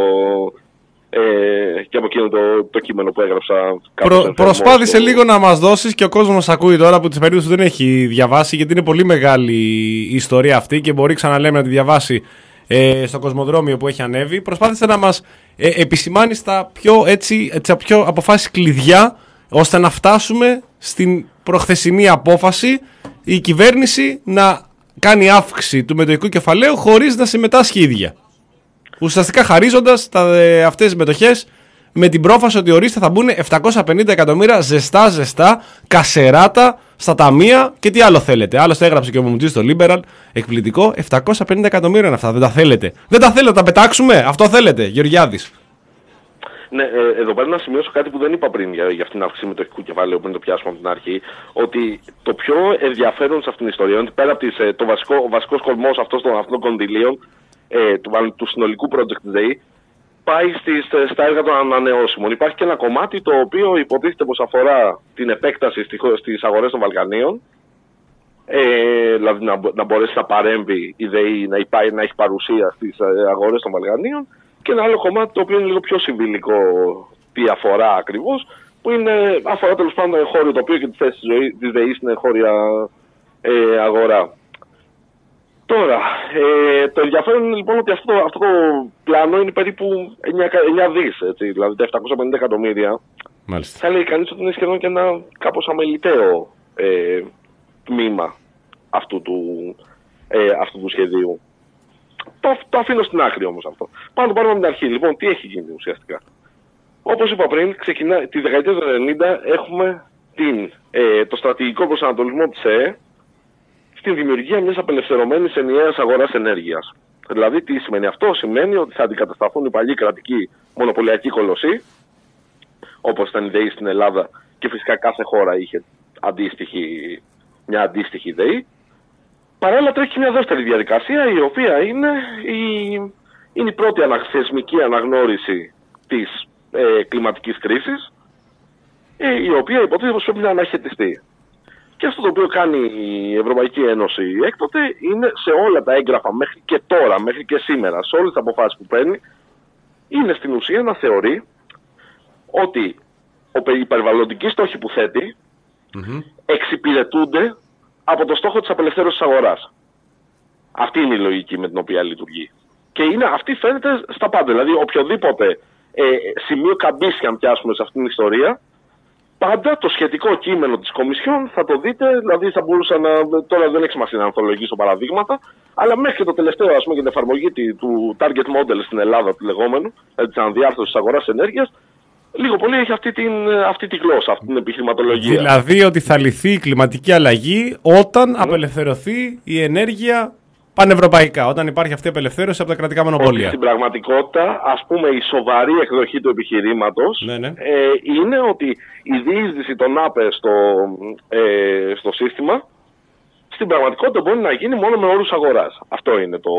Ε, και από εκείνο το, το κείμενο που έγραψα. Προ, προσπάθησε στο... λίγο να μας δώσεις, και ο κόσμος μας ακούει τώρα που τις περίοδους δεν έχει διαβάσει, γιατί είναι πολύ μεγάλη η ιστορία αυτή και μπορεί, ξαναλέμε, να τη διαβάσει ε, στο Κοσμοδρόμιο που έχει ανέβει. Προσπάθησε να μας ε, επισημάνει στα πιο, έτσι, έτσι, πιο αποφάσεις κλειδιά, ώστε να φτάσουμε στην προχθεσινή απόφαση η κυβέρνηση να κάνει αύξηση του μετοχικού κεφαλαίου χωρίς να συμμετάσχει η ίδια. Ουσιαστικά χαρίζοντας ε, αυτές τις μετοχές με την πρόφαση ότι ορίστε θα μπουν επτακόσια πενήντα εκατομμύρια ζεστά ζεστά κασεράτα στα ταμεία και τι άλλο θέλετε. Άλλωστε έγραψε και ο Μουμουτζής στο Liberal, εκπληκτικό, επτακόσια πενήντα εκατομμύρια είναι αυτά, δεν τα θέλετε. Δεν τα θέλετε, τα πετάξουμε, αυτό θέλετε, Γεωργιάδης. Ναι, ε, εδώ πέρα να σημειώσω κάτι που δεν είπα πριν για, για αυτήν την αύξηση μετοχικού κεφαλαίου, πριν το πιάσουμε από την αρχή, ότι το πιο ενδιαφέρον σε αυτήν την ιστορία είναι ότι πέρα από τις, ε, το βασικό, ο βασικός κολμός αυτών των, των κονδυλίων, Ε, του, του συνολικού project της ΔΕΗ, πάει στις, στα έργα των ανανεώσιμων. Υπάρχει και ένα κομμάτι το οποίο υποτίθεται πως αφορά την επέκταση στη, στις αγορές των Βαλκανίων, ε, δηλαδή να, να μπορέσει να παρέμβει η ΔΕΗ, να, υπά, να έχει παρουσία στις αγορές των Βαλκανίων, και ένα άλλο κομμάτι το οποίο είναι λίγο πιο συμβιλικό τι αφορά ακριβώς, που είναι, αφορά τέλος πάντων το εγχώριο τοπίο και τη θέση της ΔΕΗ στην εγχώρια ε, αγορά. Τώρα, ε, το ενδιαφέρον είναι λοιπόν ότι αυτό, αυτό το πλάνο είναι περίπου εννιά δις, έτσι, δηλαδή τα επτακόσια πενήντα εκατομμύρια. Μάλιστα. Θα λέει κανείς ότι είναι σχεδόν και ένα κάπως αμεληταίο ε, τμήμα αυτού του, ε, αυτού του σχεδίου. Το, το αφήνω στην άκρη όμως αυτό. Πάμε το πάρουμε από την αρχή. Λοιπόν, τι έχει γίνει ουσιαστικά. Όπως είπα πριν, ξεκινά, τη δεκαετία του ενενήντα έχουμε την, ε, το στρατηγικό προσανατολισμό της ΕΕ στην δημιουργία μιας απελευθερωμένης ενιαίας αγοράς ενέργειας. Δηλαδή, τι σημαίνει αυτό? Σημαίνει ότι θα αντικατασταθούν οι παλιοί κρατικοί μονοπωλιακοί κολοσσοί, όπως ήταν η ΔΕΗ στην Ελλάδα, και φυσικά κάθε χώρα είχε αντίστοιχη, μια αντίστοιχη ΔΕΗ. Παράλληλα τρέχει μια δεύτερη διαδικασία, η οποία είναι η, είναι η πρώτη αναθεσμική αναγνώριση της ε, κλιματικής κρίσης, ε, η οποία υποτίθεται πως πρέπει να αναχαιτιστεί. Και αυτό το οποίο κάνει η Ευρωπαϊκή Ένωση έκτοτε είναι σε όλα τα έγγραφα μέχρι και τώρα, μέχρι και σήμερα, σε όλες τις αποφάσεις που παίρνει, είναι στην ουσία να θεωρεί ότι οι περιβαλλοντικοί στόχοι που θέτει mm-hmm. εξυπηρετούνται από το στόχο της απελευθέρωσης της αγοράς. Αυτή είναι η λογική με την οποία λειτουργεί. Και είναι, αυτή φαίνεται στα πάντα. Δηλαδή οποιοδήποτε ε, σημείο καμπής, αν πιάσουμε σε αυτήν την ιστορία, πάντα το σχετικό κείμενο της Κομισιόν θα το δείτε, δηλαδή θα μπορούσα να, τώρα δεν έχει σημασία να ανθολογήσω παραδείγματα, αλλά μέχρι και το τελευταίο, ας πούμε, για την εφαρμογή του target model στην Ελλάδα, του λεγόμενου, δηλαδή της αναδιάρθρωσης της αγοράς ενέργειας, λίγο πολύ έχει αυτή την, αυτή τη γλώσσα, αυτή την επιχειρηματολογία. Δηλαδή ότι θα λυθεί η κλιματική αλλαγή όταν mm. απελευθερωθεί η ενέργεια πανευρωπαϊκά, όταν υπάρχει αυτή η απελευθέρωση από τα κρατικά μονοπόλια. Στην πραγματικότητα, ας πούμε, η σοβαρή εκδοχή του επιχειρήματος ναι, ναι. Ε, είναι ότι η διείσδυση των ΑΠΕ στο, ε, στο σύστημα στην πραγματικότητα μπορεί να γίνει μόνο με όρους αγοράς. Αυτό είναι το,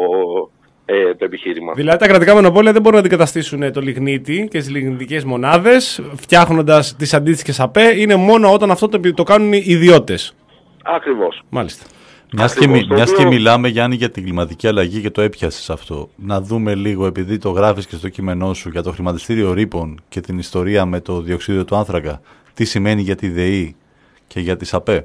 ε, το επιχείρημα. Δηλαδή τα κρατικά μονοπόλια δεν μπορούν να αντικαταστήσουν το λιγνίτη και τις λιγνητικές μονάδες, φτιάχνοντας τις αντίστοιχες ΑΠΕ, είναι μόνο όταν αυτό το, το κάνουν οι ιδιώτες. Ακριβώς. Μάλιστα. Μιας και, μι, μιας και μιλάμε, Γιάννη, για την κλιματική αλλαγή και το έπιασες αυτό, να δούμε λίγο, επειδή το γράφεις και στο κείμενό σου, για το χρηματιστήριο ρήπων και την ιστορία με το διοξείδιο του άνθρακα, τι σημαίνει για τη ΔΕΗ και για τις ΑΠΕ.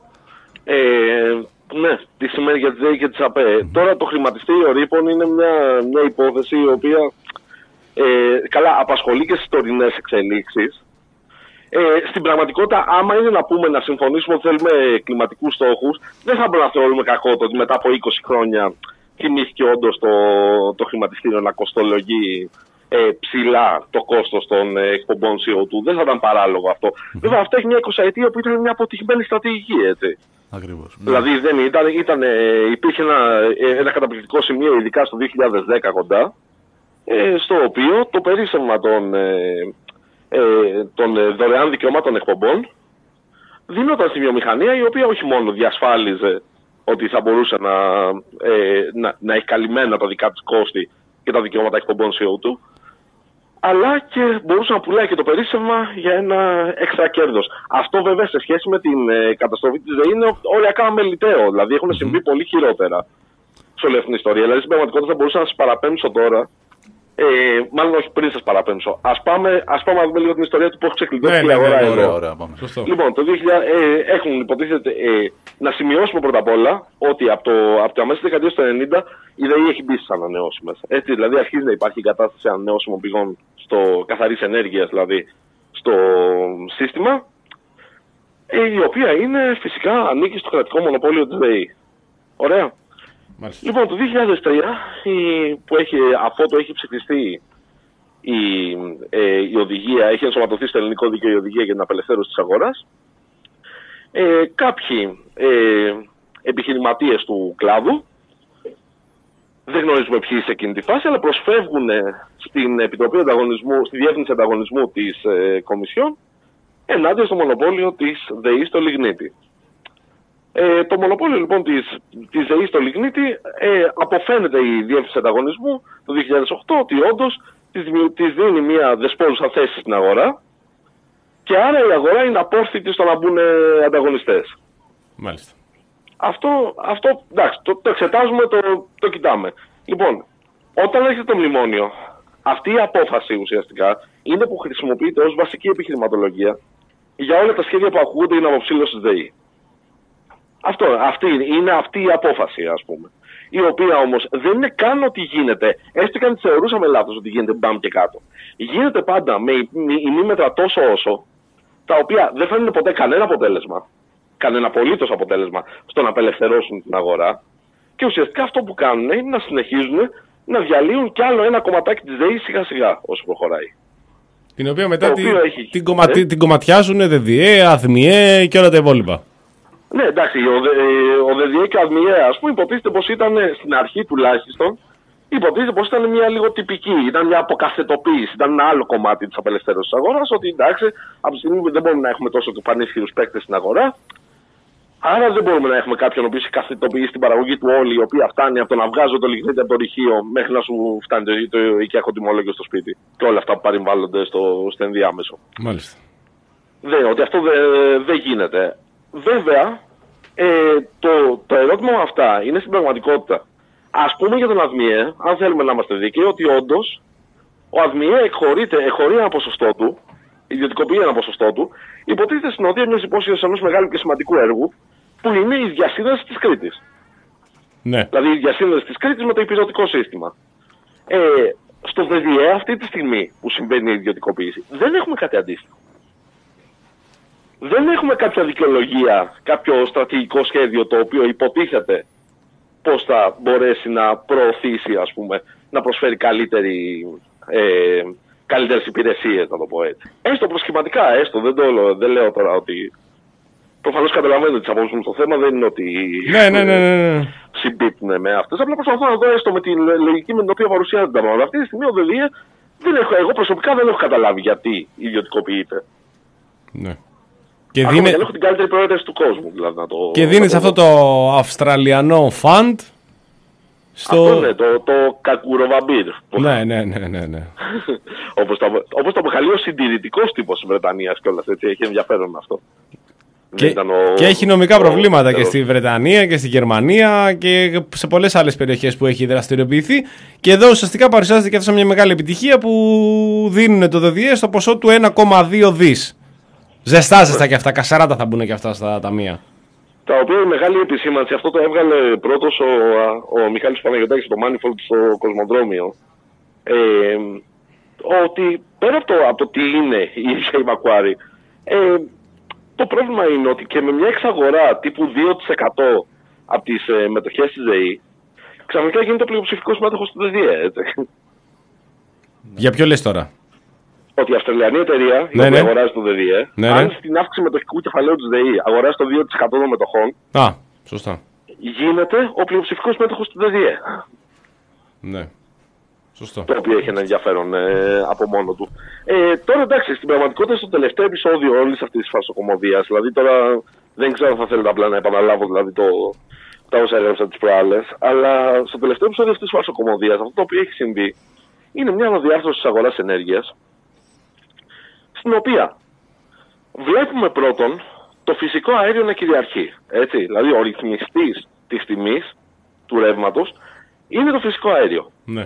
Ε, ναι, τι σημαίνει για τη ΔΕΗ και τις ΑΠΕ. Mm-hmm. Τώρα το χρηματιστήριο ρήπων είναι μια, μια υπόθεση η οποία ε, καλά απασχολεί και στις τωρινές εξελίξεις. Ε, στην πραγματικότητα, άμα είναι να πούμε να συμφωνήσουμε ότι θέλουμε κλιματικούς στόχους, δεν θα μπορούμε να θεωρούμε κακό το ότι μετά από είκοσι χρόνια θυμήθηκε όντως το, το χρηματιστήριο να κοστολογεί ε, ψηλά το κόστος των ε, εκπομπών σι ο τού. Δεν θα ήταν παράλογο αυτό. Mm-hmm. Βέβαια, αυτό έχει μια εικοσαετία που ήταν μια αποτυχημένη στρατηγική, έτσι. Ακριβώς. Δηλαδή, δεν ήταν, ήταν, ε, υπήρχε ένα, ε, ένα καταπληκτικό σημείο, ειδικά στο δύο χιλιάδες δέκα κοντά, ε, στο οποίο το περίσσευμα των. Ε, Ε, των ε, δωρεάν δικαιωμάτων εκπομπών δίνονταν στη βιομηχανία, η οποία όχι μόνο διασφάλιζε ότι θα μπορούσε να, ε, να, να έχει καλυμμένα τα δικά της κόστη και τα δικαιώματα εκπομπών σι ο δύο, αλλά και μπορούσε να πουλάει και το περίσσευμα για ένα έξτρα κέρδος. Αυτό βέβαια σε σχέση με την ε, καταστροφή της ΔΕΗ είναι οριακά μελιτέο, δηλαδή έχουν συμβεί mm-hmm. πολύ χειρότερα σε όλη αυτή την ιστορία. Δηλαδή στην πραγματικότητα θα μπορούσα να σας παραπέμψω τώρα. Ε, μάλλον όχι, πριν σας παραπέμψω. Ας πάμε, ας πάμε να δούμε λίγο την ιστορία του πώς ξεκλειδώσει η αγορά εδώ. Ωραία, ωραία, πάμε. Λοιπόν, το δύο χιλιάδες ε, έχουν υποτίθεται ε, να σημειώσουμε πρώτα απ' όλα ότι από, το, από τα μέσα της δεκαετίας του ενενήντα η ΔΕΗ έχει μπει στις ανανεώσιμες. Έτσι, δηλαδή αρχίζει να υπάρχει η κατάσταση ανανεώσιμων πηγών στο καθαρής ενέργειας, δηλαδή στο σύστημα, ε, η οποία είναι φυσικά ανήκει στο κρατικό μονοπόλιο της ΔΕΗ. Ωραία. Μάλιστα. Λοιπόν, το δύο χιλιάδες τρία, η, που έχει, αφού το έχει ψηφιστεί η, ε, η οδηγία, έχει ενσωματωθεί στο ελληνικό δίκαιο η οδηγία για την απελευθέρωση της αγοράς, ε, κάποιοι ε, επιχειρηματίες του κλάδου, δεν γνωρίζουμε ποιοι σε εκείνη τη φάση, αλλά προσφεύγουν στην Επιτροπή Ανταγωνισμού, στη Διεύθυνση Ανταγωνισμού της ε, Κομισιόν, ενάντια στο μονοπόλιο της ΔΕΗ στο λιγνίτη. Ε, το μονοπόλιο λοιπόν της, της ΔΕΗ στο λιγνίτη ε, αποφαίνεται η Διεύθυνση Ανταγωνισμού το δύο χιλιάδες οκτώ ότι όντως της, της δίνει μια δεσπόζουσα θέση στην αγορά και άρα η αγορά είναι απόρθητη στο να μπουν ανταγωνιστές. Μάλιστα. Αυτό, αυτό εντάξει, το, το εξετάζουμε, το, το κοιτάμε. Λοιπόν, όταν έρχεται το μνημόνιο, αυτή η απόφαση ουσιαστικά είναι που χρησιμοποιείται ως βασική επιχειρηματολογία για όλα τα σχέδια που ακούγονται για την αποψήλωση της ΔΕΗ. Αυτό, αυτή είναι αυτή η απόφαση, ας πούμε. Η οποία όμως δεν είναι καν ότι γίνεται, έστω και αν τη θεωρούσαμε λάθος ότι γίνεται μπαμ και κάτω. Γίνεται πάντα με ημίμετρα τόσο όσο, τα οποία δεν φέρνουν ποτέ κανένα αποτέλεσμα, κανένα απολύτως αποτέλεσμα στο να απελευθερώσουν την αγορά. Και ουσιαστικά αυτό που κάνουν είναι να συνεχίζουν να διαλύουν κι άλλο ένα κομματάκι της ΔΕΗ σιγά σιγά όσο προχωράει. Την οποία μετά τη, έχει, την, κομματι, ε? την κομματιάζουν ΔΕΔΙΕ, ΑΔΜΙΕ και όλα τα υπόλοιπα. Ναι, εντάξει, ο, ο ΔΕΔΙΕ και ο ΑΔΜΙΕ, ας πούμε, υποτίθεται πως ήταν στην αρχή τουλάχιστον, υποτίθεται πως ήταν μια λίγο τυπική, ήταν μια αποκαθετοποίηση, ήταν ένα άλλο κομμάτι της απελευθέρωσης της αγοράς, ότι εντάξει, από τη στιγμή που δεν μπορούμε να έχουμε τόσο πανίσχυρους παίκτες στην αγορά, άρα δεν μπορούμε να έχουμε κάποιον ο οποίος έχει καθετοποιήσει την παραγωγή του όλη, η οποία φτάνει από το να βγάζω το λιγνίτη από το ρηχείο μέχρι να σου φτάνει το, το οικιακό τιμολόγιο στο σπίτι και όλα αυτά που παρεμβάλλονται στο, στο ενδιάμεσο. Μάλιστα. Δεν, ότι αυτό δεν δε γίνεται. Βέβαια, ε, το, το ερώτημα με αυτά είναι στην πραγματικότητα. Ας πούμε για τον ΑΔΜΙΕ, αν θέλουμε να είμαστε δίκαιοι, ότι όντως ο ΑΔΜΙΕ εκχωρεί ένα ποσοστό του, ιδιωτικοποιεί ένα ποσοστό του, υποτίθεται στην οδεία μιας υπόσχεσης ενός μεγάλου και σημαντικού έργου, που είναι η διασύνδεση της Κρήτης. Ναι. Δηλαδή η διασύνδεση της Κρήτης με το υπηρετικό σύστημα. Ε, στο ΔΕΔΙΕ αυτή τη στιγμή που συμβαίνει η ιδιωτικοποίηση, δεν έχουμε κάτι αντίστοιχο. Δεν έχουμε κάποια δικαιολογία, κάποιο στρατηγικό σχέδιο το οποίο υποτίθεται πώς θα μπορέσει να προωθήσει, ας πούμε, να προσφέρει καλύτερη, ε, καλύτερες υπηρεσίες, να το πω έτσι. Έστω προσχηματικά, έστω, δεν, το, δεν λέω τώρα ότι... Προφανώς καταλαβαίνετε τις απόψεις μου στο θέμα, δεν είναι ότι ναι, ναι, ναι, ναι. συμπίπτουν με αυτές. Απλά προσπαθώ να δω έστω με την λογική με την οποία παρουσιάζεται τα πράγματα. Αυτή τη στιγμή ο ΔΕΔΙΕ, δεν έχω, εγώ προσωπικά δεν έχω καταλάβει γιατί ιδιωτικοποιείται. Ναι. Και Ακόμα δίνει... δεν έχω την καλύτερη προαίρεση του κόσμου. Δηλαδή, να το, και δίνεις αυτό το Αυστραλιανό φαντ στο... Αυτό ναι, το, το κακουροβαμπύρ. Ναι, ναι, ναι, ναι, ναι. όπως, το, όπως το αποκαλεί ο συντηρητικός τύπος της Βρετανίας κιόλας, έτσι, έχει ενδιαφέρον αυτό. Και, ο, και έχει νομικά ο, προβλήματα ο, και στη Βρετανία και στη Γερμανία και σε πολλές άλλες περιοχές που έχει δραστηριοποιηθεί. Και εδώ ουσιαστικά παρουσιάζεται και αυτό μια μεγάλη επιτυχία που δίνουν το ΔΕΔΙΕ στο ποσό του ένα κόμμα δύο δις. Ζεστά, ζεστά και αυτά, κασαράτα θα μπουν και αυτά στα ταμεία. Τα οποία η μεγάλη επισήμανση, αυτό το έβγαλε πρώτος ο, ο Μιχάλης Παναγιωτάκης στο Manifold στο Κοσμοδρόμιο. Ε, ότι πέρα από το, από το τι είναι η ίδια η Macquarie, ε, το πρόβλημα είναι ότι και με μια εξαγορά τύπου δύο τοις εκατό από τις ε, μετοχές της ΔΕΗ, ξαφνικά γίνεται πλειοψηφικός συμμέτοχος του ΔΕΔΙΕ, έτσι. Για ποιο λες τώρα? Ότι η Αυστραλιανή εταιρεία, η ναι, οποία ναι. αγοράζει το ΔΕΔΙΕ, ναι, αν ναι. στην αύξηση μετοχικού κεφαλαίου της ΔΕΗ αγοράζει το δύο τοις εκατό των μετοχών, Α, σωστά. γίνεται ο πλειοψηφικός μέτοχος του ΔΕΔΙΕ. Ναι. Σωστό. Το οποίο έχει ένα ενδιαφέρον ε, από μόνο του. Ε, τώρα εντάξει, στην πραγματικότητα στο τελευταίο επεισόδιο όλης αυτής της φασοκομωδίας, δηλαδή τώρα Δεν ξέρω αν θα θέλετε απλά να επαναλάβω δηλαδή το, τα όσα έγραψα τις προάλλες, αλλά στο τελευταίο επεισόδιο αυτής της φαρσοκομωδίας, αυτό το οποίο έχει συμβεί είναι μια αναδιάρθρωση της αγοράς ενέργειας, στην οποία βλέπουμε πρώτον το φυσικό αέριο να κυριαρχεί. Έτσι, δηλαδή ο ρυθμιστής της τιμής του ρεύματος είναι το φυσικό αέριο. Ναι.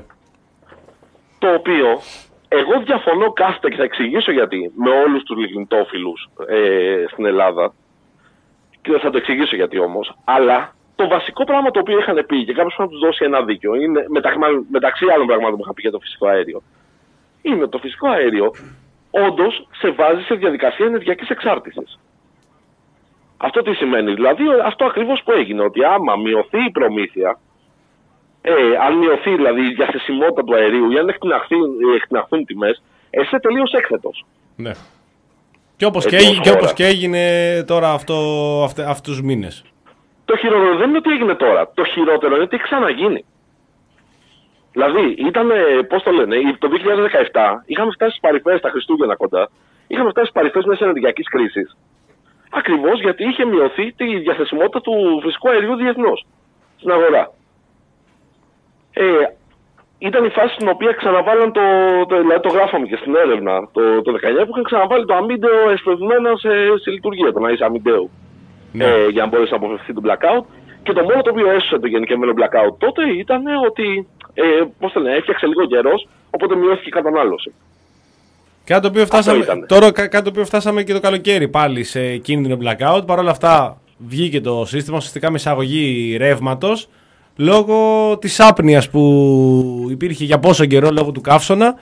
Το οποίο εγώ διαφωνώ κάθετα και θα εξηγήσω γιατί με όλους τους λιγνητόφιλους ε, στην Ελλάδα. Και θα το εξηγήσω γιατί όμως. Αλλά το βασικό πράγμα το οποίο είχαν πει και κάποιος να τους δώσει ένα δίκιο, είναι, μεταξύ, μεταξύ άλλων πραγμάτων που είχα πει για το φυσικό αέριο, είναι ότι το φυσικό αέριο όντως σε βάζει σε διαδικασία ενεργειακής εξάρτησης. Αυτό τι σημαίνει? Δηλαδή αυτό ακριβώς που έγινε, ότι άμα μειωθεί η προμήθεια, ε, αν μειωθεί δηλαδή η διαθεσιμότητα του αερίου ή αν εκτιναχθούν οι τιμές, εσύ είσαι τελείως έκθετος. Ναι. Και όπως και, και, όπως και έγινε τώρα αυτό, αυτ, αυτούς τους μήνες. Το χειρότερο δεν είναι ότι έγινε τώρα. Το χειρότερο είναι ότι έχει ξαναγίνει. Δηλαδή, ήταν, πώς το λένε, το δύο χιλιάδες δεκαεπτά είχαμε φτάσει στις παρυφές, τα Χριστούγεννα κοντά, είχαμε φτάσει στις παρυφές μιας ενεργειακής κρίσης. Ακριβώς γιατί είχε μειωθεί τη διαθεσιμότητα του φυσικού αερίου διεθνώς στην αγορά. Ε, ήταν η φάση στην οποία ξαναβάλαν το, το, δηλαδή το γράφαμε και στην έρευνα το, το δεκαεννιά, που είχαν ξαναβάλει το αμύντεο εσπευμένα σε, σε λειτουργία, τον ΑΕΣ αμυντέου. Ναι. Ε, για να μπορέσει να αποφευθεί τον blackout. Και το μόνο το οποίο έσωσε το γενικευμένο blackout τότε ήταν ότι ε, πώς το λένε, έφτιαξε λίγο καιρός, οπότε μειώθηκε η κατανάλωση. Κάτι το οποίο φτάσαμε, τώρα, κάτι το οποίο φτάσαμε και το καλοκαίρι πάλι σε κίνδυνο blackout. Παρ' όλα αυτά βγήκε το σύστημα ουσιαστικά με εισαγωγή ρεύματος λόγω της άπνοιας που υπήρχε για πόσο καιρό λόγω του καύσωνα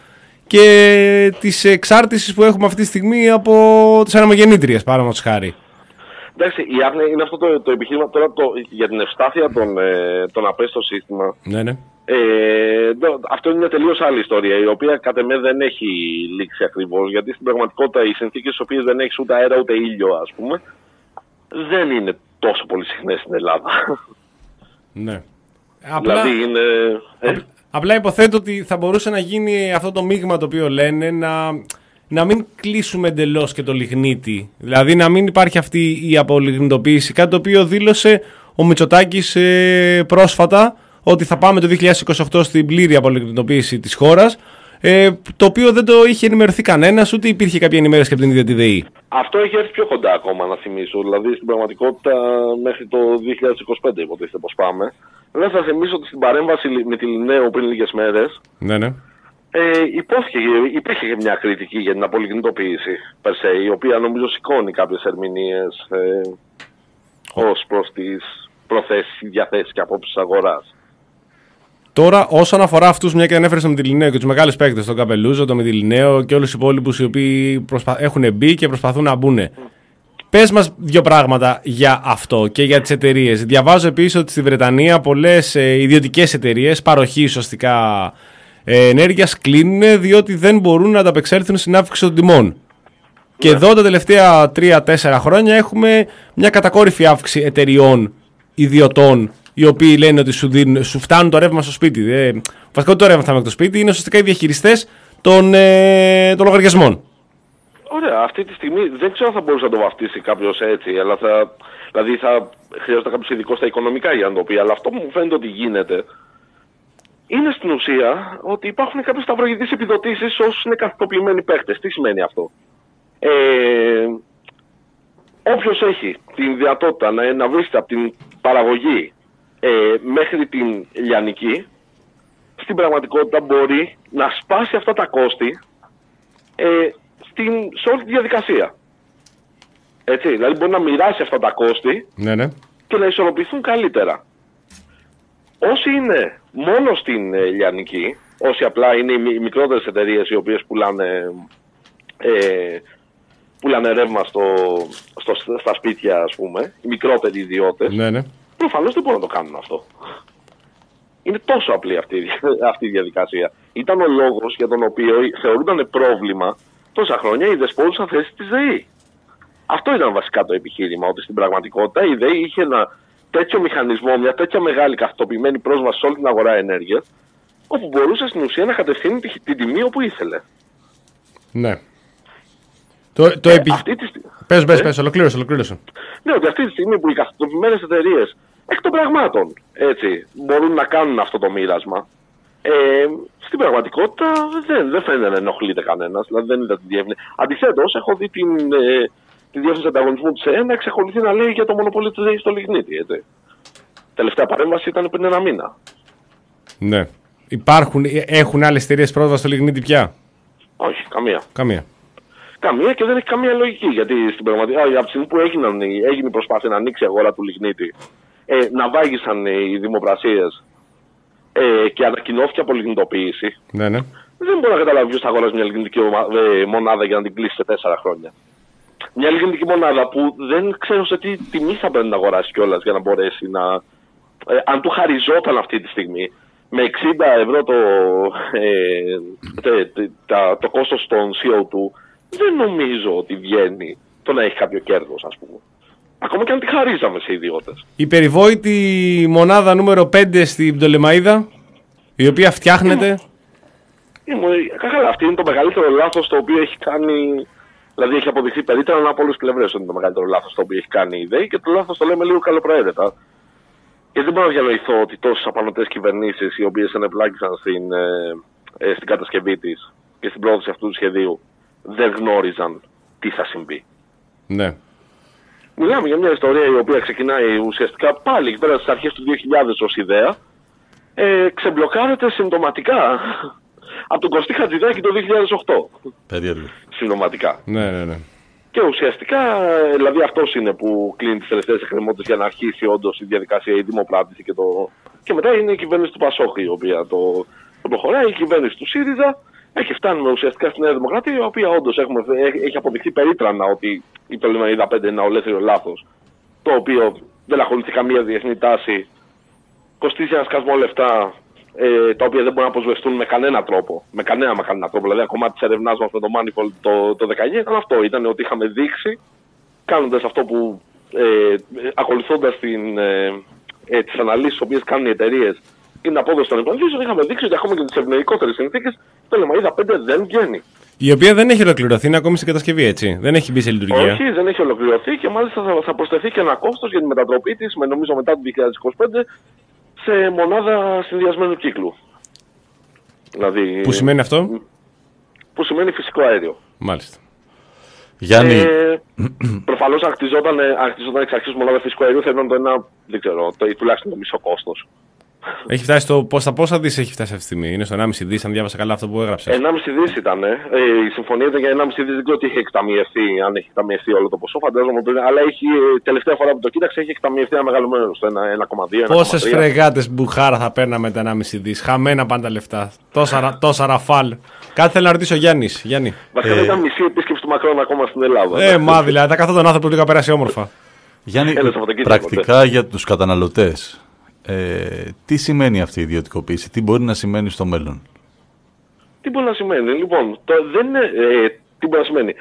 και της εξάρτησης που έχουμε αυτή τη στιγμή από τις ανεμογεννήτριες, παραδείγματος χάρη. Εντάξει, η άπνοια είναι αυτό το, το επιχείρημα τώρα το, για την ευστάθεια των, ε, των ΑΠΕ στο σύστημα. Ναι, ναι. Ε, το, αυτό είναι μια τελείως άλλη ιστορία, η οποία κατ' εμέ δεν έχει λήξει ακριβώς, γιατί στην πραγματικότητα οι συνθήκες στις οποίες δεν έχεις ούτε αέρα ούτε ήλιο, ας πούμε, δεν είναι τόσο πολύ συχνές στην Ελλάδα. Ναι. Απλά, δηλαδή είναι... Ε? απλά υποθέτω ότι θα μπορούσε να γίνει αυτό το μείγμα το οποίο λένε, να, να μην κλείσουμε εντελώς και το λιγνίτη. Δηλαδή να μην υπάρχει αυτή η απολιγνητοποίηση, κάτι το οποίο δήλωσε ο Μητσοτάκης ε, πρόσφατα, ότι θα πάμε το δύο χιλιάδες είκοσι οκτώ στην πλήρη απολιγνητοποίηση της χώρας, ε, το οποίο δεν το είχε ενημερωθεί κανένας, ούτε υπήρχε κάποια ενημέρωση και από την ίδια τη ΔΕΗ. Αυτό έχει έρθει πιο κοντά ακόμα, να θυμίσω. Δηλαδή στην πραγματικότητα μέχρι το δύο χιλιάδες είκοσι πέντε υποτίθεται πως πάμε. Δεν θα θυμίσω ότι στην παρέμβαση με τη Λινέο πριν λίγες μέρες, ναι, ναι. Ε, υπόθηκε, υπήρχε και μια κριτική για την απολιγνητοποίηση περσέ, η οποία νομίζω σηκώνει κάποιες ερμηνείες ε, ως προς τις προθέσεις, διαθέσεις και απόψεις της αγοράς. Τώρα, όσον αφορά αυτούς, μια και ανέφερε τον Μιτιλινέο και τους μεγάλους παίκτες, τον Καπελούζο, τον Μιτιλινέο και όλους τους υπόλοιπους οι οποίοι προσπα... έχουν μπει και προσπαθούν να μπουν. Πες μας δύο πράγματα για αυτό και για τις εταιρείες. Διαβάζω επίσης ότι στη Βρετανία πολλές ε, ιδιωτικές εταιρείες, παροχή ουσιαστικά ε, ενέργειας, κλείνουν διότι δεν μπορούν να ανταπεξέλθουν στην αύξηση των τιμών. Ναι. Και εδώ τα τελευταία τρία τέσσερα χρόνια έχουμε μια κατακόρυφη αύξηση εταιριών, ιδιωτών, οι οποίοι λένε ότι σου, δίνουν, σου φτάνουν το ρεύμα στο σπίτι. Ε, βασικά το ρεύμα φτάνει από το σπίτι, είναι ουσιαστικά οι διαχειριστές των, ε, των λογαριασμών. Ωραία, αυτή τη στιγμή δεν ξέρω αν θα μπορούσε να το βαφτίσει κάποιος έτσι, αλλά θα, δηλαδή θα χρειάζεται κάποιος ειδικός στα οικονομικά για να το πει, αλλά αυτό που μου φαίνεται ότι γίνεται είναι στην ουσία ότι υπάρχουν κάποιες σταυρογητές επιδοτήσεις όσους είναι καθηκοπλημένοι παίχτες. Τι σημαίνει αυτό? Ε, όποιος έχει την δυνατότητα να, να βρίσκεται από την παραγωγή ε, μέχρι την λιανική, στην πραγματικότητα μπορεί να σπάσει αυτά τα κόστη ε, στην, σε όλη τη διαδικασία. Έτσι, δηλαδή μπορεί να μοιράσει αυτά τα κόστη, ναι, ναι, και να ισορροπηθούν καλύτερα. Όσοι είναι μόνο στην ε, λιανική, όσοι απλά είναι οι, οι μικρότερες εταιρείες οι οποίες πουλάνε, ε, πουλάνε ρεύμα στο, στο, στα σπίτια, ας πούμε, οι μικρότεροι ιδιώτες, ναι, ναι, προφανώς δεν μπορούν να το κάνουν αυτό. Είναι τόσο απλή αυτή, αυτή η διαδικασία. Ήταν ο λόγος για τον οποίο θεωρούνταν πρόβλημα τόσα χρόνια η δεσπόζουσα θέση της ΔΕΗ. Αυτό ήταν βασικά το επιχείρημα, ότι στην πραγματικότητα η ΔΕΗ είχε ένα τέτοιο μηχανισμό, μια τέτοια μεγάλη καθετοποιημένη πρόσβαση σε όλη την αγορά ενέργειας, όπου μπορούσε στην ουσία να κατευθύνει την τιμή όπου ήθελε. Ναι. Το, το Ε, επι... αυτή τη στι- Πες, πες, Ε? πες, ολοκλήρωσε, ολοκλήρωσε. Ναι, ότι αυτή τη στιγμή που οι καθοδοποιημένες εταιρείες εκ των πραγμάτων έτσι, μπορούν να κάνουν αυτό το μοίρασμα, ε, στην πραγματικότητα δεν, δεν φαίνεται να ενοχλείται κανένας. Δηλαδή δεν είδα τη διεύθυνση. Αντιθέτως, έχω δει την, ε, τη διεύθυνση ανταγωνισμού της ΕΕ να εξακολουθεί να λέει για το μονοπόλιο της ΔΕΗ στο Λιγνίτη. Έτσι. Τελευταία παρέμβαση ήταν πριν ένα μήνα. Ναι. Υπάρχουν, έχουν άλλες εταιρείες πρόσβαση στο Λιγνίτη πια? Όχι, καμία. Καμία. Καμία και δεν έχει καμία λογική. Γιατί στην πραγματικότητα, από τη στιγμή που έγιναν, έγινε η προσπάθεια να ανοίξει η αγορά του Λιγνίτη, ε, να βάγισαν οι δημοπρασίες ε, και ανακοινώθηκε απολιγνητοποίηση, Ναι, ναι. δεν μπορώ να καταλάβω ποιος θα αγοράσει μια λιγνητική ομα- ε, μονάδα για να την κλείσει σε τέσσερα χρόνια. Μια λιγνητική μονάδα που δεν ξέρω σε τι τιμή θα πρέπει να αγοράσει κιόλας για να μπορέσει να. Ε, αν του χαριζόταν αυτή τη στιγμή με εξήντα ευρώ το, ε, τε- τε- τα- το κόστος των σι ο δύο, δεν νομίζω ότι βγαίνει το να έχει κάποιο κέρδος, ας πούμε. Ακόμα και αν τη χαρίζαμε σε ιδιώτες. Η περιβόητη μονάδα νούμερο πέντε στην Πτολεμαΐδα, η οποία φτιάχνεται. Καλά, αυτή είναι το μεγαλύτερο λάθος το οποίο έχει κάνει. Δηλαδή έχει αποδειχθεί περίτρανα από όλες τις πλευρές ότι είναι το μεγαλύτερο λάθος το οποίο έχει κάνει η ΔΕΗ και το λάθος το λέμε λίγο καλοπροαίρετα. Και δεν μπορώ να διανοηθώ ότι τόσες απανωτές κυβερνήσεις οι οποίες ενεπλάκησαν στην, ε, ε, στην κατασκευή της και στην πρόθεση αυτού του σχεδίου δεν γνώριζαν τι θα συμβεί. Ναι. Μιλάμε για μια ιστορία η οποία ξεκινάει ουσιαστικά πάλι εκεί πέρα στις αρχές του δύο χιλιάδες ως ιδέα, ε, ξεμπλοκάρεται συμπτωματικά από τον Κωστή Χατζηδάκη το δύο χιλιάδες οκτώ. Περίεργο. Συμπτωματικά. Ναι, ναι, ναι. Και ουσιαστικά, ε, δηλαδή αυτός είναι που κλείνει τις τελευταίες εκκρεμότητες για να αρχίσει όντως η διαδικασία, η δημοπράτηση και το. Και μετά είναι η κυβέρνηση του Πασόκ η οποία το, το προχωράει, η κυβέρνηση του ΣΥΡΙΖΑ. Και φτάνουμε ουσιαστικά στη Νέα Δημοκρατία, η οποία όντως έχουμε, έχει αποδειχθεί περίτρανα ότι η Πτολεμαΐδα πέντε είναι ένα ολέθριο λάθος, το οποίο δεν ακολουθεί καμία διεθνή τάση, κοστίζει ένα σκασμό λεφτά, ε, τα οποία δεν μπορούν να αποσβεστούν με κανένα τρόπο. Με κανένα, με κανένα τρόπο. Δηλαδή, ακόμα τη ερευνά μα με το Manifold το, το δεκαεννιά ήταν αυτό. Ήταν ότι είχαμε δείξει, κάνοντας αυτό που. Ε, ακολουθώντας ε, ε, τις αναλύσεις τις οποίες κάνουν οι εταιρείες, την απόδοση των επενδύσεων, είχαμε δείξει ότι ακόμα και τις ευνοϊκότερες συνθήκες, η Πτολεμαΐδα πέντε δεν βγαίνει. Η οποία δεν έχει ολοκληρωθεί, είναι ακόμη στην κατασκευή, έτσι. Δεν έχει μπει σε λειτουργία. Όχι, δεν έχει ολοκληρωθεί και μάλιστα θα, θα προσθεθεί και ένα κόστος για τη μετατροπή της, με, νομίζω μετά το δύο χιλιάδες είκοσι πέντε, σε μονάδα συνδυασμένου κύκλου. Δηλαδή, Που σημαίνει αυτό? Που σημαίνει φυσικό αέριο. Μάλιστα. Γιάννη, Ε, προφανώς αν χτιζόταν, αν χτιζόταν εξ αρχής μονάδα φυσικού αερίου, θα ήταν το ένα, δεν ξέρω, το, τουλάχιστον το μισό κόστος. Έχει φτάσει στο. Πόσα, πόσα δις έχει φτάσει αυτή τη στιγμή? Είναι στο ενάμιση δις, αν διάβασα καλά αυτό που έγραψε. ενάμιση δις ήταν. Ε. Ε, η συμφωνία ήταν για ενάμιση δις, δεν ξέρω τι έχει εκταμιευθεί, αν έχει εκταμιευθεί όλο το ποσό. Φαντάζομαι ότι. Αλλά έχει, τελευταία φορά που το κοίταξε, έχει εκταμιευθεί ένα μεγάλο μέρος, το ένα κόμμα δύο. Πόσες φρεγάτες μπουχάρα θα παίρναμε τα ενάμιση δις? Χαμένα πάντα λεφτά. Τόσα, τόσα ραφάλ. Κάτι θέλω να ρωτήσω ο Γιάννης. Γιάννη. Βασικά δεν ήταν μισή επίσκεψη του Μακρόν ακόμα στην Ελλάδα. Ε, μα δηλαδή, τα καθόταν άνθρωπο που είχα περάσει όμορφα. Γιάννη, Έλα, Σαββατοκύριακο, πρακτικά για τους καταναλωτές, ε, τι σημαίνει αυτή η ιδιωτικοποίηση, τι μπορεί να σημαίνει στο μέλλον? Τι μπορεί να σημαίνει, λοιπόν, το, δεν είναι, ε, τι μπορεί να σημαίνει.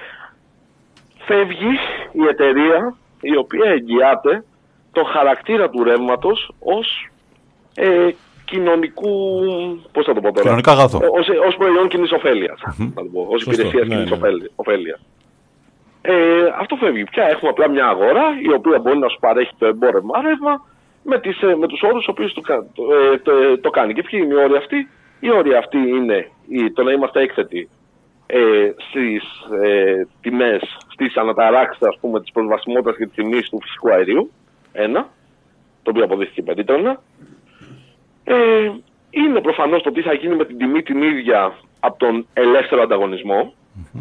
Φεύγει η εταιρεία η οποία εγγυάται τον χαρακτήρα του ρεύματος ως ε, κοινωνικού, πώς θα το πω τώρα, Κοινωνικά αγαθό. Ε, ως, ως προϊόν κοινής ωφέλειας, να το πω, ως Σωστό, υπηρεσίας ναι, κοινής ναι. ωφέλη- ωφέλειας. Ε, αυτό φεύγει. Πια έχουμε απλά μια αγορά η οποία μπορεί να σου παρέχει το εμπόρευμα ρεύμα με, τις, ε, με τους όρους στους οποίους το, κα- το, ε, το, ε, το κάνει. Και ποιοι είναι οι όροι αυτοί? Οι όροι αυτοί είναι η, το να είμαστε έκθετοι ε, στις ε, τιμές, στις αναταράξεις, ας πούμε, της προσβασιμότητας και της τιμής του φυσικού αερίου. Ένα, το οποίο αποδείχθηκε περίτρανα. Ε, είναι προφανώς το τι θα γίνει με την τιμή την ίδια από τον ελεύθερο ανταγωνισμό.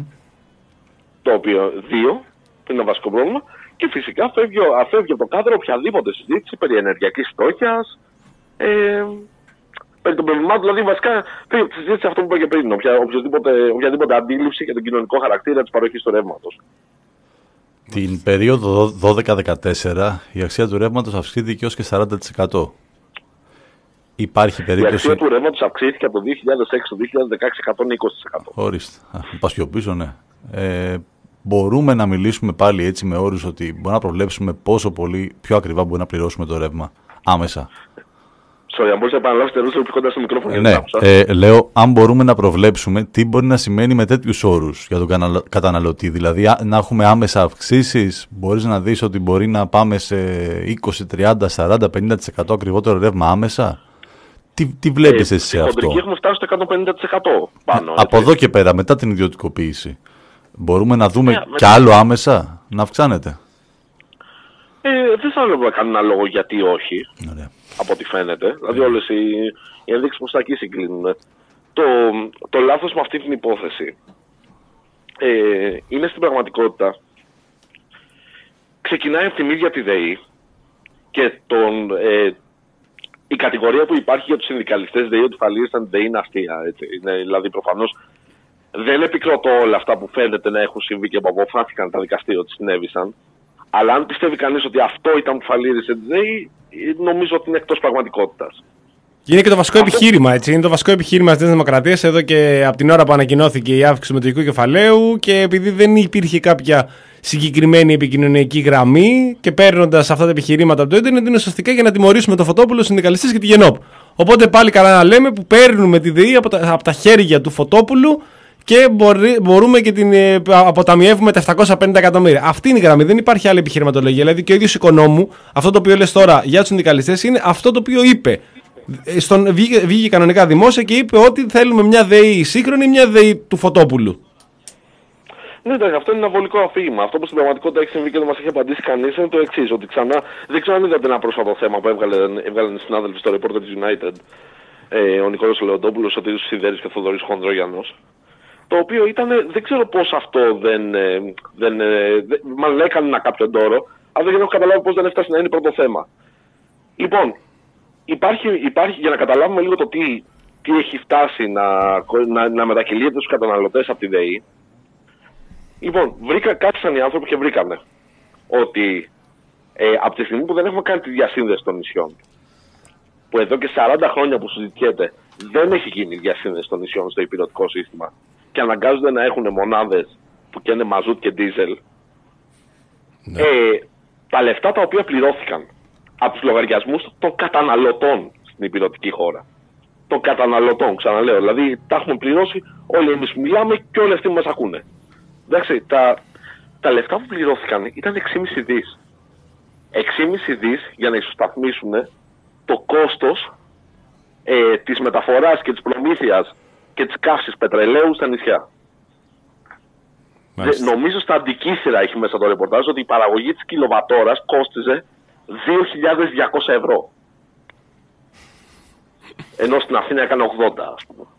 Το οποίο δύο, είναι ένα βασικό πρόβλημα. Και φυσικά φεύγει, αφεύγει από το κάδρο οποιαδήποτε συζήτηση περί ενεργειακής φτώχειας, ε, περί των προβλημάτων, δηλαδή βασικά φεύγει από τη συζήτηση αυτό που είπα και πριν, οποια, οποιαδήποτε, οποιαδήποτε αντίληψη για τον κοινωνικό χαρακτήρα της παροχής του ρεύματος. Την περίοδο δώδεκα δεκατέσσερα η αξία του ρεύματος αυξήθηκε ως και σαράντα τοις εκατό. Υπάρχει Η περίπτωση... αξία του ρεύματος αυξήθηκε από το δύο χιλιάδες έξι στο δύο χιλιάδες δεκαέξι εκατόν είκοσι τοις εκατό. Ορίστε. Α, πας πιο πίσω, ναι. Ε, μπορούμε να μιλήσουμε πάλι έτσι με όρους ότι μπορούμε να προβλέψουμε πόσο πολύ πιο ακριβά μπορεί να πληρώσουμε το ρεύμα άμεσα? Sorry, αν μπορείς να επαναλάβεις την ερώτηση πιο κοντά στο μικρόφωνο. Ναι, ε, λέω, αν μπορούμε να προβλέψουμε τι μπορεί να σημαίνει με τέτοιους όρους για τον καναλο- καταναλωτή. Δηλαδή, α, να έχουμε άμεσα αυξήσεις, μπορείς να δεις ότι μπορεί να πάμε σε είκοσι, τριάντα, σαράντα, πενήντα τοις εκατό ακριβότερο ρεύμα άμεσα. Τι, τι βλέπεις ε, εσύ σε αυτό? Χοντρική έχουμε φτάσει στο εκατόν πενήντα τοις εκατό πάνω. Από εδώ και πέρα, μετά την ιδιωτικοποίηση, μπορούμε να δούμε Yeah, κι άλλο άμεσα να αυξάνεται? Ε, δεν θα βλέπω κανένα λόγο γιατί όχι. Ωραία. Από ό,τι φαίνεται. Δηλαδή όλες οι, οι ενδείξεις προς τα εκεί συγκλίνουν. Το, το λάθος με αυτή την υπόθεση ε, είναι στην πραγματικότητα ξεκινάει από την ίδια τη ΔΕΗ και τον, ε, η κατηγορία που υπάρχει για τους συνδικαλιστές ΔΕΗ ότι φαλήρισαν τη ΔΕΗ είναι αστεία. Έτσι. Είναι, δηλαδή προφανώς δεν επικροτώ όλα αυτά που φαίνεται να έχουν συμβεί και που αποφάθηκαν τα δικαστήρια ότι συνέβησαν. Αλλά αν πιστεύει κανείς ότι αυτό ήταν που φαλήρισε τη ΔΕΗ, νομίζω ότι είναι εκτός πραγματικότητας. Και είναι και το βασικό αυτό... επιχείρημα, έτσι. Είναι το βασικό επιχείρημα της Δημοκρατίας εδώ και από την ώρα που ανακοινώθηκε η αύξηση του μετοχικού κεφαλαίου και επειδή δεν υπήρχε κάποια συγκεκριμένη επικοινωνιακή γραμμή και παίρνοντας αυτά τα επιχειρήματα από το ίντερνετ είναι ουσιαστικά για να τιμωρήσουμε το Φωτόπουλο, συνδικαλιστές και τη Γενόπ. Οπότε πάλι καλά να λέμε που παίρνουμε τη ΔΕΗ από τα, από τα χέρια του Φωτόπουλου και μπορεί, μπορούμε και την ε, αποταμιεύουμε τα επτακόσια πενήντα εκατομμύρια. Αυτή είναι η γραμμή. Δεν υπάρχει άλλη επιχειρηματολογία. Δηλαδή και ο ίδιος οικονόμου, αυτό το οποίο λες τώρα για τους συνδικαλιστές, είναι αυτό το οποίο είπε. Στον, βγήκε, βγήκε κανονικά δημόσια και είπε ότι θέλουμε μια ΔΕΗ σύγχρονη, μια ΔΕΗ του Φωτόπουλου. Ναι, εντάξει, αυτό είναι ένα βολικό αφήγημα. Αυτό που στην πραγματικότητα έχει συμβεί και δεν μας έχει απαντήσει κανείς είναι το εξής. Ότι ξανά, δεν ξέρω αν είδατε ένα πρόσφατο θέμα που έβγαλαν έβγαλε οι συνάδελφοι στο reporter της United, ε, ο Νικόλος Λεοντόπουλος, ο Τήρης Σιδέρης και ο Θοδωρής Χονδρόγιανος. Το οποίο ήταν, δεν ξέρω πώς αυτό δεν, δεν, δεν μας έκανε ένα κάποιο ντόρο, αλλά δεν έχω καταλάβει πώς δεν έφτασε να είναι πρώτο θέμα. Λοιπόν, υπάρχει, υπάρχει για να καταλάβουμε λίγο το τι, τι έχει φτάσει να, να, να μετακυλείται στους καταναλωτές από τη ΔΕΗ. Λοιπόν, βρήκα, κάτσαν οι άνθρωποι και βρήκανε ότι ε, από τη στιγμή που δεν έχουμε κάνει τη διασύνδεση των νησιών, που εδώ και σαράντα χρόνια που συζητιέται δεν έχει γίνει η διασύνδεση των νησιών στο υπηρετικό σύστημα και αναγκάζονται να έχουν μονάδες που καίνε μαζούτ και ντίζελ, ναι. ε, τα λεφτά τα οποία πληρώθηκαν από τους λογαριασμούς των καταναλωτών στην υπηρετική χώρα. Των καταναλωτών, ξαναλέω. Δηλαδή τα έχουμε πληρώσει όλοι εμείς που μιλάμε και όλοι αυτοί που μας ακούνε. Εντάξει, τα, τα λεφτά που πληρώθηκαν ήταν έξι κόμμα πέντε δις. έξι κόμμα πέντε δις για να ισοσταθμίσουν το κόστος ε, της μεταφοράς και της προμήθειας και της καύσης πετρελαίου στα νησιά. Δε, νομίζω στα αντικείσερα έχει μέσα το ρεπορτάζ ότι η παραγωγή της κιλοβατόρας κόστιζε δύο χιλιάδες διακόσια ευρώ. Ενώ στην Αθήνα έκανε ογδόντα, ας πούμε.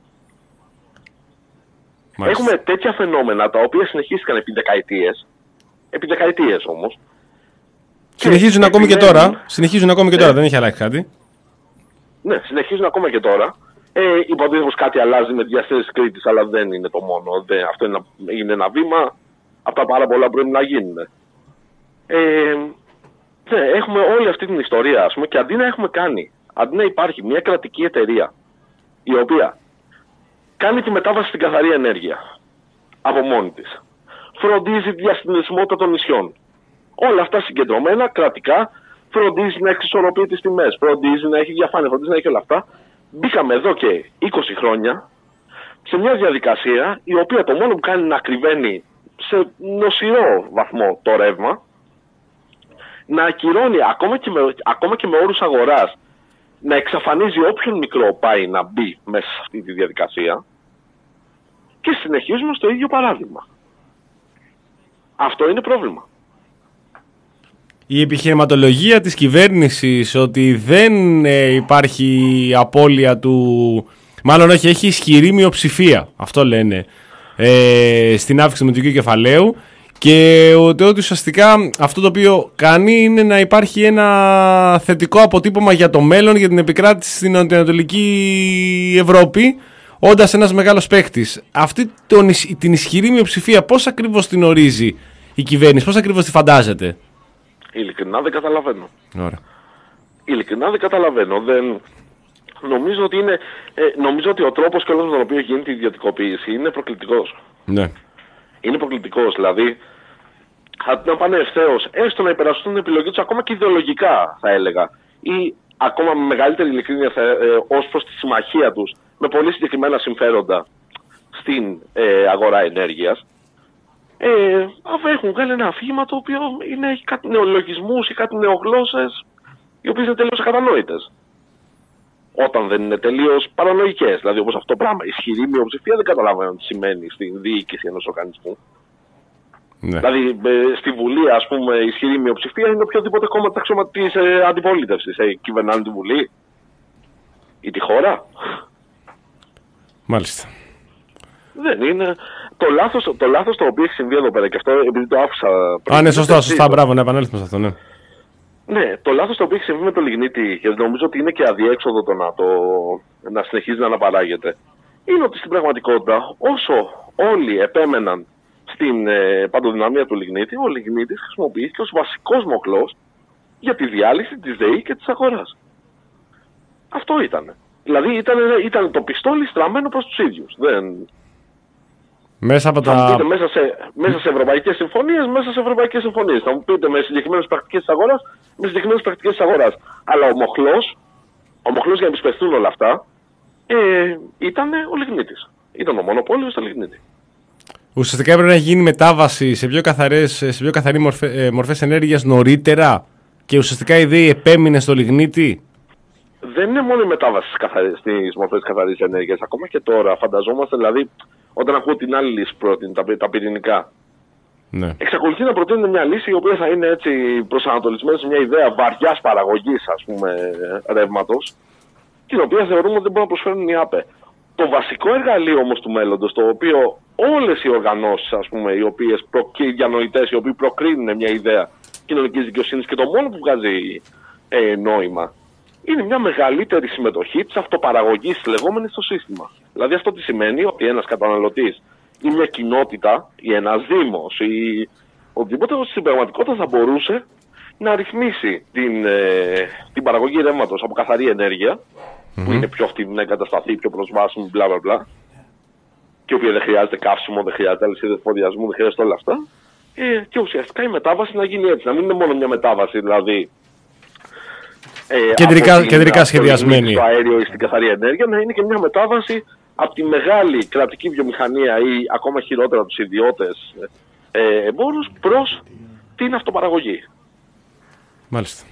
Μάλιστα. Έχουμε τέτοια φαινόμενα τα οποία συνεχίστηκαν επί δεκαετίες, επί δεκαετίες όμως. Συνεχίζουν ακόμη και τώρα, συνεχίζουν ακόμη και τώρα, ναι. Δεν έχει αλλάξει κάτι. Ναι, συνεχίζουν ακόμα και τώρα. Ε, υποτίθεται πως κάτι αλλάζει με τη διασύνδεση της Κρήτης, αλλά δεν είναι το μόνο. Δεν, αυτό είναι, είναι ένα βήμα από τα πάρα πολλά που πρέπει να γίνουν. Ε, ναι, έχουμε όλη αυτή την ιστορία, ας πούμε, και αντί να έχουμε κάνει, αντί να υπάρχει μια κρατική εταιρεία η οποία κάνει τη μετάβαση στην καθαρή ενέργεια από μόνη της, φροντίζει τη διασυνδεσιμότητα των νησιών, όλα αυτά συγκεντρωμένα, κρατικά, φροντίζει να εξισορροπεί τις τιμές, φροντίζει να έχει διαφάνεια, φροντίζει να έχει όλα αυτά. Μπήκαμε εδώ και είκοσι χρόνια σε μια διαδικασία η οποία το μόνο που κάνει να ακριβένει σε νοσηρό βαθμό το ρεύμα, να ακυρώνει ακόμα και με, ακόμα και με όρους αγοράς, να εξαφανίζει όποιον μικρό πάει να μπει μέσα σε αυτή τη διαδικασία και συνεχίζουμε στο ίδιο παράδειγμα. Αυτό είναι πρόβλημα. Η επιχειρηματολογία της κυβέρνησης ότι δεν ε, υπάρχει απώλεια του... Μάλλον όχι, έχει ισχυρή μειοψηφία, αυτό λένε, ε, στην αύξηση του μετοχικού κεφαλαίου και ότι, ότι ουσιαστικά αυτό το οποίο κάνει είναι να υπάρχει ένα θετικό αποτύπωμα για το μέλλον, για την επικράτηση στην Ανατολική Ευρώπη, όντας ένας μεγάλος παίκτης. Αυτή τον, την ισχυρή μειοψηφία πώς ακριβώς την ορίζει η κυβέρνηση, πώς ακριβώς τη φαντάζεται? Ειλικρινά δεν καταλαβαίνω. Ωραία. Ειλικρινά δεν καταλαβαίνω. Δεν... Νομίζω, ότι είναι... ε, νομίζω ότι ο τρόπος και όλος με τον οποίο γίνεται η ιδιωτικοποίηση είναι προκλητικός. Ναι. Είναι προκλητικός. Δηλαδή, αντί να πάνε ευθέως, έστω να υπερασπιστούν την επιλογή τους ακόμα και ιδεολογικά, θα έλεγα, ή ακόμα με μεγαλύτερη ειλικρίνεια ε, ως προς τη συμμαχία τους με πολύ συγκεκριμένα συμφέροντα στην ε, αγορά ενέργειας, ε, έχουν βγάλει ένα αφήγημα το οποίο είναι, έχει κάτι νεολογισμούς ή κάτι νεογλώσσες οι οποίες είναι τελείως ακατανόητες. Όταν δεν είναι τελείως παρανοϊκές. Δηλαδή, όπως αυτό το πράγμα, ισχυρή μειοψηφία δεν καταλαβαίνω τι σημαίνει στην διοίκηση ενός οργανισμού. Ναι. Δηλαδή, ε, στη Βουλή, ας πούμε, η ισχυρή μειοψηφία είναι οποιοδήποτε κόμμα της αξιωματικής ε, αντιπολίτευσης. Ε, κυβερνάνε τη Βουλή ή τη χώρα. Μάλιστα. Δεν είναι. Το λάθος το, λάθος το οποίο έχει συμβεί εδώ πέρα, και αυτό επειδή το άφησα πριν. Α, ναι, σωστά, σωστά, μπράβο, να επανέλθουμε σε αυτό, ναι. Ναι, το λάθος το οποίο έχει συμβεί με το λιγνίτη, και νομίζω ότι είναι και αδιέξοδο το να, το, να συνεχίζει να αναπαράγεται, είναι ότι στην πραγματικότητα, όσο όλοι επέμεναν στην ε, παντοδυναμία του λιγνίτη, ο λιγνίτης χρησιμοποιήθηκε ως βασικός μοχλός για τη διάλυση της ΔΕΗ και της αγοράς. Αυτό ήταν. Δηλαδή ήταν, ήταν το πιστόλι στραμμένο προς τους ίδιους. Δεν... Μέσα από θα τα... μου πείτε μέσα σε, μέσα σε ευρωπαϊκές συμφωνίες, μέσα σε ευρωπαϊκές συμφωνίες. Θα μου πείτε με συγκεκριμένες πρακτικές της αγοράς, με συγκεκριμένες πρακτικές της αγοράς. Αλλά ο μοχλός, ο μοχλός για να επισπευθούν όλα αυτά, ε, ήταν ο λιγνίτης. Ήταν ο μονοπόλιος στο λιγνίτη. Ουσιαστικά έπρεπε να γίνει μετάβαση σε πιο, καθαρές, σε πιο καθαρή μορφέ, ε, μορφές ενέργειας νωρίτερα και ουσιαστικά η ΔΕΗ επέμεινε στο λιγνίτη. Δεν είναι μόνο η μετάβαση στις μορφές καθαρής ενέργειας. Ακόμα και τώρα φανταζόμαστε, δηλαδή, όταν ακούω την άλλη λύση πρότεινε, τα, τα πυρηνικά, ναι. Εξακολουθεί να προτείνει μια λύση η οποία θα είναι έτσι προσανατολισμένη σε μια ιδέα βαριάς παραγωγής, ας πούμε, ρεύματος, την οποία θεωρούμε ότι δεν μπορούν να προσφέρουν οι ΑΠΕ. Το βασικό εργαλείο όμως του μέλλοντος, το οποίο όλες οι οργανώσεις, ας πούμε, οι οποίες προ... και οι διανοητές, οι οποίοι προκρίνουν μια ιδέα κοινωνικής δικαιοσύνης και το μόνο που βγάζει ε, νόημα, είναι μια μεγαλύτερη συμμετοχή της αυτοπαραγωγής λεγόμενης στο σύστημα. Δηλαδή αυτό τι σημαίνει? Ότι ένας καταναλωτής ή μια κοινότητα ή ένας δήμος ή οτιδήποτε στην πραγματικότητα θα μπορούσε να ρυθμίσει την, ε, την παραγωγή ρεύματος από καθαρή ενέργεια, mm-hmm. που είναι πιο φτηνή να εγκατασταθεί, πιο προσβάσιμη, μπλα μπλα μπλα, και η οποία δεν χρειάζεται καύσιμο, δεν χρειάζεται αλυσίδες εφοδιασμού, δεν χρειάζεται όλα αυτά, ε, και ουσιαστικά η μετάβαση να γίνει έτσι, να μην είναι μόνο μια μετάβαση δηλαδή. Ε, κεντρικά, κεντρικά σχεδιασμένη. Στο αέριο ή στην καθαρή ενέργεια, να είναι και μια μετάβαση από τη μεγάλη κρατική βιομηχανία ή ακόμα χειρότερα τους ιδιώτες ε, εμπόρους προς την αυτοπαραγωγή. Μάλιστα.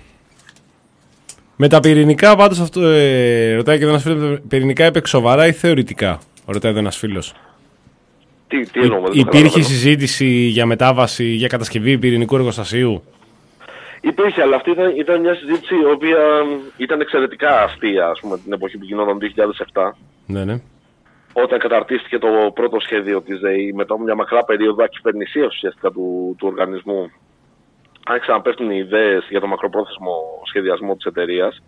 Με τα πυρηνικά πάντως αυτό ε, ρωτάει και ένας φίλος, πυρηνικά έπαιξε σοβαρά ή θεωρητικά? Ρωτάει εδώ ένας φίλος. Τι, τι εννοούμε, Υ, υπήρχε συζήτηση για μετάβαση, για κατασκευή πυρηνικού εργοστασίου? Υπήρχε, αλλά αυτή ήταν, ήταν μια συζήτηση η οποία ήταν εξαιρετικά αστεία, ας πούμε, την εποχή που γινόταν το δύο χιλιάδες επτά. Ναι, ναι. Όταν καταρτίστηκε το πρώτο σχέδιο της ΔΕΗ, μετά από μια μακρά περίοδο ακυβερνησίας ουσιαστικά του, του οργανισμού, άρχισαν να πέφτουν οι ιδέες για το μακροπρόθεσμο σχεδιασμό της εταιρείας.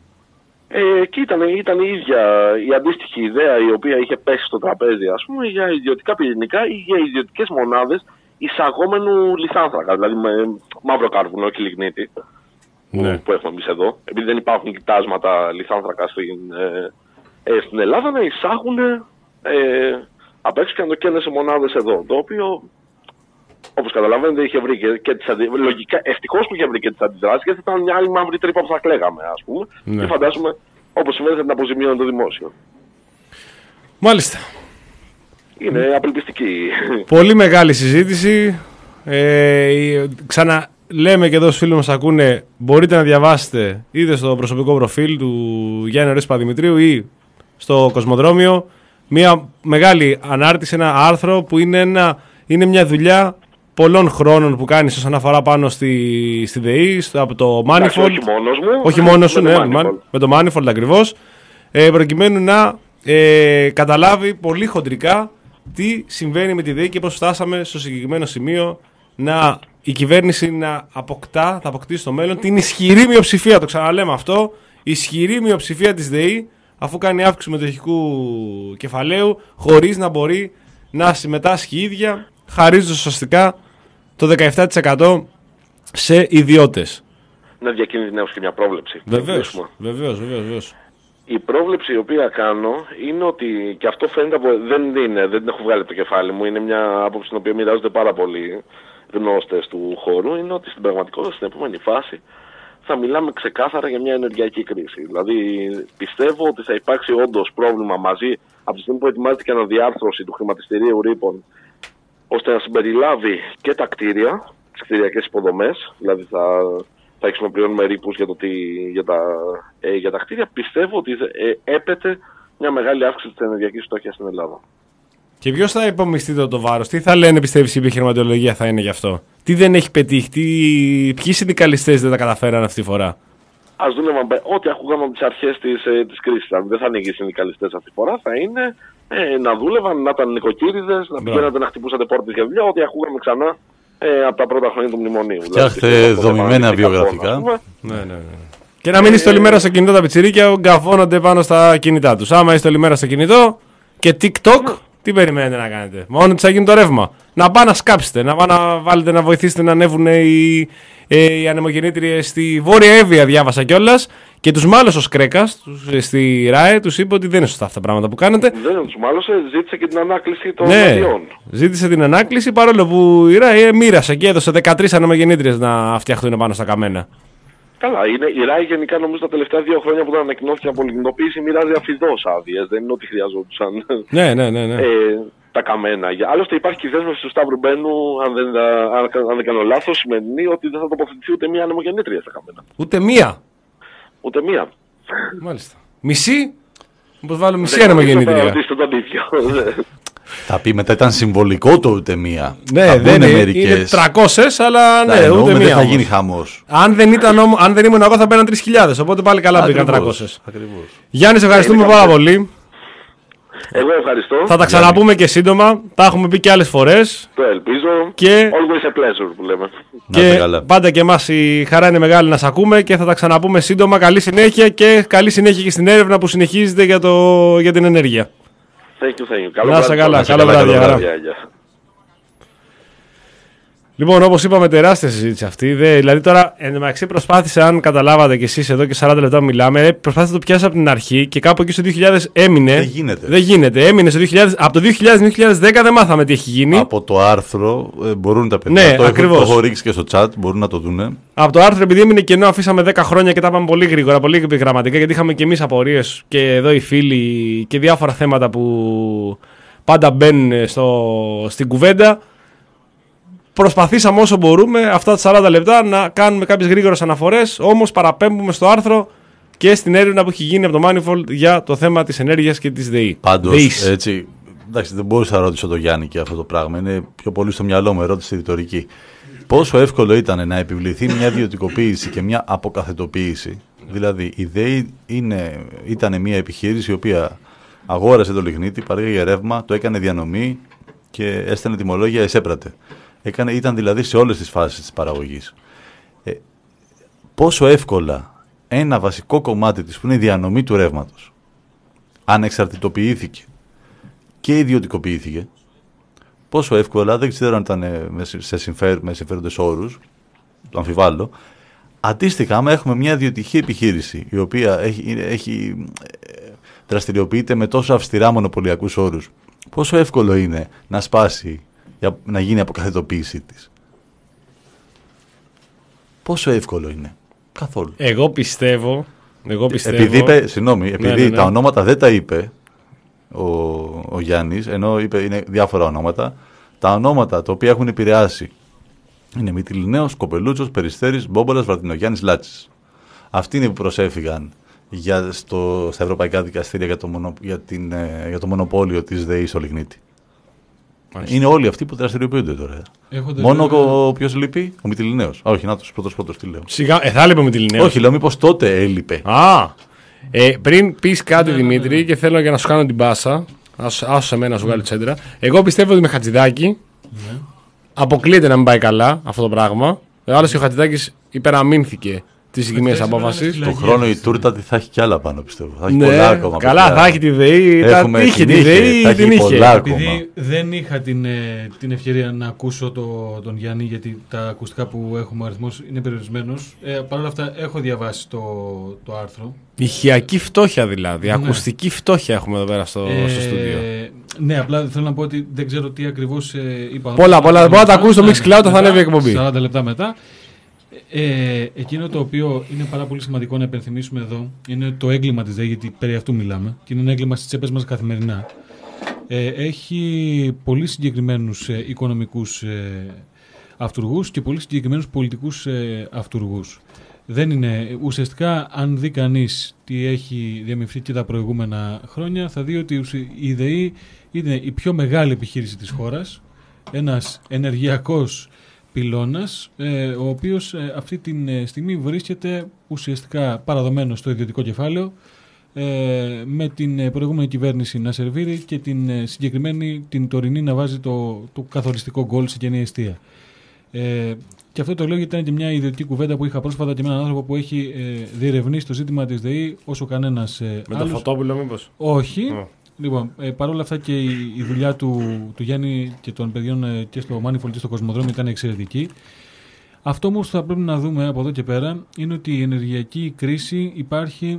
Ε, και ήταν, ήταν η ίδια η αντίστοιχη ιδέα η οποία είχε πέσει στο τραπέζι, ας πούμε, για ιδιωτικά πυρηνικά ή για ιδιωτικές μονάδες εισαγόμενου λιθάνθρακα, δηλαδή με μαύρο κάρβουνο και λιγνίτη, ναι. που, που έχουμε εμείς εδώ. Επειδή δεν υπάρχουν κοιτάσματα λιθάνθρακα στην, ε, ε, στην Ελλάδα, να εισάγουν ε, απ' έξω και να το καίνε σε μονάδες εδώ. Το οποίο, όπως καταλαβαίνετε, είχε βρει και, και τις αντιδράσεις. Λογικά, ευτυχώς που είχε βρει και τις αντιδράσεις, γιατί θα ήταν μια άλλη μαύρη τρύπα που θα κλαίγαμε, ας πούμε. Ναι. Και φαντάζομαι, όπως σημαίνει, θα την αποζημίωνε το δημόσιο. Μάλιστα. Είναι απελπιστική. Πολύ μεγάλη συζήτηση. Ε, ξαναλέμε και εδώ στους φίλους μας ακούνε, μπορείτε να διαβάσετε είτε στο προσωπικό προφίλ του Γιάννη Ορέστη Παπαδημητρίου ή στο Κοσμοδρόμιο μια μεγάλη ανάρτηση, ένα άρθρο που είναι, ένα, είναι μια δουλειά πολλών χρόνων που κάνεις όσον αφορά πάνω στη, στη ΔΕΗ, στο, από το Manifold. Όχι μόνος μου. Όχι μόνος σου, ναι, με το Manifold ακριβώς, ε, προκειμένου να ε, καταλάβει πολύ χοντρικά τι συμβαίνει με τη ΔΕΗ και πώς φτάσαμε στο συγκεκριμένο σημείο να η κυβέρνηση να αποκτά, θα αποκτήσει στο μέλλον την ισχυρή μειοψηφία, το ξαναλέμε αυτό, ισχυρή μειοψηφία της ΔΕΗ, αφού κάνει αύξηση μετοχικού κεφαλαίου, χωρίς να μπορεί να συμμετάσχει η ίδια, χαρίζοντας ουσιαστικά το δεκαεπτά τοις εκατό σε ιδιώτες. Να διακινδυνεύσει και μια πρόβλεψη. Βεβαίως, βεβαίως, βεβαίως. Η πρόβλεψη η οποία κάνω είναι ότι, και αυτό φαίνεται από, δεν είναι, δεν την έχω βγάλει από το κεφάλι μου, είναι μια άποψη την οποία μοιράζονται πάρα πολλοί γνώστες του χώρου, είναι ότι στην πραγματικότητα στην επόμενη φάση θα μιλάμε ξεκάθαρα για μια ενεργειακή κρίση. Δηλαδή, πιστεύω ότι θα υπάρξει όντως πρόβλημα μαζί από τη στιγμή που ετοιμάζεται και αναδιάρθρωση του χρηματιστηρίου ρήπων, ώστε να συμπεριλάβει και τα κτίρια, τις κτηριακές υποδομές, δηλαδή θα, θα έχεις να πληρώνουμε ρήπους για, το τι, για, τα, ε, για τα κτίρια. Πιστεύω ότι ε, έπεται μια μεγάλη αύξηση της ενεργειακής φτώχειας στην Ελλάδα. Και ποιος θα υπομειστεί το, το βάρος, τι θα λένε, πιστεύεις, η επιχειρηματολογία θα είναι γι' αυτό? Τι δεν έχει πετύχει, τι... ποιοι συνδικαλιστές δεν τα καταφέραν αυτή τη φορά? Ας δούλευαν ό,τι ακούγαμε από τις αρχές της, ε, της κρίσης. Αν δεν θα είναι οι συνδικαλιστές αυτή τη φορά, θα είναι ε, να δούλευαν, να ήταν νοικοκύριδες, να πηγαίνατε να χτυπούσατε πόρτες για δουλειά, ό,τι ακούγαμε ξανά ε, από τα πρώτα χρόνια του μνημονίου. Φτιάχτε δηλαδή, δομημένα βιογραφικά. Ναι, ναι, ναι. Και να μην είστε όλη μέρα στο κινητό τα πιτσιρίκια, γκαφώνονται πάνω στα κινητά τους. Άμα είστε όλη μέρα στο κινητό και TikTok, ναι. Τι περιμένετε να κάνετε? Μόνο θα γίνει το ρεύμα. Να πάτε να σκάψετε, να πάτε να βάλετε να βοηθήσετε να ανέβουν οι, ε, οι ανεμογεννήτριες στη Βόρεια Εύβοια, διάβασα κιόλας. Και τους μάλωσε ο Σκρέκας στη ΡΑΕ, τους είπε ότι δεν είναι σωστά αυτά τα πράγματα που κάνετε. Δεν τους μάλωσε, ζήτησε και την ανάκληση των ναι, αδειών. Ζήτησε την ανάκληση, παρόλο που η ΡΑΕ μοίρασε και έδωσε δεκατρείς ανεμογεννήτριες να φτιαχτούν πάνω στα καμένα. Καλά, είναι, η ΡΑΕ γενικά νομίζω τα τελευταία δύο χρόνια που δεν ανακοινώθηκε από πολυκινητοποίηση μοιράζει αφιδώς άδειες. Δεν είναι ότι χρειαζόντουσαν ναι, ναι, ναι, ναι. Ε, τα καμένα. Άλλωστε υπάρχει και η δέσμευση του Σταύρου Μπαίνου, αν δεν, αν, αν δεν κάνω λάθος, σημαίνει ότι δεν θα τοποθετηθεί ούτε μία ανεμογεννήτρια στα καμένα. Ούτε μία. Ούτε μία. Μάλιστα. Μισή. Μήπως βάλω μισή ανεμογεννήτρια. Θα πει μετά ήταν συμβολικό το ούτε μία. Ναι, δεν είναι μερικές. Είναι τριακόσιες, αλλά ναι, ούτε μία. Δεν θα γίνει χαμός. Αν δεν, ήταν, αν δεν ήμουν εγώ θα μπαίναν τρεις χιλιάδες, οπότε πάλι καλά πήγαν τριακόσιες. Ακριβώς. Γιάννη, σε ευχαριστούμε πάρα πολύ. Εγώ ευχαριστώ. Θα τα ξαναπούμε και σύντομα. Τα έχουμε πει και άλλες φορές. Το ελπίζω. Και... always a pleasure που λέμε. Και πάντα και εμάς η χαρά είναι μεγάλη να σε ακούμε και θα τα ξαναπούμε σύντομα. Καλή συνέχεια και καλή συνέχεια και στην έρευνα που συνεχίζεται για, το... για την ενέργεια. Thank you, thank you. Καλό να είσαι καλά. Καλό βράδυ. Λοιπόν, όπως είπαμε, τεράστια συζήτηση αυτή. Δε, δηλαδή, τώρα εν τω μεταξύ προσπάθησε, αν καταλάβατε κι εσείς εδώ και σαράντα λεπτά που μιλάμε, προσπάθησε να το πιάσει από την αρχή και κάπου εκεί στο δύο χιλιάδες έμεινε. Δεν γίνεται. Δεν γίνεται. Έμεινε στο δύο χιλιάδες, από το δύο χιλιάδες με δύο χιλιάδες δέκα δεν μάθαμε τι έχει γίνει. Από το άρθρο ε, μπορούν τα παιδιά. Ναι, το, ακριβώς. Έχω, το έχω ρίξει και στο chat, μπορούν να το δουν. Από το άρθρο, επειδή έμεινε κενό, αφήσαμε δέκα χρόνια και τα πάμε πολύ γρήγορα, πολύ επιγραμματικά, γιατί είχαμε κι εμείς απορίες και εδώ οι φίλοι και διάφορα θέματα που πάντα μπαίνουν στο, στην κουβέντα. Προσπαθήσαμε όσο μπορούμε αυτά τα σαράντα λεπτά να κάνουμε κάποιες γρήγορες αναφορές, όμως παραπέμπουμε στο άρθρο και στην έρευνα που έχει γίνει από το Manifold για το θέμα της ενέργειας και της ΔΕΗ. Πάντως, έτσι, εντάξει, δεν μπορούσα να ρωτήσω τον Γιάννη και αυτό το πράγμα, είναι πιο πολύ στο μυαλό μου, ερώτηση ρητορική. Πόσο εύκολο ήταν να επιβληθεί μια ιδιωτικοποίηση και μια αποκαθετοποίηση? Δηλαδή, η ΔΕΗ είναι, ήταν μια επιχείρηση η οποία αγόρασε το λιγνίτη, παρήγαγε ρεύμα, το έκανε διανομή και έστελνε τιμολόγια, εσέπρατε. Έκανε, ήταν δηλαδή σε όλες τις φάσεις της παραγωγής. Ε, πόσο εύκολα ένα βασικό κομμάτι της που είναι η διανομή του ρεύματος ανεξαρτητοποιήθηκε και ιδιωτικοποιήθηκε, πόσο εύκολα, δεν ξέρω αν ήταν σε συμφέρ, με συμφέροντες όρους, το αμφιβάλλω. Αντίστοιχα, άμα έχουμε μια ιδιωτική επιχείρηση η οποία έχει, έχει, δραστηριοποιείται με τόσο αυστηρά μονοπωλιακούς όρους, πόσο εύκολο είναι να σπάσει, για να γίνει αποκαθετοποίησή της? Πόσο εύκολο είναι? Καθόλου. Εγώ πιστεύω, εγώ πιστεύω... Επειδή, είπε, συγγνώμη, επειδή ναι, ναι, ναι. τα ονόματα δεν τα είπε ο, ο Γιάννης, ενώ είπε είναι διάφορα ονόματα, τα ονόματα τα οποία έχουν επηρεάσει είναι Μυτιληναίος, Κοπελούτσος, Περιστέρης, Μπόμπολας, Βαρτινογιάννης, Λάτσης. Αυτοί είναι που προσέφυγαν για στο, στα ευρωπαϊκά δικαστήρια για το, μονο, για, την, για το μονοπόλιο της ΔΕΗ στο λιγνίτη. Μάλιστα. Είναι όλοι αυτοί που δραστηριοποιούνται τώρα. Έχονται μόνο βέβαια... ο ποιος λείπει? Ο Μυτιληναίος. Α, όχι, να το πρώτος πρώτος τι λέω. Σιγά, ε, θα λείπει ο Μυτιληναίος. Όχι, λέω μήπως τότε έλειπε. Α, ε, πριν πεις κάτι ναι, Δημήτρη, ναι, ναι. και θέλω για να σου κάνω την πάσα, άσου σε μένα να σου βγάλω τσέντρα. Εγώ πιστεύω ότι με Χατζηδάκη ναι. αποκλείεται να μην πάει καλά αυτό το πράγμα. Άλλωστε και ο Χατζηδάκης υπεραμείνθηκε τη συγκεκριμένη απόφαση. Του χρόνου η τούρτα θα έχει κι άλλα πάνω, πιστεύω. Θα έχει ναι, πολλά ακόμα. Καλά, παιδιά. Θα έχει τη ΔΕΗ. Είχε τη ΔΕΗ ή την είχε? Επειδή δεν είχα την, την ευκαιρία να ακούσω το, τον Γιάννη, γιατί τα ακουστικά που έχουμε ο αριθμός είναι περιορισμένος. Ε, Παρ' όλα αυτά, έχω διαβάσει το, το άρθρο. Ηχειακή φτώχεια δηλαδή. Ναι. Ακουστική φτώχεια έχουμε εδώ πέρα στο, ε, στο στούντιο. Ναι, απλά θέλω να πω ότι δεν ξέρω τι ακριβώς ε, είπα. Πολλά, πολλά. Μπορεί να τα ακούσει στο Mixcloud, θα ανέβει η εκπομπή. σαράντα λεπτά μετά. Ε, εκείνο το οποίο είναι πάρα πολύ σημαντικό να υπενθυμίσουμε εδώ είναι το έγκλημα της ΔΕΗ, γιατί περί αυτού μιλάμε και είναι ένα έγκλημα στις τσέπες μας καθημερινά. Ε, έχει πολύ συγκεκριμένους ε, οικονομικούς ε, αυτουργούς και πολύ συγκεκριμένους πολιτικούς ε, αυτουργούς. Δεν είναι, ουσιαστικά, αν δει κανείς τι έχει διαμειφθεί και τα προηγούμενα χρόνια, θα δει ότι η ΔΕΗ είναι η πιο μεγάλη επιχείρηση της χώρας, ένας ενεργειακός πυλώνας, ε, ο οποίος ε, αυτή τη στιγμή βρίσκεται ουσιαστικά παραδομένο στο ιδιωτικό κεφάλαιο, ε, με την προηγούμενη κυβέρνηση να σερβίρει και την ε, συγκεκριμένη, την τωρινή, να βάζει το, το καθοριστικό γκολ σε κενή εστία. Ε, και αυτό το λέω γιατί ήταν και μια ιδιωτική κουβέντα που είχα πρόσφατα και με έναν άνθρωπο που έχει ε, διερευνήσει το ζήτημα της ΔΕΗ όσο κανένας ε, με άλλος. το Φωτόπουλο μήπως? Όχι. Oh. Λοιπόν, ε, παρόλα αυτά και η, η δουλειά του, του Γιάννη και των παιδιών ε, και στο Manifold και στο Κοσμοδρόμιο ήταν εξαιρετική. Αυτό όμως που θα πρέπει να δούμε από εδώ και πέρα είναι ότι η ενεργειακή κρίση υπάρχει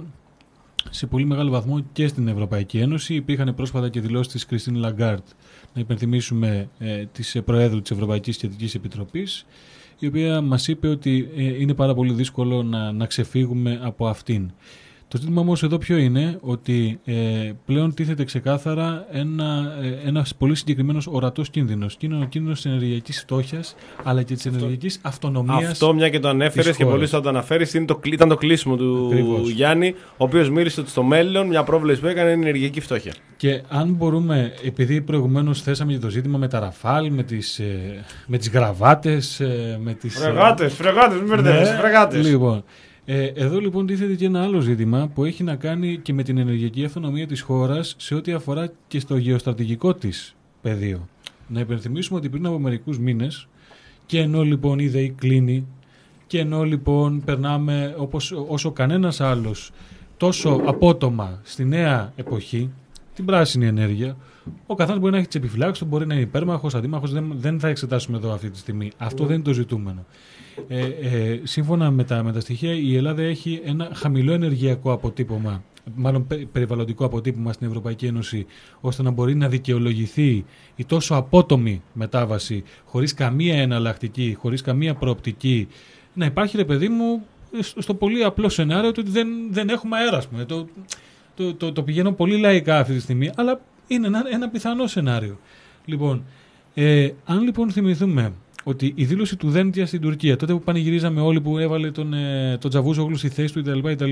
σε πολύ μεγάλο βαθμό και στην Ευρωπαϊκή Ένωση. Υπήρχαν πρόσφατα και δηλώσεις της Κριστίν Λαγκάρτ, να υπενθυμίσουμε, ε, της Προέδρου της Ευρωπαϊκής Κεντρικής Επιτροπής, η οποία μας είπε ότι ε, είναι πάρα πολύ δύσκολο να, να ξεφύγουμε από αυτήν. Το ζήτημα όμως εδώ ποιο είναι, ότι ε, πλέον τίθεται ξεκάθαρα ένα, ε, ένας πολύ συγκεκριμένος ορατός κίνδυνος. Και είναι ο κίνδυνος της ενεργειακής φτώχειας, αλλά και της ενεργειακής αυτονομίας. Αυτό, μια και το ανέφερες και πολύ θα το αναφέρεις, είναι το, ήταν το κλείσιμο του Ακριβώς. Γιάννη, ο οποίος μίλησε ότι στο μέλλον μια πρόβλεψη που έκανε είναι η ενεργειακή φτώχεια. Και αν μπορούμε, επειδή προηγουμένως θέσαμε και το ζήτημα με τα ραφάλ, με τις, ε, με τις γραβάτες, ε, με τις... Φρεγάτες, ε, φρεγάτες, μην μπερδεύεις, ναι, φρεγάτες. Λοιπόν, Ε, εδώ λοιπόν τίθεται και ένα άλλο ζήτημα που έχει να κάνει και με την ενεργειακή αυτονομία της χώρας σε ό,τι αφορά και στο γεωστρατηγικό της πεδίο. Να υπενθυμίσουμε ότι πριν από μερικούς μήνες, και ενώ λοιπόν η ΔΕΗ κλείνει, και ενώ λοιπόν περνάμε όπως, όσο κανένας άλλος τόσο απότομα στη νέα εποχή, την πράσινη ενέργεια, ο καθένας μπορεί να έχει τις επιφυλάξεις του, μπορεί να είναι υπέρμαχος, αντίμαχος, δεν, δεν θα εξετάσουμε εδώ αυτή τη στιγμή. Αυτό δεν είναι το ζητούμενο. Ε, ε, σύμφωνα με τα, με τα στοιχεία, η Ελλάδα έχει ένα χαμηλό ενεργειακό αποτύπωμα, μάλλον περιβαλλοντικό αποτύπωμα στην Ευρωπαϊκή Ένωση, ώστε να μπορεί να δικαιολογηθεί η τόσο απότομη μετάβαση, χωρίς καμία εναλλακτική, χωρίς καμία προοπτική. Να υπάρχει, ρε παιδί μου, στο πολύ απλό σενάριο ότι δεν, δεν έχουμε αέρα. Το, το, το, το, το πηγαίνω πολύ λαϊκά αυτή τη στιγμή, αλλά είναι ένα, ένα πιθανό σενάριο. Λοιπόν, ε, αν λοιπόν θυμηθούμε ότι η δήλωση του Δένδια στην Τουρκία, τότε που πανηγυρίζαμε όλοι, που έβαλε τον, ε, τον Τσαβούζογλου στη θέση του κτλ.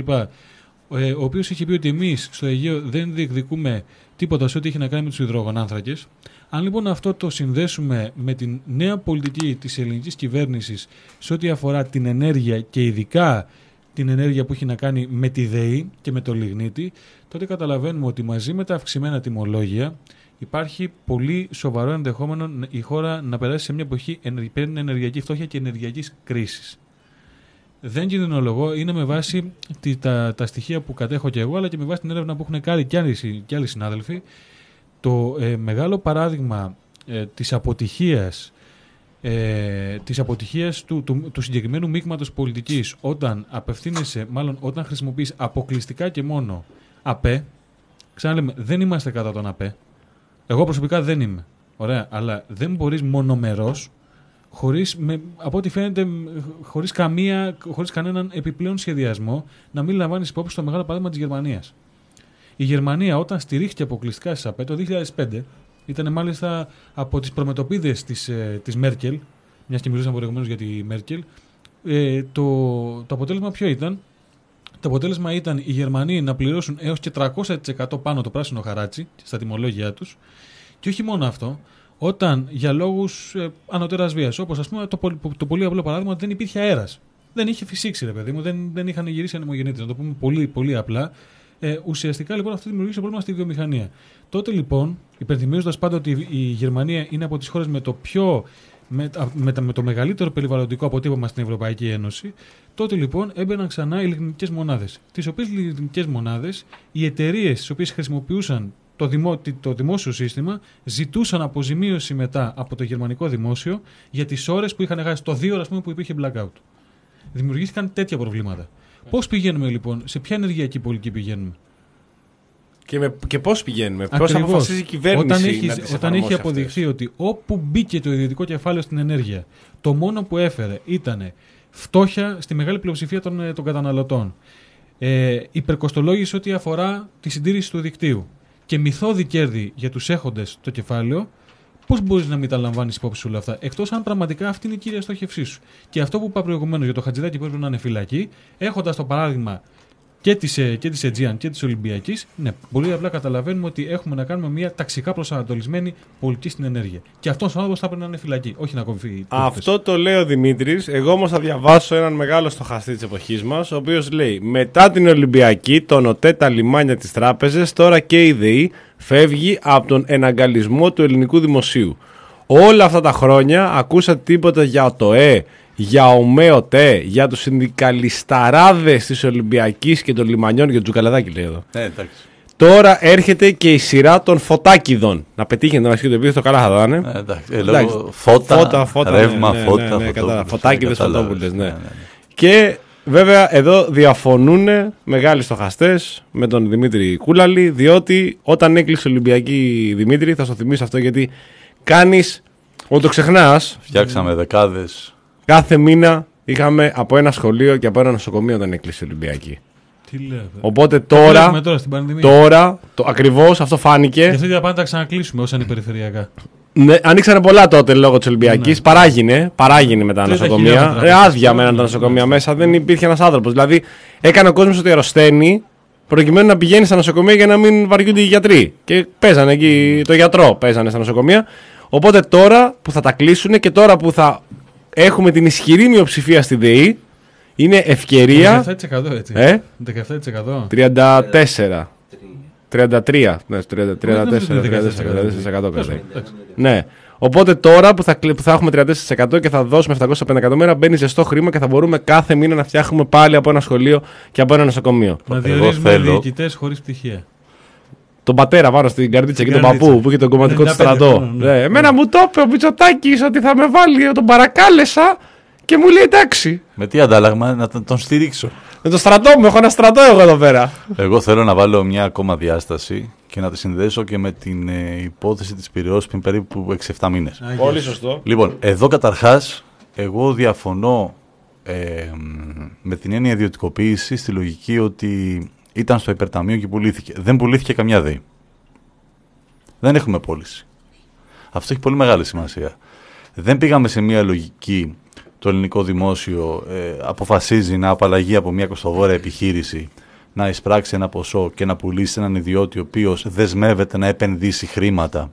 Ε, ο οποίος είχε πει ότι εμείς στο Αιγαίο δεν διεκδικούμε τίποτα σε ό,τι έχει να κάνει με τους υδρογονάνθρακες. Αν λοιπόν αυτό το συνδέσουμε με την νέα πολιτική της ελληνικής κυβέρνησης σε ό,τι αφορά την ενέργεια και ειδικά την ενέργεια που έχει να κάνει με τη ΔΕΗ και με το λιγνίτη, τότε καταλαβαίνουμε ότι μαζί με τα αυξημένα τιμολόγια υπάρχει πολύ σοβαρό ενδεχόμενο η χώρα να περάσει σε μια εποχή ενεργειακή φτώχεια και ενεργειακής κρίσης. Δεν κινδυνολογώ, είναι με βάση τη, τα, τα στοιχεία που κατέχω και εγώ, αλλά και με βάση την έρευνα που έχουν κάνει και άλλοι, και άλλοι συνάδελφοι. Το ε, μεγάλο παράδειγμα ε, της αποτυχίας, ε, της αποτυχίας του, του, του συγκεκριμένου μείγματος πολιτικής όταν απευθύνεσαι, μάλλον όταν χρησιμοποιείς αποκλειστικά και μόνο ΑΠΕ, ξαναλέμε, δεν είμαστε κατά τον ΑΠΕ. Εγώ προσωπικά δεν είμαι. Ωραία, αλλά δεν μπορείς μονομερός, χωρίς, με, από ό,τι φαίνεται, χωρίς, καμία, χωρίς κανέναν επιπλέον σχεδιασμό, να μην λαμβάνεις υπόψη το μεγάλο παράδειγμα της Γερμανίας. Η Γερμανία, όταν στηρίχθηκε αποκλειστικά στις ΑΠΕ το δύο χιλιάδες πέντε, ήταν μάλιστα από τις προμετωπίδες της, ε, της Μέρκελ, μιας και μιλούσαμε προηγουμένως για τη Μέρκελ, ε, το, το αποτέλεσμα ποιο ήταν? Το αποτέλεσμα ήταν οι Γερμανοί να πληρώσουν έως και τριακόσια τοις εκατό πάνω το πράσινο χαράτσι στα τιμολόγια τους, και όχι μόνο αυτό, όταν για λόγους ε, ανωτέρας βίας, όπως ας πούμε το, το, το πολύ απλό παράδειγμα, δεν υπήρχε αέρας. Δεν είχε φυσήξει, ρε παιδί μου, δεν, δεν είχαν γυρίσει ανεμογεννήτες, να το πούμε πολύ, πολύ απλά. Ε, ουσιαστικά λοιπόν αυτό δημιουργήσε πρόβλημα στη βιομηχανία. Τότε λοιπόν, υπενθυμίζοντας πάντα ότι η Γερμανία είναι από τις χώρες με το πιο. Με, με, με το μεγαλύτερο περιβαλλοντικό αποτύπωμα στην Ευρωπαϊκή Ένωση, τότε λοιπόν έμπαιναν ξανά οι λιγνητικές μονάδες. Τις οποίες λιγνητικές μονάδες οι εταιρείες τις οποίες χρησιμοποιούσαν το, δημο, το δημόσιο σύστημα ζητούσαν αποζημίωση μετά από το γερμανικό δημόσιο για τις ώρες που είχαν χάσει, το δύο ώρο, ας πούμε, που υπήρχε blackout. Δημιουργήθηκαν τέτοια προβλήματα. Πώς πηγαίνουμε λοιπόν, σε ποια ενεργειακή πολιτική πηγαίνουμε? Και, με, και πώς πηγαίνουμε, πώς αποφασίζει η κυβέρνηση όταν έχει, να τις όταν έχει αποδειχθεί αυτές. Ότι όπου μπήκε το ιδιωτικό κεφάλαιο στην ενέργεια, το μόνο που έφερε ήταν φτώχεια στη μεγάλη πλειοψηφία των, ε, των καταναλωτών. Ε, υπερκοστολόγηση ό,τι αφορά τη συντήρηση του δικτύου. Και μυθώδη κέρδη για τους έχοντες το κεφάλαιο. Πώς μπορείς να μην τα λαμβάνεις υπόψη όλα αυτά, εκτός αν πραγματικά αυτή είναι η κύρια στόχευσή σου. Και αυτό που είπα προηγουμένως για το Χατζηδάκι που έπρεπε να είναι φυλακή, έχοντας το παράδειγμα και της, και της Aegean και της Ολυμπιακής, ναι, πολύ απλά καταλαβαίνουμε ότι έχουμε να κάνουμε μια ταξικά προσανατολισμένη πολιτική στην ενέργεια. Και αυτός ο άνθρωπος θα πρέπει να είναι φυλακή, όχι να κομφεί. Αυτό το λέει ο Δημήτρης. Εγώ όμως θα διαβάσω έναν μεγάλο στοχαστή της εποχής μας, ο οποίος λέει: μετά την Ολυμπιακή, τον ΟΤΕ, τα λιμάνια, τις τράπεζες, τώρα και η ΔΕΗ φεύγει από τον εναγκαλισμό του ελληνικού δημοσίου. Όλα αυτά τα χρόνια ακούσατε τίποτα για το ΕΕ, για ΟΜΕΟΤΕ, για τους συνδικαλισταράδες της Ολυμπιακής και των λιμανιών, για τον Τζουκαλαδάκη λέει εδώ. Ε, εντάξει. Τώρα έρχεται και η σειρά των φωτάκιδων. Να πετύχετε να βασικείτε το επίθετο, καλά θα δάνε. Ε, εντάξει. Ε, λόγω φώτα, φώτα, φώτα, ρεύμα, ναι, ναι, φώτα, ναι, ναι, φωτόπουλες. φωτάκιδες, Ε, φωτόπουλες, ναι. ναι, ναι, ναι. Και βέβαια εδώ διαφωνούν μεγάλοι στοχαστές με τον Δημήτρη Κούλαλη, διότι όταν έκλεισε η Ολυμπιακή, Δημήτρη, θα στο θυμίσω αυτό γιατί κάνεις, όταν το ξεχνάς, Φτιάξαμε δεκάδες. κάθε μήνα είχαμε από ένα σχολείο και από ένα νοσοκομείο όταν έκλεισε η Ολυμπιακή. Τι λέω, ε. Οπότε Το βλέπουμε τώρα, τώρα στην πανδημία. τώρα το, ακριβώς αυτό φάνηκε. Και αυτή πάντα τα ξανακλείσουμε όσα είναι περιφερειακά. Ναι, ανοίξανε πολλά τότε λόγω τη Ολυμπιακή. Ναι. Παράγινε, παράγινε με τα τριάντα νοσοκομεία. χιλιάδες Ε, άδεια με ναι, τα ναι, νοσοκομεία ναι. μέσα. Δεν υπήρχε ένα άνθρωπο. Δηλαδή, έκανε ο κόσμο ότι αρρωσταίνει προκειμένου να πηγαίνει στα νοσοκομεία για να μην βαριούνται οι γιατροί. Και παίζανε εκεί το γιατρό, παίζανε στα νοσοκομεία. Οπότε τώρα που θα τα κλείσουν και τώρα που θα έχουμε την ισχυρή μειοψηφία στη ΔΕΗ, είναι ευκαιρία. δεκαεπτά τοις εκατό έτσι. Ε? δεκαεπτά τοις εκατό. τριάντα τέσσερα. τριάντα τρία. Ναι, τριάντα τέσσερα τοις εκατό κάτι. Ναι. Οπότε τώρα που θα, που θα έχουμε τριάντα τέσσερα τοις εκατό και θα δώσουμε επτακόσια πενήντα εκατομμύρια, μπαίνει ζεστό χρήμα και θα μπορούμε κάθε μήνα να φτιάχνουμε πάλι από ένα σχολείο και από ένα νοσοκομείο. Να Εγώ διορίζουμε θέλω- διοικητές χωρίς πτυχία. Τον πατέρα πάνω στην καρδίτσα και τον καρδίτσα. παππού που είχε τον κομματικό του ενενήντα πέντε στρατό. χρόνων, ναι. Ναι, εμένα μου το είπε ο Μητσοτάκης ότι θα με βάλει, τον παρακάλεσα και μου λέει εντάξει. Με τι αντάλλαγμα να τον τον στηρίξω. Με το στρατό μου, έχω ένα στρατό εγώ εδώ πέρα. Εγώ θέλω να βάλω μια ακόμα διάσταση και να τη συνδέσω και με την ε, υπόθεση της Πειραιώς πριν περίπου έξι εφτά μήνες. Πολύ σωστό. Λοιπόν, εδώ καταρχάς εγώ διαφωνώ ε, με την έννοια ιδιωτικοποίηση στη λογική ότι ήταν στο υπερταμείο και πουλήθηκε. Δεν πουλήθηκε καμιά ΔΕΗ. Δεν έχουμε πώληση. Αυτό έχει πολύ μεγάλη σημασία. Δεν πήγαμε σε μια λογική το ελληνικό δημόσιο ε, αποφασίζει να απαλλαγεί από μια κοστοβόρα επιχείρηση, να εισπράξει ένα ποσό και να πουλήσει έναν ιδιώτη ο οποίος δεσμεύεται να επενδύσει χρήματα.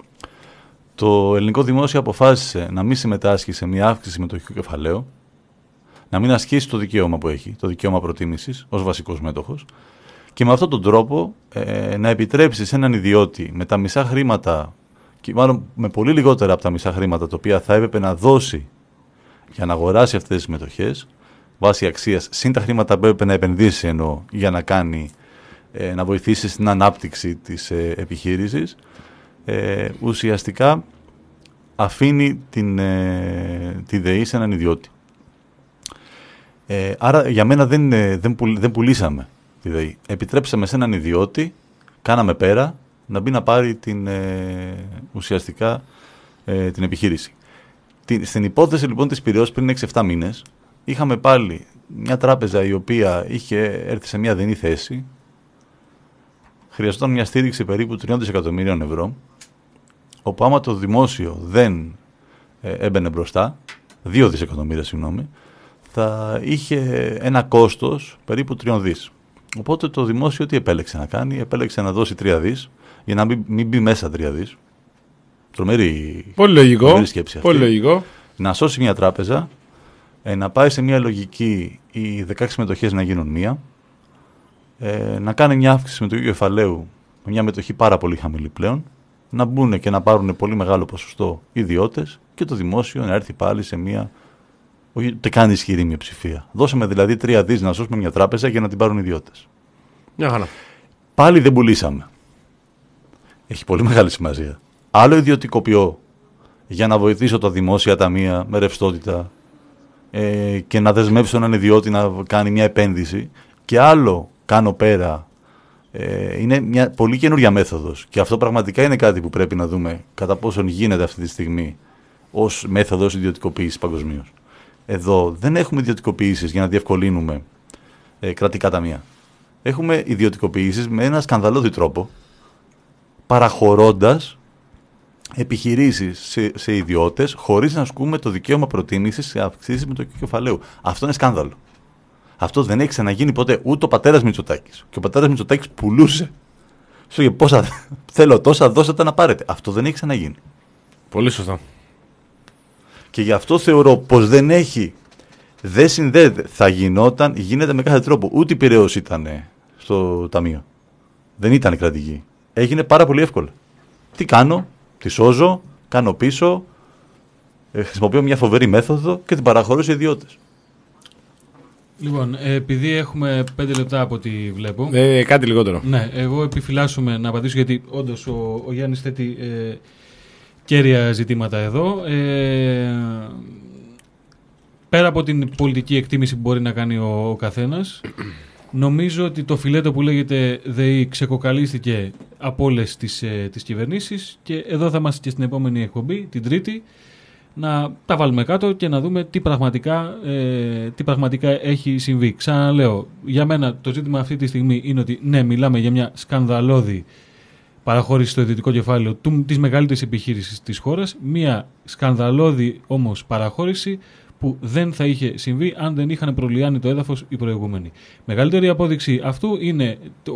Το ελληνικό δημόσιο αποφάσισε να μην συμμετάσχει σε μια αύξηση συμμετοχικού κεφαλαίου, να μην ασκήσει το δικαίωμα που έχει, το δικαίωμα προτίμησης ως βασικός μέτοχος και με αυτόν τον τρόπο ε, να επιτρέψει σε έναν ιδιώτη με τα μισά χρήματα, και μάλλον με πολύ λιγότερα από τα μισά χρήματα τα οποία θα έπρεπε να δώσει για να αγοράσει αυτές τις μετοχές, βάσει αξίας, συν τα χρήματα που έπρεπε να επενδύσει εννοώ, για να κάνει, ε, να βοηθήσει στην ανάπτυξη της ε, επιχείρησης, ε, ουσιαστικά αφήνει την, ε, τη ΔΕΗ σε έναν ιδιώτη. Ε, άρα για μένα δεν, ε, δεν, πουλ, δεν πουλήσαμε τη ΔΕΗ. Επιτρέψαμε σε έναν ιδιώτη, κάναμε πέρα, να μπει να πάρει την, ε, ουσιαστικά ε, την επιχείρηση. Την, στην υπόθεση λοιπόν της Πειραιώς πριν έξι εφτά μήνες, είχαμε πάλι μια τράπεζα η οποία είχε έρθει σε μια δενή θέση, χρειαζόταν μια στήριξη περίπου τριών δισεκατομμυρίων ευρώ, όπου άμα το δημόσιο δεν ε, έμπαινε μπροστά, δύο δισεκατομμύρια συγγνώμη, θα είχε ένα κόστος περίπου τριών δις. Οπότε το δημόσιο τι επέλεξε να κάνει, επέλεξε να δώσει τρία δις, για να μην, μην μπει μέσα τρία δις. Τρομερή, Πολύ λογικό. τρομερή σκέψη αυτή. Πολύ λογικό. Να σώσει μια τράπεζα, ε, να πάει σε μια λογική οι δεκαέξι μετοχές να γίνουν μία, ε, να κάνει μια αύξηση μετοχικού κεφαλαίου με μια μετοχή πάρα πολύ χαμηλή πλέον, να μπουν και να πάρουν πολύ μεγάλο ποσοστό ιδιώτες και το δημόσιο να έρθει πάλι σε μια, όχι ούτε καν ισχυρή μειοψηφία. Δώσαμε δηλαδή τρία δις να σώσουμε μια τράπεζα για να την πάρουν ιδιώτες. Μια χαρά. Πάλι δεν πουλήσαμε. Έχει πολύ μεγάλη σημασία. Άλλο ιδιωτικοποιώ για να βοηθήσω τα δημόσια ταμεία με ρευστότητα ε, και να δεσμεύσω έναν ιδιώτη να κάνει μια επένδυση, και άλλο κάνω πέρα. Ε, είναι μια πολύ καινούρια μέθοδος και αυτό πραγματικά είναι κάτι που πρέπει να δούμε κατά πόσον γίνεται αυτή τη στιγμή ως μέθοδος ιδιωτικοποίησης παγκοσμίως. εδώ δεν έχουμε ιδιωτικοποιήσεις για να διευκολύνουμε ε, κρατικά ταμεία. Έχουμε ιδιωτικοποιήσεις με ένα σκανδαλώδη τρόπο, παραχωρώντας επιχειρήσεις σε, σε ιδιώτες χωρίς να ασκούμε το δικαίωμα προτίμησης σε αυξήσεις με το κεφαλαίου. Αυτό είναι σκάνδαλο. Αυτό δεν έχει ξαναγίνει ποτέ ούτε ο πατέρας Μητσοτάκης. Και ο πατέρας Μητσοτάκης πουλούσε. Σου είπε πόσα θέλω τόσα, δώσατε να πάρετε. Αυτό δεν έχει ξαναγίνει. Πολύ σωστά. Και γι' αυτό θεωρώ πως δεν έχει, δεν συνδέεται. Θα γινόταν, γίνεται με κάθε τρόπο. Ούτε η Πειραιώς ήταν στο ταμείο. Δεν ήταν κρατική. Έγινε πάρα πολύ εύκολα. Τι κάνω, τη σώζω, κάνω πίσω, ε, χρησιμοποιώ μια φοβερή μέθοδο και την παραχωρώ σε ιδιώτες. Λοιπόν, επειδή έχουμε πέντε λεπτά από ό,τι βλέπω. Ε, κάτι λιγότερο. Ναι, εγώ επιφυλάσσομαι να απαντήσω γιατί όντως ο, ο Γιάννης θέτει ε, κέρια ζητήματα εδώ. Ε, πέρα από την πολιτική εκτίμηση που μπορεί να κάνει ο, ο καθένας, νομίζω ότι το φιλέτο που λέγεται ΔΕΗ ξεκοκαλίστηκε από όλες τις, ε, τις κυβερνήσεις και εδώ θα είμαστε και στην επόμενη εκπομπή, την Τρίτη, να τα βάλουμε κάτω και να δούμε τι πραγματικά, ε, τι πραγματικά έχει συμβεί. Ξαναλέω, για μένα το ζήτημα αυτή τη στιγμή είναι ότι ναι, μιλάμε για μια σκανδαλώδη παραχώρηση στο ιδιωτικό κεφάλαιο του, της μεγαλύτερης επιχείρησης της χώρας, μια σκανδαλώδη όμως παραχώρηση που δεν θα είχε συμβεί αν δεν είχαν προλιάνει το έδαφος οι προηγούμενοι. Μεγαλύτερη απόδειξη αυτού είναι το,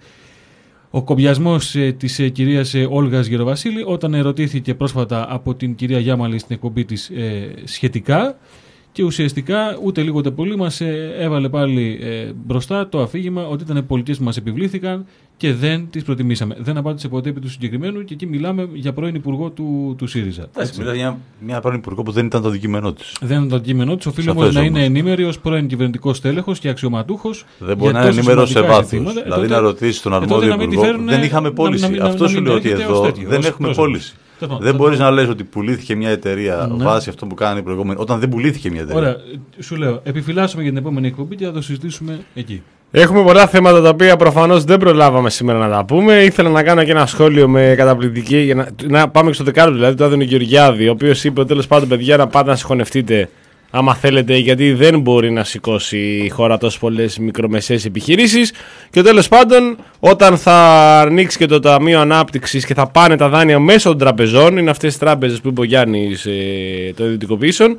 ο κομπιασμός ε, της ε, κυρίας ε, Όλγας Γεροβασίλη όταν ερωτήθηκε πρόσφατα από την κυρία Γιάμαλη στην εκπομπή της ε, σχετικά και ουσιαστικά ούτε λίγο ούτε πολύ μας ε, έβαλε πάλι ε, μπροστά το αφήγημα ότι ήταν πολιτικές που μας επιβλήθηκαν και δεν τις προτιμήσαμε. Δεν απάντησε ποτέ επί του συγκεκριμένου και εκεί μιλάμε για πρώην υπουργό του, του ΣΥΡΙΖΑ. Μιλάμε για μια πρώην υπουργό που δεν ήταν το αντικείμενό της. Δεν ήταν το αντικείμενό της. Οφείλει όμως να είναι ενήμερη ως πρώην κυβερνητικός τέλεχος και αξιωματούχος. Δεν μπορεί να είναι ενήμερο σε βάθος. Δηλαδή ε, τότε, να ρωτήσει τον αρμόδιο υπουργό. Δεν είχαμε πώληση. Να, να, Αυτό να, σου λέω ότι εδώ τέτοιο, δεν έχουμε πώληση. Δεν μπορεί να λες ότι πουλήθηκε μια εταιρεία ναι. βάσει αυτό που κάνει η προηγούμενη, όταν δεν πουλήθηκε μια εταιρεία. Ωραία, σου λέω, επιφυλάσσουμε για την επόμενη εκπομπή και θα το συζητήσουμε εκεί. Έχουμε πολλά θέματα τα οποία προφανώς δεν προλάβαμε σήμερα να τα πούμε. Ήθελα να κάνω και ένα σχόλιο με καταπληκτική. Για να, να πάμε στο δεκάλεπτο, δηλαδή του Άδωνη Γεωργιάδη, ο οποίος είπε τέλος πάντων, παιδιά, να πάτε να συγχωνευτείτε άμα θέλετε, γιατί δεν μπορεί να σηκώσει η χώρα τόσο πολλές μικρομεσαίες επιχειρήσεις. Και τέλος πάντων, όταν θα ανοίξει και το Ταμείο Ανάπτυξης και θα πάνε τα δάνεια μέσω των τραπεζών, είναι αυτές τις τράπεζες που είπε ο Γιάννης ε, των ιδιωτικοποιήσεων,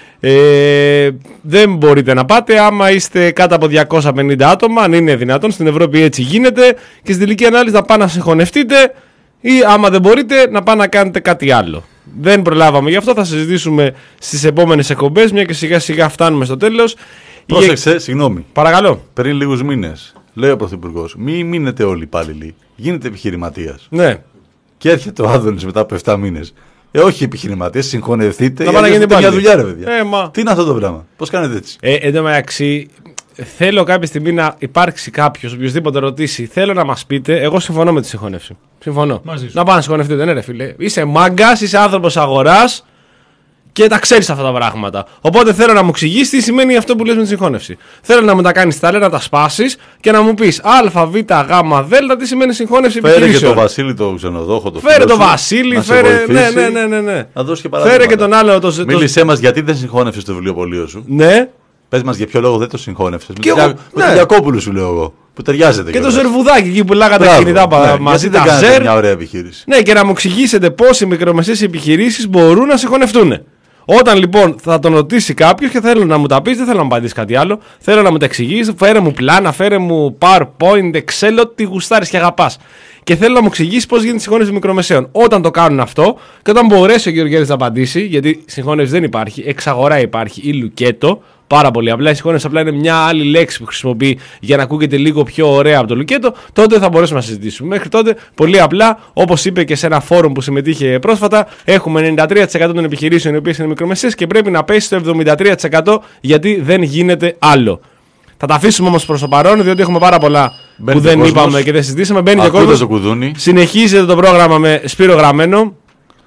ε, δεν μπορείτε να πάτε άμα είστε κάτω από διακόσια πενήντα άτομα, αν είναι δυνατόν. Στην Ευρώπη έτσι γίνεται. Και στην τελική ανάλυση να πάνε να συγχωνευτείτε ή άμα δεν μπορείτε να πάνε να κάνετε κάτι άλλο. Δεν προλάβαμε γι' αυτό, θα συζητήσουμε στις επόμενες εκπομπές, μια και σιγά σιγά φτάνουμε στο τέλος. Πρόσεξε, η... συγγνώμη. Παρακαλώ. Πριν λίγους μήνες, λέει ο Πρωθυπουργός, μην μείνετε όλοι υπάλληλοι, γίνετε επιχειρηματίας. Ναι. Και έρχεται ο Άδωνης μετά από επτά μήνες. Ε, όχι επιχειρηματίες, συγχωνευτείτε. Να πάνε να γίνετε μια δουλειά, ρε παιδιά. Ε, μα... Τι είναι αυτό το πράγμα, πώς κάνετε έτσι. Ε, εν τω μεταξύ, θέλω κάποια στιγμή να υπάρξει κάποιος, οποιοδήποτε ρωτήσει, θέλω να μας πείτε, εγώ συμφωνώ με τη συγχώνευση. Συμφωνώ. Να πάνε να συγχωνευτείτε, ναι, ρε φίλε. Είσαι μάγκας, είσαι άνθρωπος αγοράς και τα ξέρεις αυτά τα πράγματα. Οπότε θέλω να μου εξηγήσεις τι σημαίνει αυτό που λες με τη συγχώνευση. Θέλω να μου τα κάνεις τα λένε, να τα σπάσεις και να μου πεις Α, Β, Γ, Δ, τι σημαίνει συγχώνευση επιχειρήσεων. Φέρε και τον Βασίλη το ξενοδόχο, το Φέρε τον Βασίλη, φέρε. Ναι, ναι, ναι, ναι, ναι. Να δώσει και φέρε και τον άλλο. Το... Μίλησέ μας γιατί δεν συγχώνευσες το βιβλιοπωλείο σου. Ναι. Πες μας για ποιο λόγο δεν το συγχώνευσες. Και με εγώ, τον ναι. Διακόπουλο σου λέω εγώ. Που ταιριάζεται. Και το ζερβουδάκι εκεί που λάγατε τα κινητά ναι. μαζί. Γιατί τα δεν ζερ. Μια ωραία επιχείρηση. Ναι, και να μου εξηγήσετε πώς οι μικρομεσαίες επιχειρήσεις μπορούν να συγχωνευτούν. Όταν λοιπόν θα τον ρωτήσει κάποιος και θέλω να μου τα πεις, δεν θέλω να μου απαντήσει κάτι άλλο. Θέλω να μου τα εξηγήσει. Φέρε μου πλάνα, φέρε μου PowerPoint, Excel, ό,τι γουστάρεις και αγαπάς. Και θέλω να μου εξηγήσει πώς γίνεται η συγχώνευση μικρομεσαίων. Όταν το κάνουν αυτό και όταν μπορέσει ο Γεωργιάδης να απαντήσει, γιατί συγχώνευση δεν υπάρχει, εξαγορά υπάρχει ή λουκέτο. Πάρα πολύ απλά. Η συγχώνευση απλά είναι μια άλλη λέξη που χρησιμοποιεί για να ακούγεται λίγο πιο ωραία από το λουκέτο. Τότε θα μπορέσουμε να συζητήσουμε. Μέχρι τότε, πολύ απλά, όπως είπε και σε ένα φόρουμ που συμμετείχε πρόσφατα, έχουμε ενενήντα τρία τοις εκατό των επιχειρήσεων οι οποίες είναι μικρομεσαίες και πρέπει να πέσει στο εβδομήντα τρία τοις εκατό γιατί δεν γίνεται άλλο. Θα τα αφήσουμε όμως προς το παρόν, διότι έχουμε πάρα πολλά μπαίνει που δεν κόσμος, είπαμε και δεν συζητήσαμε. Μπαίνει και κόσμος. Το κουδούνι. Συνεχίζεται το πρόγραμμα με Σπύρο Γραμμένο,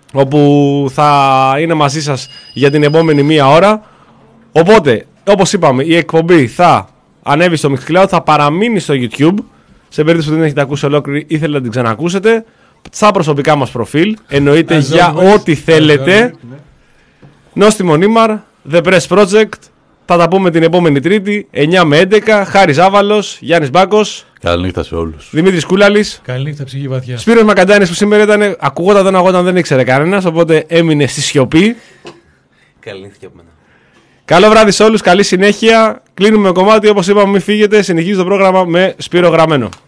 όπου θα είναι μαζί σας για την επόμενη μία ώρα. Οπότε, όπως είπαμε, η εκπομπή θα ανέβει στο Mixcloud, θα παραμείνει στο YouTube. Σε περίπτωση που δεν έχετε ακούσει ολόκληρη, ήθελα να την ξανακούσετε. Στα προσωπικά μας προφίλ, εννοείται για ό,τι θέλετε. Νόστιμο Νίμαρ, The Press Project. Θα τα πούμε την επόμενη Τρίτη, εννιά με έντεκα. Χάρης Άβαλος, Γιάννης Μπάκος. Καληνύχτα σε όλους. Δημήτρης Κούλαλης. Καληνύχτα, ψυχή βαθιά. Σπύρος Μακαντάνης που σήμερα ήταν, ακουγόταν, δεν αγόταν, δεν ήξερε κανένας, οπότε έμεινε στη σιωπή. Καληνύχτα από μένα. Καλό βράδυ σε όλους, καλή συνέχεια. Κλείνουμε κομμάτι, όπως είπαμε, μην φύγετε. Συνεχίζει το πρόγραμμα με Σπύρο Γραμμένο.